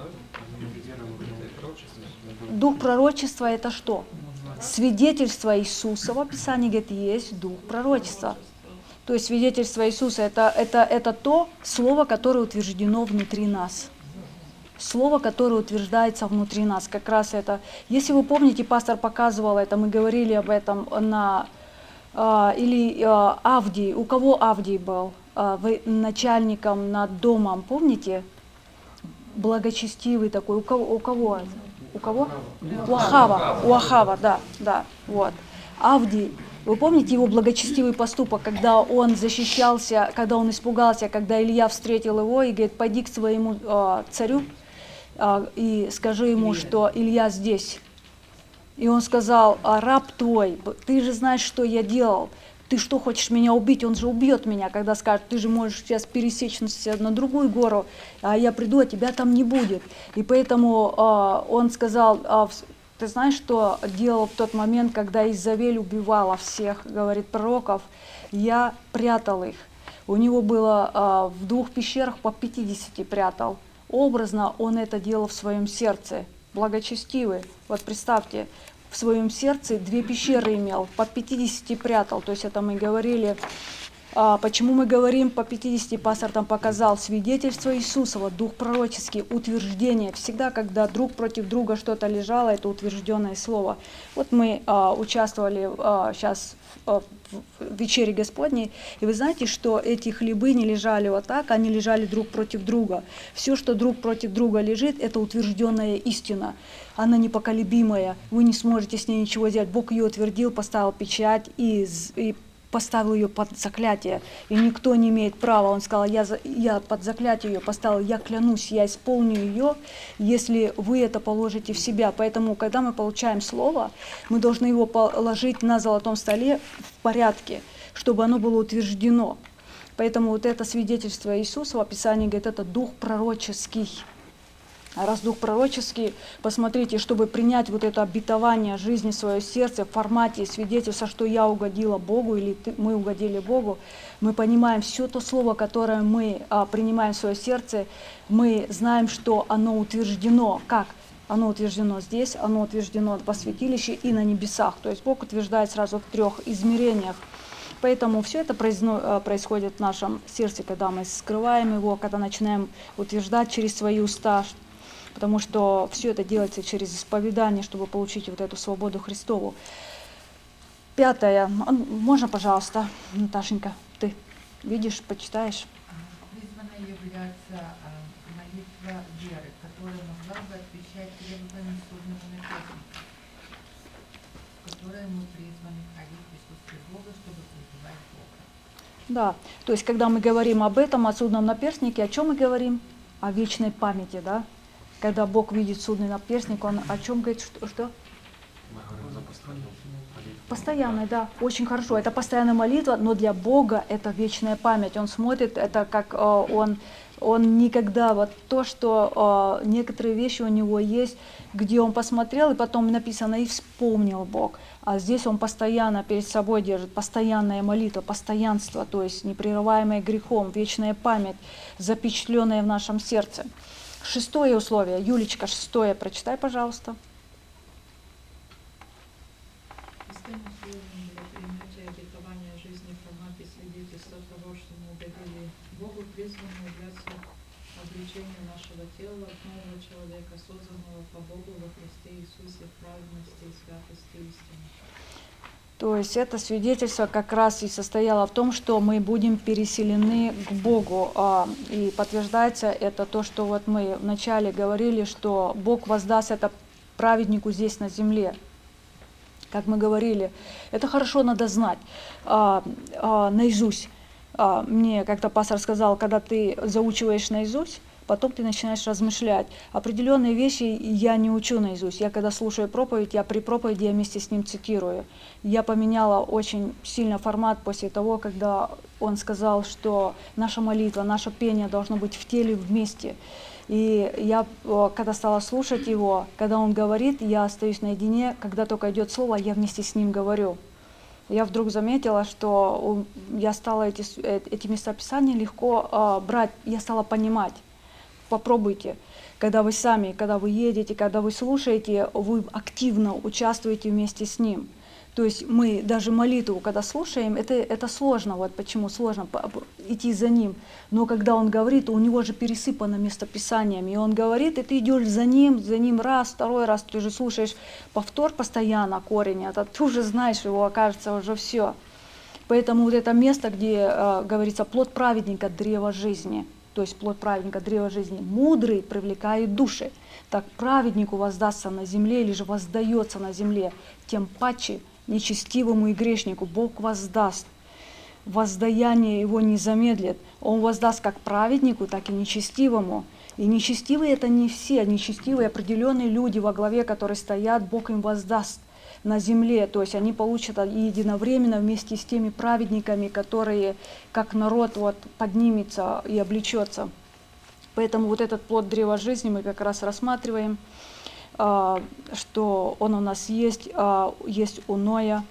Дух пророчества это что? Свидетельство Иисусова, Писание говорит, есть дух пророчества. То есть свидетельство Иисуса это, это, это то слово, которое утверждено внутри нас. Слово, которое утверждается внутри нас. Как раз это. Если вы помните, пастор показывал это, мы говорили об этом на а, или а, Авдий. У кого Авдий был? А, вы начальником над домом, помните? Благочестивый такой. У кого? У кого? У кого? У Ахава. У Ахава, да, да. Вот. Авдий. Вы помните его благочестивый поступок, когда он защищался, когда он испугался, когда Илья встретил его и говорит, пойди к своему э, царю э, и скажи ему, что Илья здесь. И он сказал, а раб твой, ты же знаешь, что я делал. Ты что, хочешь меня убить? Он же убьет меня, когда скажет, ты же можешь сейчас пересечь на другую гору, а я приду, а тебя там не будет. И поэтому э, он сказал, э, ты знаешь, что делал в тот момент, когда Изавель убивала всех, говорит, пророков, я прятал их. У него было э, в двух пещерах по пятидесяти прятал. Образно он это делал в своем сердце, благочестивый. Вот представьте, в своем сердце две пещеры имел, по пятидесяти прятал. То есть это мы говорили, а, почему мы говорим по пятидесяти, пастор там показал, свидетельство Иисусова, дух пророческий, утверждение. Всегда, когда друг против друга что-то лежало, это утвержденное слово. Вот мы а, участвовали а, сейчас в вечере Господней, и вы знаете, что эти хлебы не лежали вот так, они лежали друг против друга. Все, что друг против друга лежит, это утвержденная истина. Она непоколебимая, вы не сможете с ней ничего сделать. Бог ее утвердил, поставил печать и, и поставил ее под заклятие. И никто не имеет права. Он сказал, я, я под заклятие ее поставил, я клянусь, я исполню ее, если вы это положите в себя. Поэтому, когда мы получаем слово, мы должны его положить на золотом столе в порядке, чтобы оно было утверждено. Поэтому вот это свидетельство Иисуса в Писании говорит, это дух пророческий. А раз дух пророческий, посмотрите, чтобы принять вот это обетование жизни в свое сердце в формате свидетельства, что я угодила Богу или ты, мы угодили Богу, мы понимаем все то слово, которое мы а, принимаем в свое сердце, мы знаем, что оно утверждено. Как? Оно утверждено здесь, оно утверждено во святилище и на небесах. То есть Бог утверждает сразу в трех измерениях. Поэтому все это происходит в нашем сердце, когда мы скрываем его, когда начинаем утверждать через свои уста, потому что все это делается через исповедание, чтобы получить вот эту свободу Христову. Пятое. Можно, пожалуйста, Наташенька, ты видишь, почитаешь? Призвана являться молитва веры, которая могла бы отвечать требованиям судного наперстника, в которой мы призваны ходить в присутствие Бога, чтобы призывать Бога. Да, то есть когда мы говорим об этом, о судном наперстнике, о чем мы говорим? О вечной памяти, да? когда Бог видит судный наперстник, Он о чем говорит, что? что? Мы говорим за постоянную молитву. Постоянная, да, очень хорошо. Это постоянная молитва, но для Бога это вечная память. Он смотрит, это как э, он, он никогда, вот то, что э, некоторые вещи у него есть, где он посмотрел, и потом написано, и вспомнил Бог. А здесь он постоянно перед собой держит, постоянная молитва, постоянство, то есть непрерываемое грехом, вечная память, запечатленная в нашем сердце. Шестое условие. Юлечка, шестое, прочитай, пожалуйста. Шестым условием было принятие обетования жизни в формате свидетельства того, что мы угодили Богу, призванному являться обличением нашего тела, нового человека, созданного по Богу во Христе Иисусе в праведности и святости истины. То есть это свидетельство как раз и состояло в том, что мы будем переселены к Богу. И подтверждается это то, что вот мы вначале говорили, что Бог воздаст это праведнику здесь на земле. Как мы говорили, это хорошо надо знать наизусть. Мне как-то пастор сказал, когда ты заучиваешь наизусть, потом ты начинаешь размышлять. Определенные вещи я не учу наизусть. Я когда слушаю проповедь, я при проповеди я вместе с ним цитирую. Я поменяла очень сильно формат после того, когда он сказал, что наша молитва, наше пение должно быть в теле вместе. И я, когда стала слушать его, когда он говорит, я остаюсь наедине, когда только идет слово, я вместе с ним говорю. Я вдруг заметила, что я стала эти, эти места Писания легко брать, я стала понимать. Попробуйте, когда вы сами, когда вы едете, когда вы слушаете, вы активно участвуете вместе с ним. То есть мы даже молитву, когда слушаем, это, это сложно. Вот почему сложно идти за ним. Но когда он говорит, у него же пересыпано местописаниями. И он говорит, и ты идешь за ним, за ним раз, второй раз, ты же слушаешь повтор постоянно, корень, это ты уже знаешь его, окажется уже все. Поэтому вот это место, где э, говорится плод праведника, древо жизни. То есть плод праведника, древо жизни. Мудрый привлекает души. Так праведнику воздастся на земле, или же воздается на земле, тем паче нечестивому и грешнику Бог воздаст. Воздаяние его не замедлит. Он воздаст как праведнику, так и нечестивому. И нечестивые это не все, нечестивые определенные люди во главе, которые стоят, Бог им воздаст на земле. То есть они получат единовременно вместе с теми праведниками, которые как народ вот поднимется и облечется. Поэтому вот этот плод древа жизни мы как раз рассматриваем, что он у нас есть, есть у Ноя.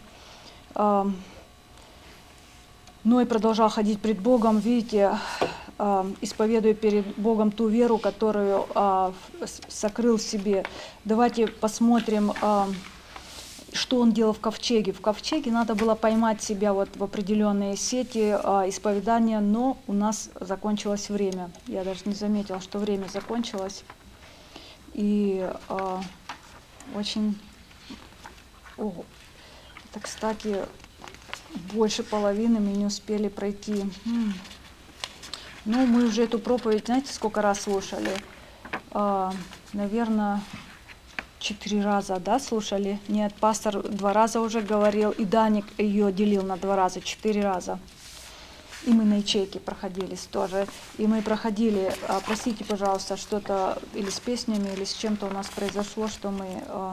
Ной продолжал ходить пред Богом, видите, исповедуя перед Богом ту веру, которую сокрыл в себе. Давайте посмотрим, что он делал в ковчеге. В ковчеге надо было поймать себя вот в определенные сети исповедания, но у нас закончилось время. Я даже не заметила, что время закончилось. И э, очень, о, это, кстати, больше половины мы не успели пройти. М-м. Ну, мы уже эту проповедь, знаете, сколько раз слушали? Э, наверное, четыре раза, да, слушали? Нет, пастор два раза уже говорил, и Даник ее делил на два раза, четыре раза. И мы на ячейке проходились тоже. И мы проходили, простите, пожалуйста, что-то или с песнями, или с чем-то у нас произошло, что мы, э,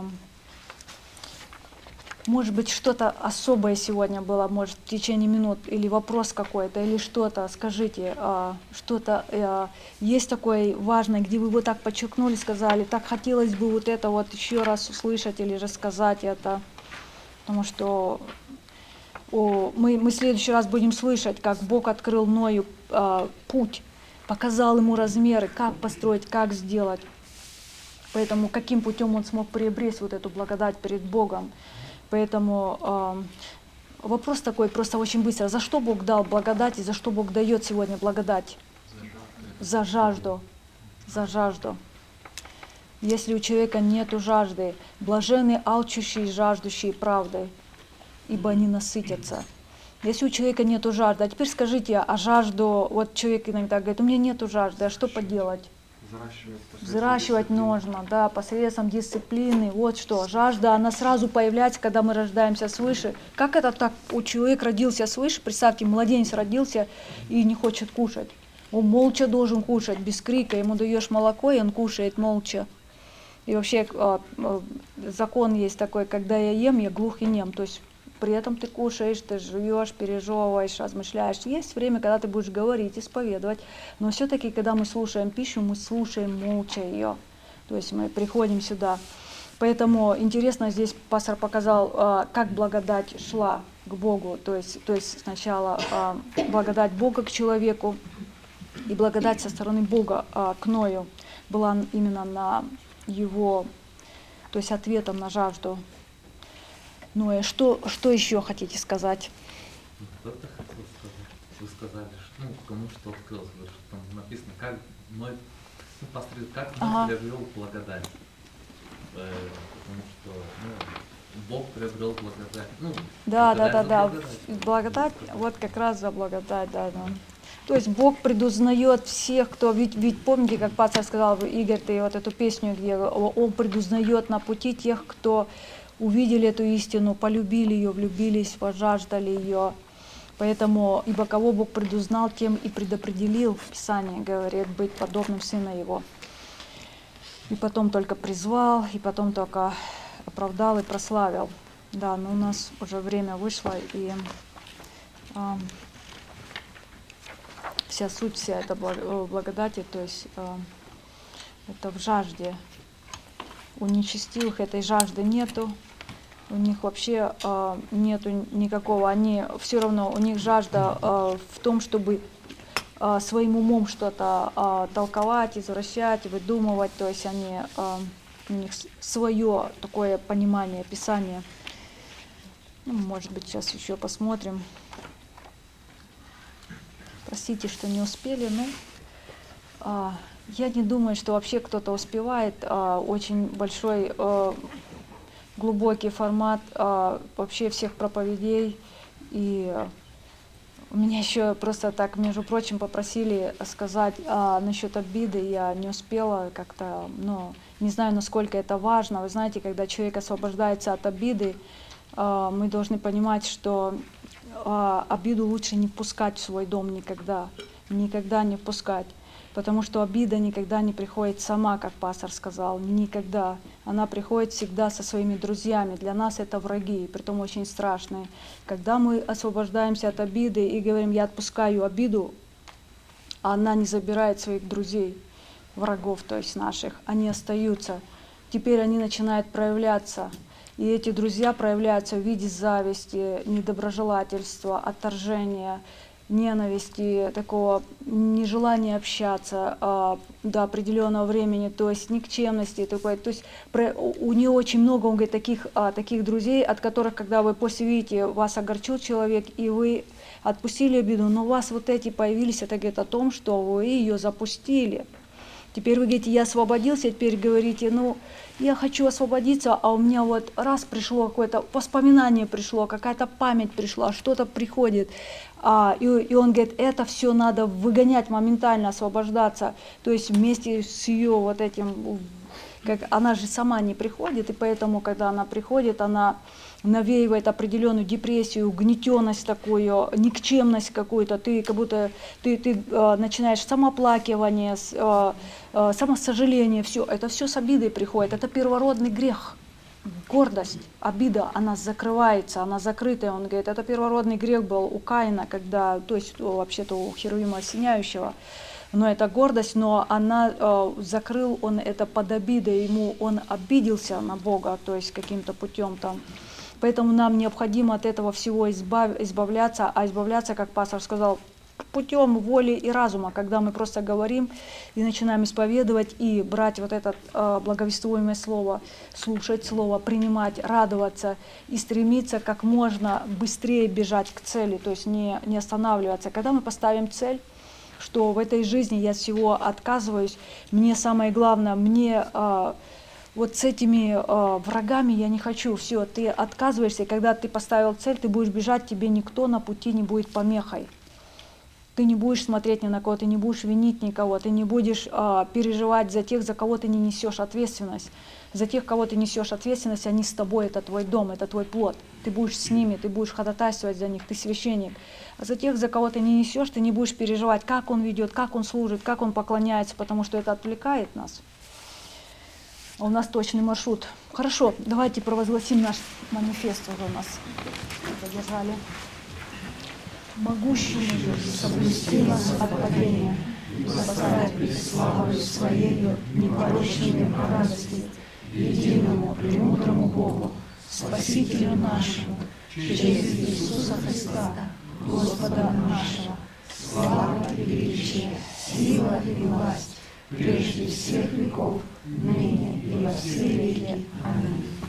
может быть, что-то особое сегодня было, может, в течение минут, или вопрос какой-то, или что-то, скажите, э, что-то э, есть такое важное, где вы вот так подчеркнули, сказали, так хотелось бы вот это вот еще раз услышать или рассказать это, потому что О, мы, мы в следующий раз будем слышать, как Бог открыл Ною э, путь, показал ему размеры, как построить, как сделать. Поэтому каким путем он смог приобрести вот эту благодать перед Богом. Поэтому э, вопрос такой просто очень быстро. За что Бог дал благодать и за что Бог дает сегодня благодать? За жажду. За жажду. Если у человека нет жажды, блаженны алчущие и жаждущие правды, ибо они насытятся. Если у человека нет жажды, а теперь скажите, а жажду, вот человек иногда говорит, у меня нет жажды, а что поделать? Взращивать, Взращивать нужно, да, посредством дисциплины. Вот что, жажда, она сразу появляется, когда мы рождаемся свыше. Как это так? У человека родился свыше, представьте, младенец родился и не хочет кушать. Он молча должен кушать, без крика. Ему даешь молоко, и он кушает молча. И вообще а, а, закон есть такой, когда я ем, я глух и нем. То есть при этом ты кушаешь, ты жуешь, пережевываешь, размышляешь. Есть время, когда ты будешь говорить, исповедовать. Но все-таки, когда мы слушаем пищу, мы слушаем молча ее. То есть мы приходим сюда. Поэтому интересно, здесь пастор показал, а, как благодать шла к Богу. То есть, то есть сначала а, благодать Бога к человеку, и благодать со стороны Бога а, к Ною была именно на его, то есть ответом на жажду Ноя. Что, что еще хотите сказать? Кто-то хотел сказать. Вы сказали, что, ну, кому что открылось, что там написано, как Ной, ну, посмотри, как Ной Ага. приобрел благодать. Э, потому что, ну, Бог приобрел благодать. Ну, Да, да, да, благодать за да. благодать. Благодать, вот как раз за благодать, да, да. То есть Бог предузнает всех, кто, ведь, ведь помните, как пастор сказал, Игорь, ты вот эту песню, где Он предузнает на пути тех, кто увидели эту истину, полюбили ее, влюбились, возжаждали ее. Поэтому, ибо кого Бог предузнал, тем и предопределил, Писание говорит, быть подобным Сына Его. И потом только призвал, и потом только оправдал и прославил. Да, но у нас уже время вышло, и а, вся суть, вся эта благодати, то есть а, это в жажде. У нечестивых этой жажды нету, у них вообще а, нету никакого, они все равно, у них жажда а, в том, чтобы а, своим умом что-то а, толковать, извращать, выдумывать, то есть они, а, у них свое такое понимание, Писание. Ну, может быть, сейчас еще посмотрим. Простите, что не успели, но а, я не думаю, что вообще кто-то успевает. А, очень большой, а, глубокий формат а, вообще всех проповедей. И у меня еще просто так, между прочим, попросили сказать а, насчет обиды. Я не успела как-то, ну, не знаю, насколько это важно. Вы знаете, когда человек освобождается от обиды, а, мы должны понимать, что а, обиду лучше не впускать в свой дом никогда. Никогда не впускать. Потому что обида никогда не приходит сама, как пастор сказал, никогда. Она приходит всегда со своими друзьями. Для нас это враги, и притом очень страшные. Когда мы освобождаемся от обиды и говорим, я отпускаю обиду, она не забирает своих друзей, врагов, то есть наших. Они остаются. Теперь они начинают проявляться. И эти друзья проявляются в виде зависти, недоброжелательства, отторжения, ненависти, такого нежелания общаться а, до определенного времени, то есть никчемности такой. То есть про, у нее очень много, он говорит, таких, а, таких друзей, от которых, когда вы после видите, вас огорчил человек, и вы отпустили обиду, но у вас вот эти появились, это говорит о том, что вы ее запустили. Теперь вы говорите, я освободился, теперь говорите, ну, я хочу освободиться, а у меня вот раз пришло какое-то воспоминание пришло, какая-то память пришла, что-то приходит. А, и, и он говорит, это все надо выгонять моментально, освобождаться. То есть вместе с ее вот этим, как она же сама не приходит, и поэтому, когда она приходит, она навеивает определенную депрессию, угнетенность такую, никчемность какую-то, ты как будто ты, ты э, начинаешь самоплакивание, э, э, самосожаление, все, это все с обидой приходит, это первородный грех. Гордость, обида, она закрывается, она закрытая. Он говорит, это первородный грех был у Каина, когда, то есть вообще-то у Херувима Осеняющего, но это гордость, но она э, закрыл он это под обидой, ему он обиделся на Бога, то есть каким-то путем там. Поэтому нам необходимо от этого всего избав, избавляться, а избавляться, как пастор сказал, путем воли и разума, когда мы просто говорим и начинаем исповедовать и брать вот это э, благовествуемое слово, слушать слово, принимать, радоваться и стремиться как можно быстрее бежать к цели, то есть не, не останавливаться. Когда мы поставим цель, что в этой жизни я от всего отказываюсь, мне самое главное, мне э, вот с этими э, врагами я не хочу, все, ты отказываешься, и когда ты поставил цель, ты будешь бежать, тебе никто на пути не будет помехой. Ты не будешь смотреть ни на кого, ты не будешь винить никого, ты не будешь а, переживать за тех, за кого ты не несешь ответственность. За тех, кого ты несешь ответственность, они с тобой, это твой дом, это твой плод. Ты будешь с ними, ты будешь ходатайствовать за них, ты священник. А за тех, за кого ты не несешь, ты не будешь переживать, как он ведет, как он служит, как он поклоняется, потому что это отвлекает нас. А у нас точный маршрут. Хорошо, давайте провозгласим наш манифест, уже у нас задержали. Могущий соблюсти нас от падения, поставить пред славою Своею непорочными радости, единому премудрому Богу, Спасителю нашему, через Иисуса Христа, Господа нашего, слава и величие, сила и власть, прежде всех веков, ныне и во все веки. Аминь.